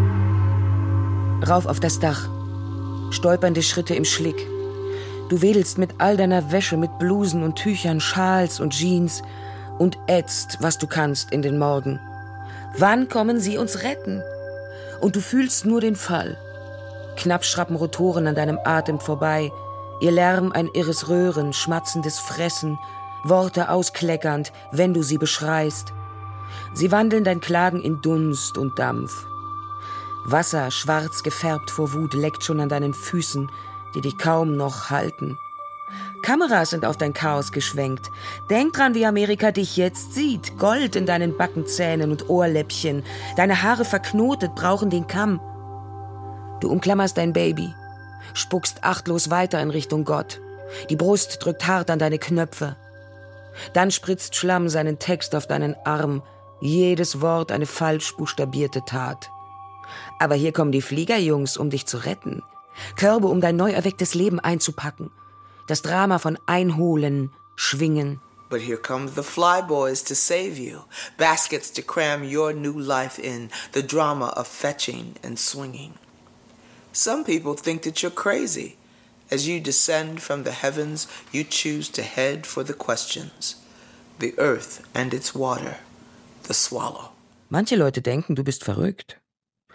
Rauf auf das Dach. Stolpernde Schritte im Schlick. Du wedelst mit all deiner Wäsche, mit Blusen und Tüchern, Schals und Jeans und ätzt, was du kannst, in den Morgen. Wann kommen sie uns retten? Und du fühlst nur den Fall. Knapp schrappen Rotoren an deinem Atem vorbei. Ihr Lärm ein irres Röhren, schmatzendes Fressen, Worte auskleckernd, wenn du sie beschreist. Sie wandeln dein Klagen in Dunst und Dampf. Wasser, schwarz gefärbt vor Wut, leckt schon an deinen Füßen, die dich kaum noch halten. Kameras sind auf dein Chaos geschwenkt. Denk dran, wie Amerika dich jetzt sieht. Gold in deinen Backenzähnen und Ohrläppchen. Deine Haare verknotet, brauchen den Kamm. Du umklammerst dein Baby, spuckst achtlos weiter in Richtung Gott. Die Brust drückt hart an deine Knöpfe. Dann spritzt Schlamm seinen Text auf deinen Arm. Jedes Wort eine falsch buchstabierte Tat. Aber hier kommen die Fliegerjungs, um dich zu retten. Körbe, um dein neu erwecktes Leben einzupacken. Das Drama von Einholen, Schwingen. But here come the flyboys to save you. Baskets to cram your new life in. The drama of fetching and swinging. Some people think that you're crazy. As you descend from the heavens, you choose to head for the questions. The earth and its water. The swallow. Manche Leute denken, du bist verrückt.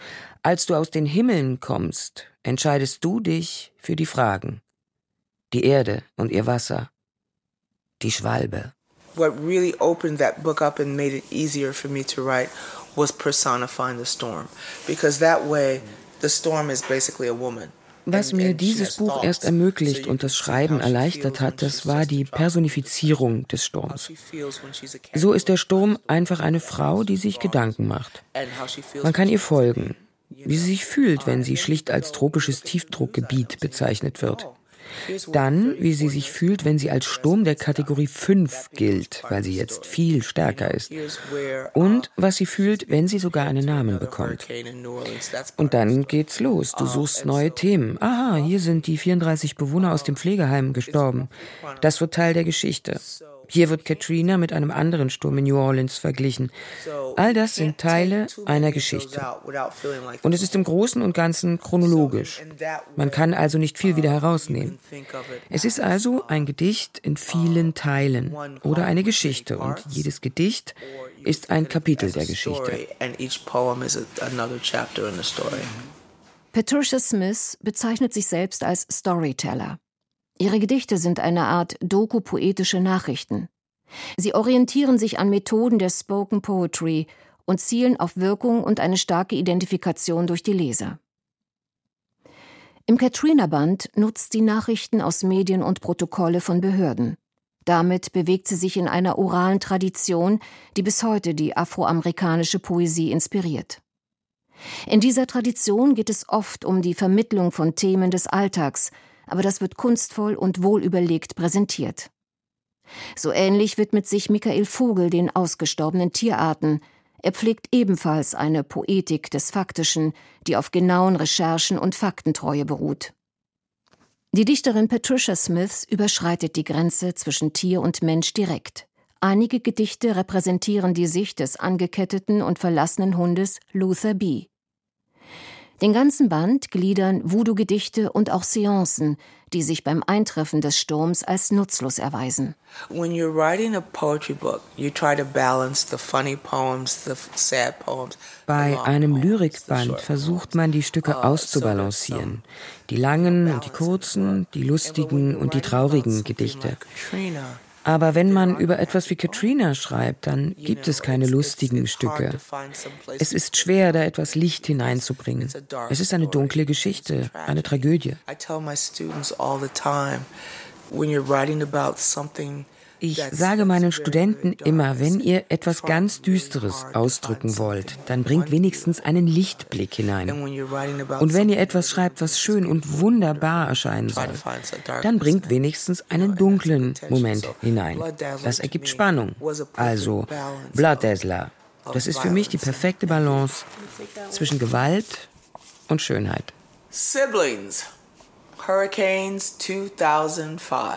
Als du aus den Himmeln kommst, entscheidest du dich für die Fragen. Die Erde und ihr Wasser. Die Schwalbe. What really opened that book up and made it easier for me to write was personifying the storm. Because that way, the storm is basically a woman. Was mir dieses Buch erst ermöglicht und das Schreiben erleichtert hat, das war die Personifizierung des Sturms. So ist der Sturm einfach eine Frau, die sich Gedanken macht. Man kann ihr folgen, wie sie sich fühlt, wenn sie schlicht als tropisches Tiefdruckgebiet bezeichnet wird. Dann, wie sie sich fühlt, wenn sie als Sturm der Kategorie 5 gilt, weil sie jetzt viel stärker ist. Und was sie fühlt, wenn sie sogar einen Namen bekommt. Und dann geht's los. Du suchst neue Themen. Aha, hier sind die 34 Bewohner aus dem Pflegeheim gestorben. Das wird Teil der Geschichte. Hier wird Katrina mit einem anderen Sturm in New Orleans verglichen. All das sind Teile einer Geschichte. Und es ist im Großen und Ganzen chronologisch. Man kann also nicht viel wieder herausnehmen. Es ist also ein Gedicht in vielen Teilen oder eine Geschichte. Und jedes Gedicht ist ein Kapitel der Geschichte. Patricia Smith bezeichnet sich selbst als Storyteller. Ihre Gedichte sind eine Art doku-poetische Nachrichten. Sie orientieren sich an Methoden der Spoken Poetry und zielen auf Wirkung und eine starke Identifikation durch die Leser. Im Katrina-Band nutzt sie Nachrichten aus Medien und Protokolle von Behörden. Damit bewegt sie sich in einer oralen Tradition, die bis heute die afroamerikanische Poesie inspiriert. In dieser Tradition geht es oft um die Vermittlung von Themen des Alltags, aber das wird kunstvoll und wohlüberlegt präsentiert. So ähnlich widmet sich Michael Vogel den ausgestorbenen Tierarten. Er pflegt ebenfalls eine Poetik des Faktischen, die auf genauen Recherchen und Faktentreue beruht. Die Dichterin Patricia Smith überschreitet die Grenze zwischen Tier und Mensch direkt. Einige Gedichte repräsentieren die Sicht des angeketteten und verlassenen Hundes Luther B. Den ganzen Band gliedern Voodoo-Gedichte und auch Seancen, die sich beim Eintreffen des Sturms als nutzlos erweisen. When you're writing a poetry book, you try to balance the funny poems, the sad poems. Bei einem Lyrikband versucht man, die Stücke auszubalancieren. Die langen und die kurzen, die lustigen und die traurigen Gedichte. Aber wenn man über etwas wie Katrina schreibt, dann gibt es keine lustigen Stücke. Es ist schwer, da etwas Licht hineinzubringen. Es ist eine dunkle Geschichte, eine Tragödie. Ich sage meinen Studenten immer, wenn ihr etwas ganz Düsteres ausdrücken wollt, dann bringt wenigstens einen Lichtblick hinein. Und wenn ihr etwas schreibt, was schön und wunderbar erscheinen soll, dann bringt wenigstens einen dunklen Moment hinein. Das ergibt Spannung. Also Blood Dazzler. Das ist für mich die perfekte Balance zwischen Gewalt und Schönheit. Siblings. Hurricanes 2005.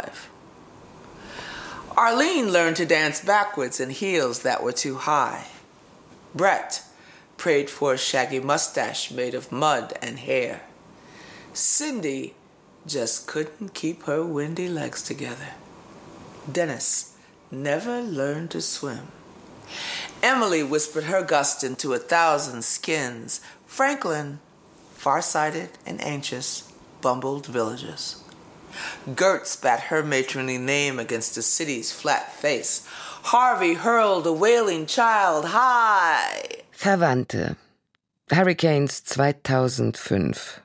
Arlene learned to dance backwards in heels that were too high. Brett prayed for a shaggy mustache made of mud and hair. Cindy just couldn't keep her windy legs together. Dennis never learned to swim. Emily whispered her gust into 1,000 skins. Franklin, farsighted and anxious, bumbled villages. Gert spat her matronly name against the city's flat face. Harvey hurled a wailing child high. Verwandte. Hurricanes 2005.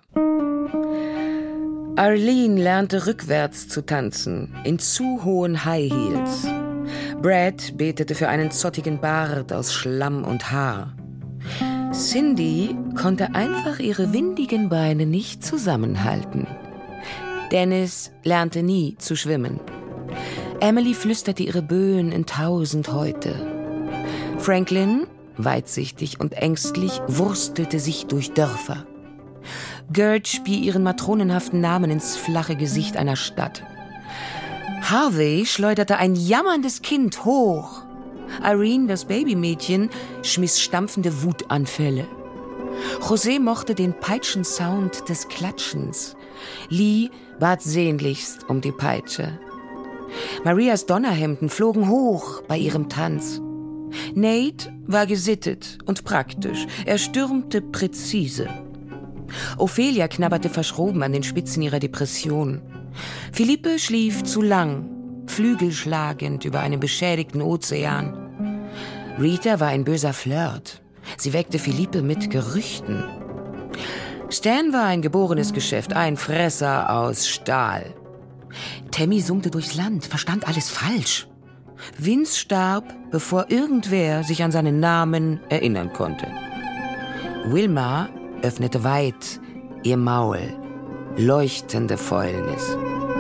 Arlene lernte rückwärts zu tanzen, in zu hohen High Heels. Brad betete für einen zottigen Bart aus Schlamm und Haar. Cindy konnte einfach ihre windigen Beine nicht zusammenhalten. Dennis lernte nie zu schwimmen. Emily flüsterte ihre Böen in 1000 Häute. Franklin, weitsichtig und ängstlich, wurstelte sich durch Dörfer. Gert spie ihren matronenhaften Namen ins flache Gesicht einer Stadt. Harvey schleuderte ein jammerndes Kind hoch. Irene, das Babymädchen, schmiss stampfende Wutanfälle. José mochte den Peitschensound des Klatschens. Lee bat sehnlichst um die Peitsche. Marias Donnerhemden flogen hoch bei ihrem Tanz. Nate war gesittet und praktisch. Er stürmte präzise. Ophelia knabberte verschroben an den Spitzen ihrer Depression. Philippe schlief zu lang, flügelschlagend über einem beschädigten Ozean. Rita war ein böser Flirt. Sie weckte Philippe mit Gerüchten. Stan war ein geborenes Geschäft, ein Fresser aus Stahl. Tammy summte durchs Land, verstand alles falsch. Vince starb, bevor irgendwer sich an seinen Namen erinnern konnte. Wilma öffnete weit ihr Maul, leuchtende Fäulnis.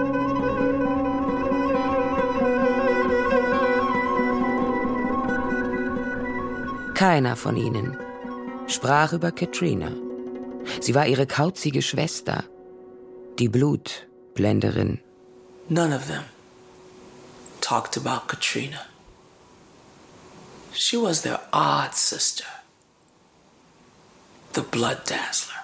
Keiner von ihnen sprach über Katrina. Sie war ihre kauzige Schwester, die Blutblenderin. None of them talked about Katrina. She was their odd sister, the Blood Dazzler.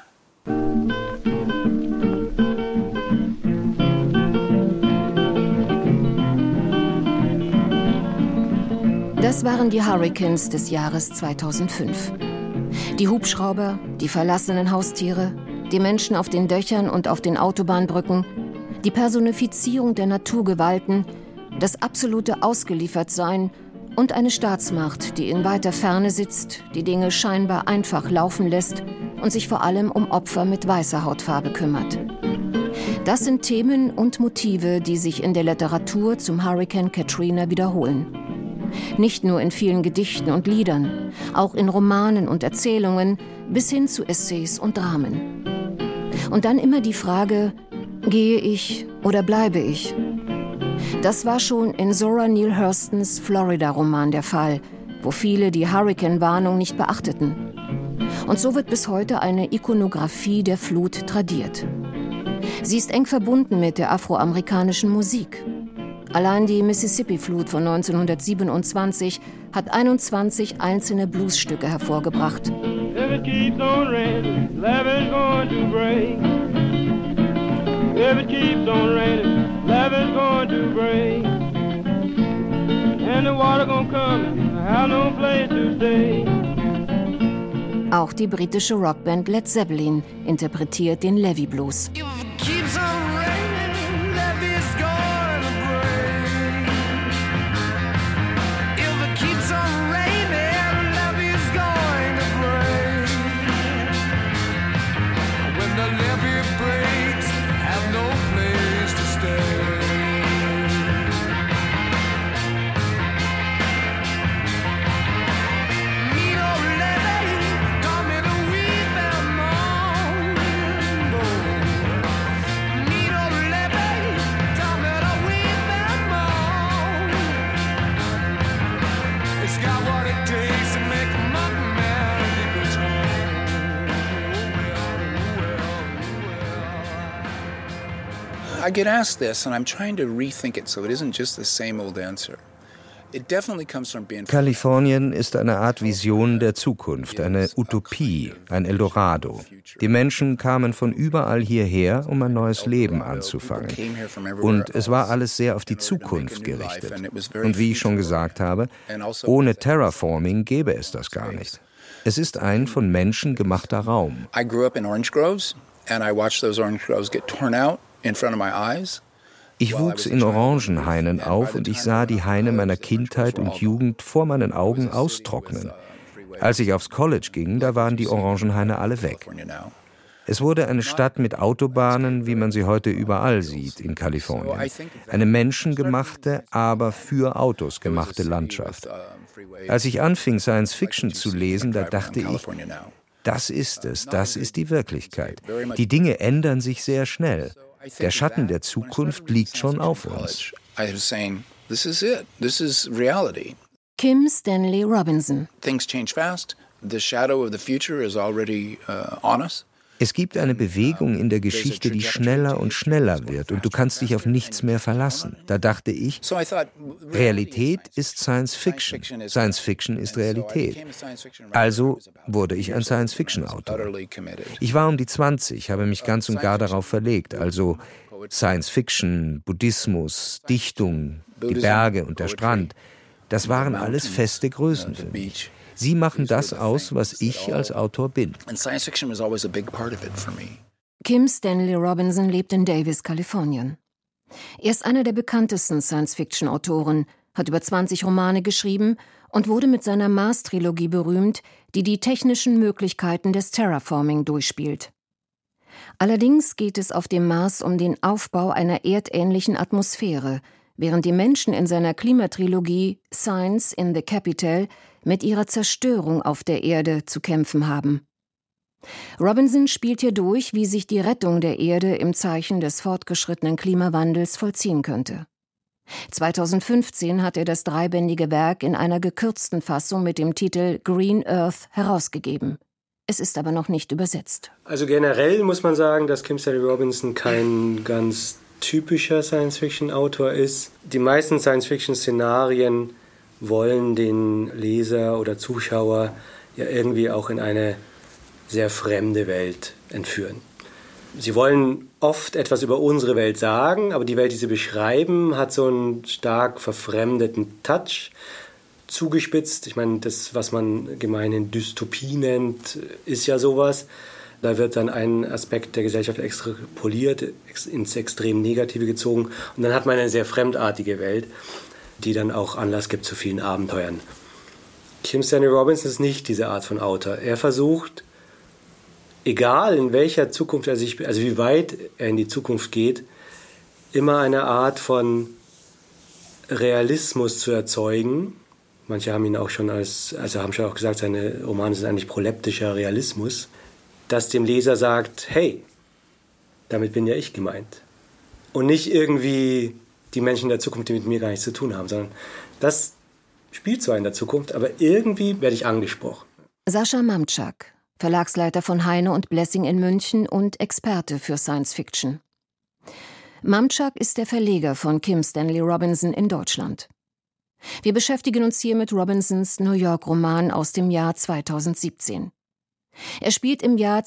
Das waren die Hurricanes des Jahres 2005. Die Hubschrauber, die verlassenen Haustiere, die Menschen auf den Dächern und auf den Autobahnbrücken, die Personifizierung der Naturgewalten, das absolute Ausgeliefertsein und eine Staatsmacht, die in weiter Ferne sitzt, die Dinge scheinbar einfach laufen lässt und sich vor allem um Opfer mit weißer Hautfarbe kümmert. Das sind Themen und Motive, die sich in der Literatur zum Hurrikan Katrina wiederholen. Nicht nur in vielen Gedichten und Liedern, auch in Romanen und Erzählungen bis hin zu Essays und Dramen. Und dann immer die Frage, gehe ich oder bleibe ich? Das war schon in Zora Neale Hurstons Florida-Roman der Fall, wo viele die Hurrikan-Warnung nicht beachteten. Und so wird bis heute eine Ikonographie der Flut tradiert. Sie ist eng verbunden mit der afroamerikanischen Musik. Allein die Mississippi-Flut von 1927 hat 21 einzelne Bluesstücke hervorgebracht. Auch die britische Rockband Led Zeppelin interpretiert den Levee Blues. I get asked this, and I'm trying to rethink it so it isn't just the same old answer. It definitely comes from being. Kalifornien ist eine Art Vision der Zukunft, eine Utopie, ein Eldorado. Die Menschen kamen von überall hierher, um ein neues Leben anzufangen. Und es war alles sehr auf die Zukunft gerichtet. Und wie ich schon gesagt habe, ohne Terraforming gäbe es das gar nicht. Es ist ein von Menschen gemachter Raum. I grew up in orange groves, and I watched those orange groves get torn out in front of my eyes. Ich wuchs in Orangenhainen auf und ich sah die Haine meiner Kindheit und Jugend vor meinen Augen austrocknen. Als ich aufs College ging, da waren die Orangenhaine alle weg. Es wurde eine Stadt mit Autobahnen, wie man sie heute überall sieht in Kalifornien. Eine menschengemachte, aber für Autos gemachte Landschaft. Als ich anfing, Science Fiction zu lesen, da dachte ich, das ist es, das ist die Wirklichkeit. Die Dinge ändern sich sehr schnell. Der Schatten der Zukunft liegt schon auf uns. Kim Stanley Robinson. Things change fast. The shadow of the future is already on us. Es gibt eine Bewegung in der Geschichte, die schneller und schneller wird und du kannst dich auf nichts mehr verlassen. Da dachte ich, Realität ist Science Fiction. Science Fiction ist Realität. Also wurde ich ein Science-Fiction-Autor. Ich war um die 20, habe mich ganz und gar darauf verlegt. Also Science Fiction, Buddhismus, Dichtung, die Berge und der Strand. Das waren alles feste Größen für mich. Sie machen das aus, was ich als Autor bin. Kim Stanley Robinson lebt in Davis, Kalifornien. Er ist einer der bekanntesten Science-Fiction-Autoren, hat über 20 Romane geschrieben und wurde mit seiner Mars-Trilogie berühmt, die die technischen Möglichkeiten des Terraforming durchspielt. Allerdings geht es auf dem Mars um den Aufbau einer erdähnlichen Atmosphäre, während die Menschen in seiner Klimatrilogie Science in the Capital mit ihrer Zerstörung auf der Erde zu kämpfen haben. Robinson spielt hier durch, wie sich die Rettung der Erde im Zeichen des fortgeschrittenen Klimawandels vollziehen könnte. 2015 hat er das dreibändige Werk in einer gekürzten Fassung mit dem Titel Green Earth herausgegeben. Es ist aber noch nicht übersetzt. Also generell muss man sagen, dass Kim Stanley Robinson kein ganz typischer Science-Fiction-Autor ist. Die meisten Science-Fiction-Szenarien wollen den Leser oder Zuschauer ja irgendwie auch in eine sehr fremde Welt entführen. Sie wollen oft etwas über unsere Welt sagen, aber die Welt, die sie beschreiben, hat so einen stark verfremdeten Touch, zugespitzt. Ich meine, das, was man gemeinhin Dystopie nennt, ist ja sowas. Da wird dann ein Aspekt der Gesellschaft extrapoliert, ins extrem Negative gezogen. Und dann hat man eine sehr fremdartige Welt, die dann auch Anlass gibt zu vielen Abenteuern. Kim Stanley Robinson ist nicht diese Art von Autor. Er versucht, egal in welcher Zukunft er sich, also wie weit er in die Zukunft geht, immer eine Art von Realismus zu erzeugen. Manche haben ihn auch schon haben schon auch gesagt, seine Romane sind eigentlich proleptischer Realismus, dass dem Leser sagt, hey, damit bin ja ich gemeint. Und nicht irgendwie die Menschen der Zukunft, die mit mir gar nichts zu tun haben, sondern das spielt zwar in der Zukunft, aber irgendwie werde ich angesprochen. Sascha Mamczak, Verlagsleiter von Heine und Blessing in München und Experte für Science Fiction. Mamczak ist der Verleger von Kim Stanley Robinson in Deutschland. Wir beschäftigen uns hier mit Robinsons New York-Roman aus dem Jahr 2017. Er spielt im Jahr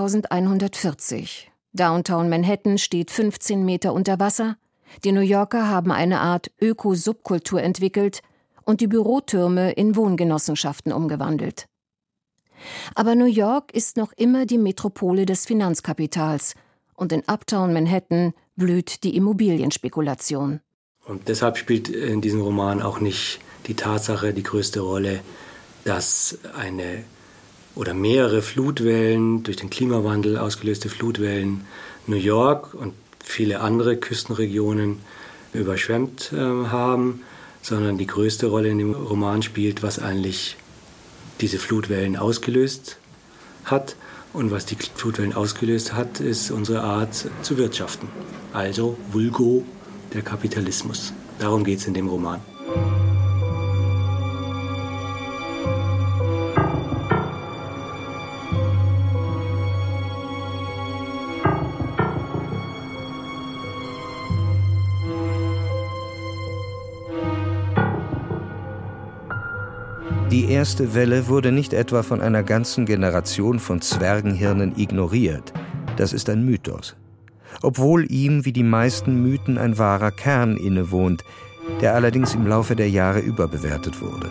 2140. Downtown Manhattan steht 15 Meter unter Wasser, die New Yorker haben eine Art Öko-Subkultur entwickelt und die Bürotürme in Wohngenossenschaften umgewandelt. Aber New York ist noch immer die Metropole des Finanzkapitals und in Uptown Manhattan blüht die Immobilienspekulation. Und deshalb spielt in diesem Roman auch nicht die Tatsache die größte Rolle, dass eine oder mehrere Flutwellen, durch den Klimawandel ausgelöste Flutwellen, New York und viele andere Küstenregionen überschwemmt haben, sondern die größte Rolle in dem Roman spielt, was eigentlich diese Flutwellen ausgelöst hat. Und was die Flutwellen ausgelöst hat, ist unsere Art zu wirtschaften. Also vulgo der Kapitalismus. Darum geht es in dem Roman. Die erste Welle wurde nicht etwa von einer ganzen Generation von Zwergenhirnen ignoriert. Das ist ein Mythos. Obwohl ihm wie die meisten Mythen ein wahrer Kern innewohnt, der allerdings im Laufe der Jahre überbewertet wurde.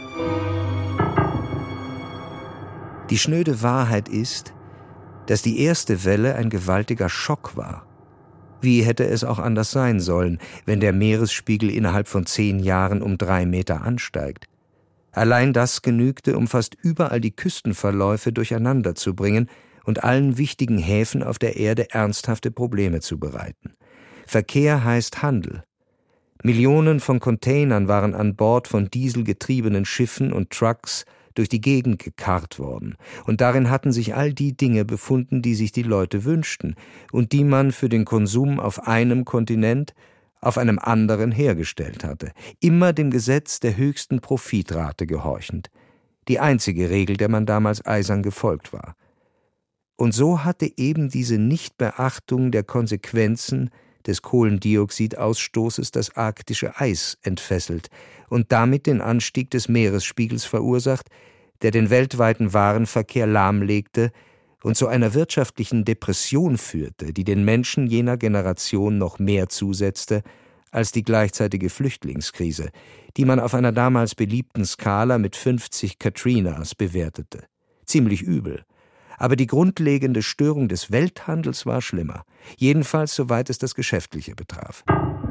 Die schnöde Wahrheit ist, dass die erste Welle ein gewaltiger Schock war. Wie hätte es auch anders sein sollen, wenn der Meeresspiegel innerhalb von 10 Jahren um 3 Meter ansteigt? Allein das genügte, um fast überall die Küstenverläufe durcheinander zu bringen und allen wichtigen Häfen auf der Erde ernsthafte Probleme zu bereiten. Verkehr heißt Handel. Millionen von Containern waren an Bord von dieselgetriebenen Schiffen und Trucks durch die Gegend gekarrt worden, und darin hatten sich all die Dinge befunden, die sich die Leute wünschten und die man für den Konsum auf einem Kontinent auf einem anderen hergestellt hatte, immer dem Gesetz der höchsten Profitrate gehorchend, die einzige Regel, der man damals eisern gefolgt war. Und so hatte eben diese Nichtbeachtung der Konsequenzen des Kohlendioxidausstoßes das arktische Eis entfesselt und damit den Anstieg des Meeresspiegels verursacht, der den weltweiten Warenverkehr lahmlegte und zu einer wirtschaftlichen Depression führte, die den Menschen jener Generation noch mehr zusetzte als die gleichzeitige Flüchtlingskrise, die man auf einer damals beliebten Skala mit 50 Katrinas bewertete. Ziemlich übel. Aber die grundlegende Störung des Welthandels war schlimmer, jedenfalls soweit es das Geschäftliche betraf.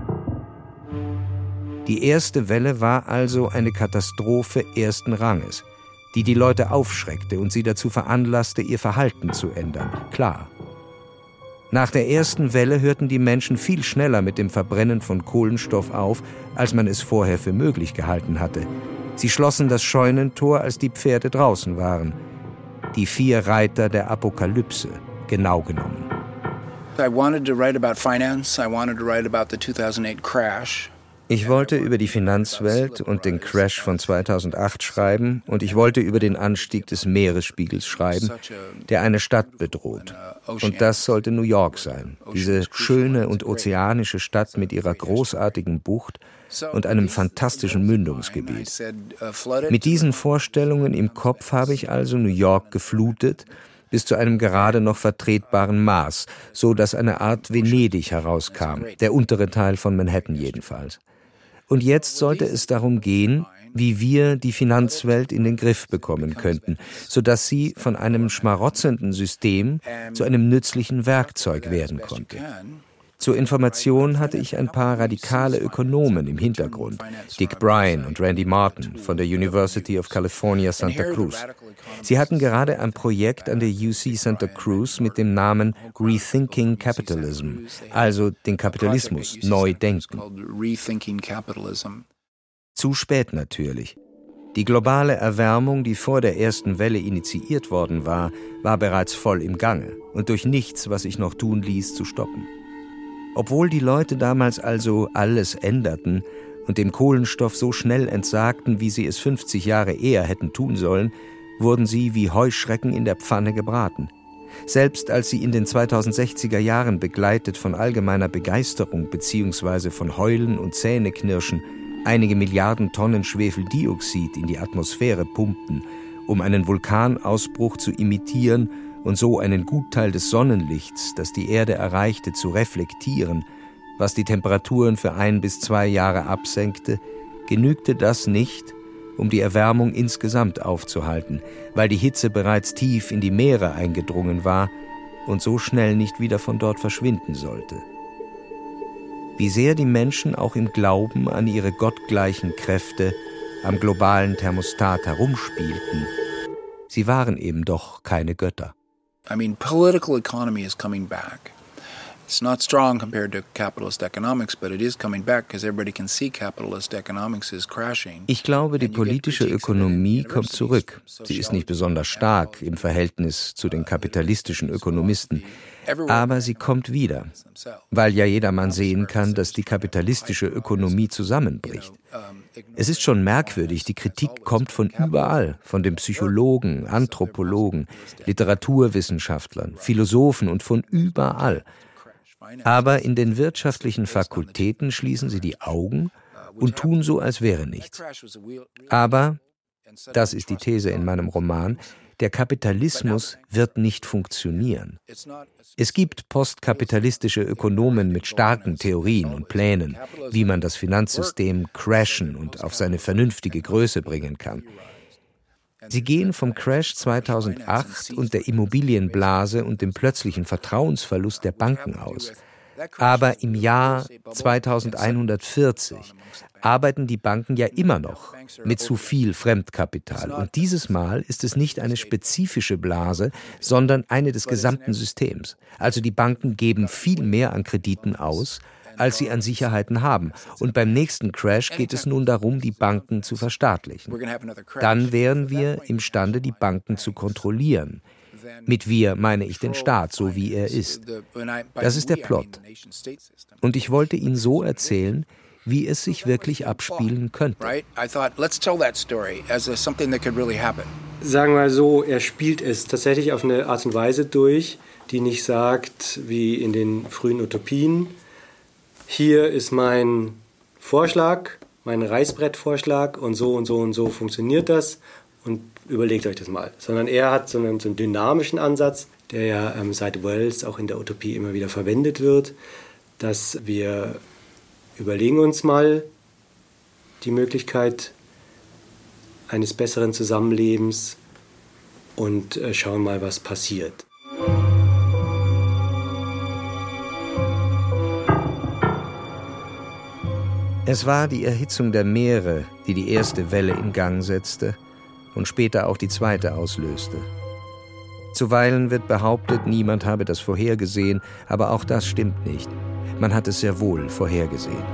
Die erste Welle war also eine Katastrophe ersten Ranges, die die Leute aufschreckte und sie dazu veranlasste, ihr Verhalten zu ändern. Klar. Nach der ersten Welle hörten die Menschen viel schneller mit dem Verbrennen von Kohlenstoff auf, als man es vorher für möglich gehalten hatte. Sie schlossen das Scheunentor, als die Pferde draußen waren. Die 4 Reiter der Apokalypse, genau genommen. I wanted to write about finance. I wanted to write about the 2008 crash. Ich wollte über die Finanzwelt und den Crash von 2008 schreiben und ich wollte über den Anstieg des Meeresspiegels schreiben, der eine Stadt bedroht. Und das sollte New York sein, diese schöne und ozeanische Stadt mit ihrer großartigen Bucht und einem fantastischen Mündungsgebiet. Mit diesen Vorstellungen im Kopf habe ich also New York geflutet, bis zu einem gerade noch vertretbaren Maß, so dass eine Art Venedig herauskam, der untere Teil von Manhattan jedenfalls. Und jetzt sollte es darum gehen, wie wir die Finanzwelt in den Griff bekommen könnten, sodass sie von einem schmarotzenden System zu einem nützlichen Werkzeug werden konnte. Zur Information hatte ich ein paar radikale Ökonomen im Hintergrund, Dick Bryan und Randy Martin von der University of California, Santa Cruz. Sie hatten gerade ein Projekt an der UC Santa Cruz mit dem Namen Rethinking Capitalism, also den Kapitalismus neu denken. Zu spät natürlich. Die globale Erwärmung, die vor der ersten Welle initiiert worden war, war bereits voll im Gange und durch nichts, was sich noch tun ließ, zu stoppen. Obwohl die Leute damals also alles änderten und dem Kohlenstoff so schnell entsagten, wie sie es 50 Jahre eher hätten tun sollen, wurden sie wie Heuschrecken in der Pfanne gebraten. Selbst als sie in den 2060er Jahren begleitet von allgemeiner Begeisterung bzw. von Heulen und Zähneknirschen einige Milliarden Tonnen Schwefeldioxid in die Atmosphäre pumpten, um einen Vulkanausbruch zu imitieren und so einen Gutteil des Sonnenlichts, das die Erde erreichte, zu reflektieren, was die Temperaturen für 1 bis 2 Jahre absenkte, genügte das nicht, um die Erwärmung insgesamt aufzuhalten, weil die Hitze bereits tief in die Meere eingedrungen war und so schnell nicht wieder von dort verschwinden sollte. Wie sehr die Menschen auch im Glauben an ihre gottgleichen Kräfte am globalen Thermostat herumspielten, sie waren eben doch keine Götter. I mean, political economy is coming back. It's not strong compared to capitalist economics, but it is coming back because everybody can see capitalist economics is crashing. Ich glaube, die politische Ökonomie kommt zurück. Sie ist nicht besonders stark im Verhältnis zu den kapitalistischen Ökonomisten, aber sie kommt wieder, weil ja jedermann sehen kann, dass die kapitalistische Ökonomie zusammenbricht. Es ist schon merkwürdig, die Kritik kommt von überall, von den Psychologen, Anthropologen, Literaturwissenschaftlern, Philosophen und von überall. Aber in den wirtschaftlichen Fakultäten schließen sie die Augen und tun so, als wäre nichts. Aber, das ist die These in meinem Roman, der Kapitalismus wird nicht funktionieren. Es gibt postkapitalistische Ökonomen mit starken Theorien und Plänen, wie man das Finanzsystem crashen und auf seine vernünftige Größe bringen kann. Sie gehen vom Crash 2008 und der Immobilienblase und dem plötzlichen Vertrauensverlust der Banken aus. Aber im Jahr 2140 arbeiten die Banken ja immer noch mit zu viel Fremdkapital. Und dieses Mal ist es nicht eine spezifische Blase, sondern eine des gesamten Systems. Also die Banken geben viel mehr an Krediten aus, als sie an Sicherheiten haben. Und beim nächsten Crash geht es nun darum, die Banken zu verstaatlichen. Dann wären wir imstande, die Banken zu kontrollieren. Mit wir meine ich den Staat, so wie er ist. Das ist der Plot. Und ich wollte ihn so erzählen, wie es sich wirklich abspielen könnte. Sagen wir so, er spielt es tatsächlich auf eine Art und Weise durch, die nicht sagt, wie in den frühen Utopien, hier ist mein Vorschlag, mein Reißbrettvorschlag und so und so und so funktioniert das und überlegt euch das mal. Sondern er hat so einen dynamischen Ansatz, der ja seit Wells auch in der Utopie immer wieder verwendet wird, dass wir überlegen uns mal die Möglichkeit eines besseren Zusammenlebens und schauen mal, was passiert. Es war die Erhitzung der Meere, die die erste Welle in Gang setzte und später auch die zweite auslöste. Zuweilen wird behauptet, niemand habe das vorhergesehen, aber auch das stimmt nicht. Man hat es sehr wohl vorhergesehen.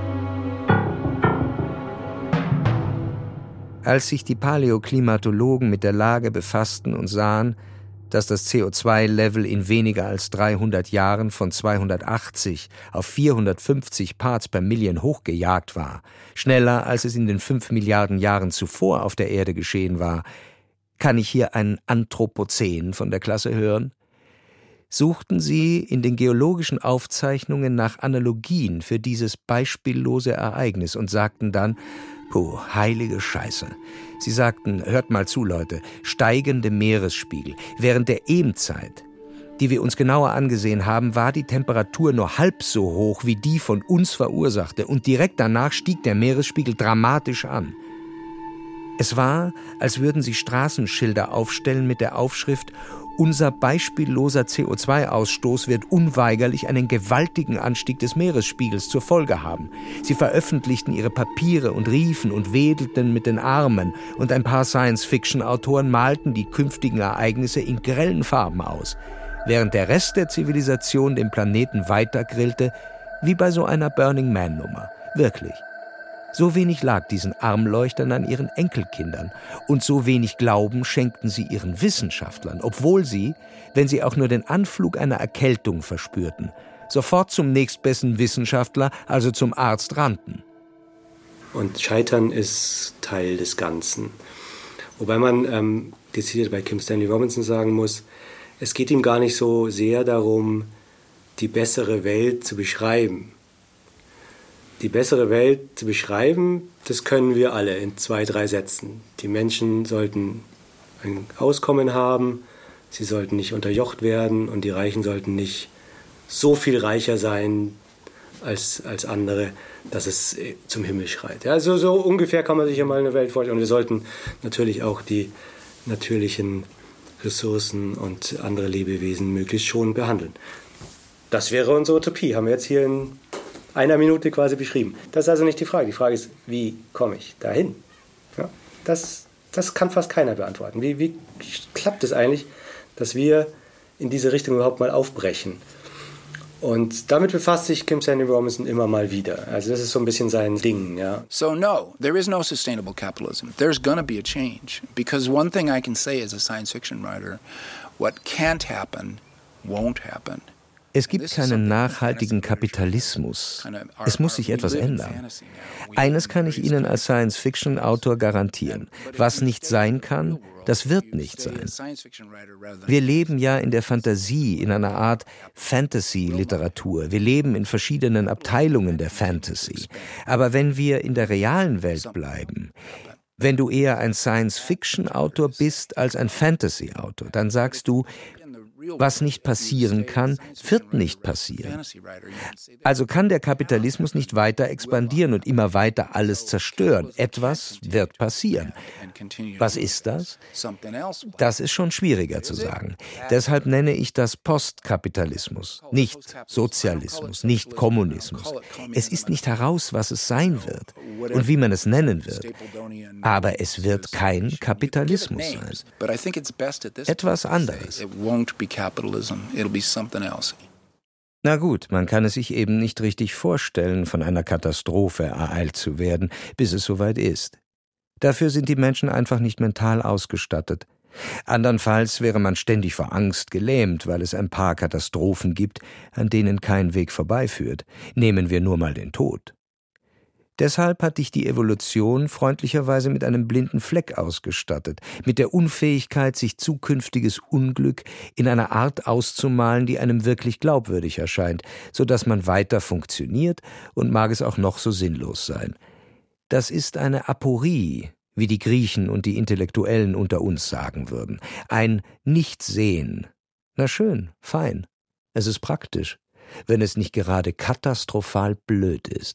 Als sich die Paläoklimatologen mit der Lage befassten und sahen, dass das CO2-Level in weniger als 300 Jahren von 280 auf 450 Parts per Million hochgejagt war, schneller als es in den 5 Milliarden Jahren zuvor auf der Erde geschehen war, kann ich hier einen Anthropozän von der Klasse hören? Suchten sie in den geologischen Aufzeichnungen nach Analogien für dieses beispiellose Ereignis und sagten dann, puh, heilige Scheiße. Sie sagten, hört mal zu, Leute, steigende Meeresspiegel. Während der Ehmzeit, die wir uns genauer angesehen haben, war die Temperatur nur halb so hoch wie die von uns verursachte und direkt danach stieg der Meeresspiegel dramatisch an. Es war, als würden sie Straßenschilder aufstellen mit der Aufschrift »Unser beispielloser CO2-Ausstoß wird unweigerlich einen gewaltigen Anstieg des Meeresspiegels zur Folge haben.« Sie veröffentlichten ihre Papiere und riefen und wedelten mit den Armen und ein paar Science-Fiction-Autoren malten die künftigen Ereignisse in grellen Farben aus, während der Rest der Zivilisation den Planeten weitergrillte, wie bei so einer Burning Man-Nummer. Wirklich. So wenig lag diesen Armleuchtern an ihren Enkelkindern und so wenig Glauben schenkten sie ihren Wissenschaftlern, obwohl sie, wenn sie auch nur den Anflug einer Erkältung verspürten, sofort zum nächstbesten Wissenschaftler, also zum Arzt, rannten. Und Scheitern ist Teil des Ganzen. Wobei man dezidiert bei Kim Stanley Robinson sagen muss, es geht ihm gar nicht so sehr darum, die bessere Welt zu beschreiben. Die bessere Welt zu beschreiben, das können wir alle in 2, 3 Sätzen. Die Menschen sollten ein Auskommen haben, sie sollten nicht unterjocht werden und die Reichen sollten nicht so viel reicher sein als andere, dass es zum Himmel schreit. Ja, so ungefähr kann man sich ja mal eine Welt vorstellen. Und wir sollten natürlich auch die natürlichen Ressourcen und andere Lebewesen möglichst schonend behandeln. Das wäre unsere Utopie, haben wir jetzt hier in einer Minute quasi beschrieben. Das ist also nicht die Frage. Die Frage ist, wie komme ich dahin? Ja, das kann fast keiner beantworten. Wie klappt es eigentlich, dass wir in diese Richtung überhaupt mal aufbrechen? Und damit befasst sich Kim Stanley Robinson immer mal wieder. Also das ist so ein bisschen sein Ding. Ja. So no, there is no sustainable capitalism. There's gonna be a change. Because one thing I can say as a science fiction writer, what can't happen, won't happen. Es gibt keinen nachhaltigen Kapitalismus. Es muss sich etwas ändern. Eines kann ich Ihnen als Science-Fiction-Autor garantieren. Was nicht sein kann, das wird nicht sein. Wir leben ja in der Fantasie, in einer Art Fantasy-Literatur. Wir leben in verschiedenen Abteilungen der Fantasy. Aber wenn wir in der realen Welt bleiben, wenn du eher ein Science-Fiction-Autor bist als ein Fantasy-Autor, dann sagst du, was nicht passieren kann, wird nicht passieren. Also kann der Kapitalismus nicht weiter expandieren und immer weiter alles zerstören. Etwas wird passieren. Was ist das? Das ist schon schwieriger zu sagen. Deshalb nenne ich das Postkapitalismus, nicht Sozialismus, nicht Kommunismus. Es ist nicht heraus, was es sein wird und wie man es nennen wird. Aber es wird kein Kapitalismus sein. Etwas anderes. Capitalism. It'll be something else. Na gut, man kann es sich eben nicht richtig vorstellen, von einer Katastrophe ereilt zu werden, bis es soweit ist. Dafür sind die Menschen einfach nicht mental ausgestattet. Andernfalls wäre man ständig vor Angst gelähmt, weil es ein paar Katastrophen gibt, an denen kein Weg vorbeiführt. Nehmen wir nur mal den Tod. Deshalb hat dich die Evolution freundlicherweise mit einem blinden Fleck ausgestattet, mit der Unfähigkeit, sich zukünftiges Unglück in einer Art auszumalen, die einem wirklich glaubwürdig erscheint, so dass man weiter funktioniert und mag es auch noch so sinnlos sein. Das ist eine Aporie, wie die Griechen und die Intellektuellen unter uns sagen würden. Ein Nichtsehen. Na schön, fein. Es ist praktisch, wenn es nicht gerade katastrophal blöd ist.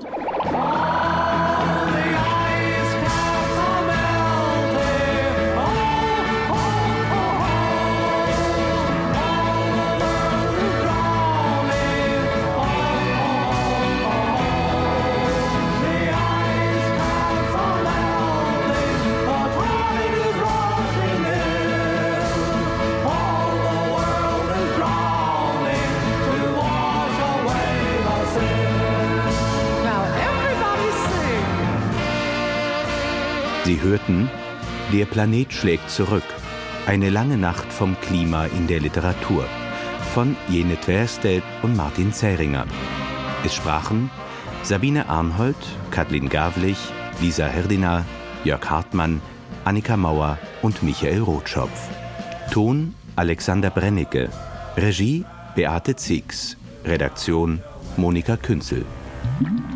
Sie hörten Der Planet schlägt zurück. Eine lange Nacht vom Klima in der Literatur von Jene Tverstedt und Martin Zähringer. Es sprachen Sabine Arnhold, Kathleen Gavlich, Lisa Herdina, Jörg Hartmann, Annika Mauer und Michael Rotschopf. Ton Alexander Brennecke. Regie Beate Ziegs. Redaktion Monika Künzel.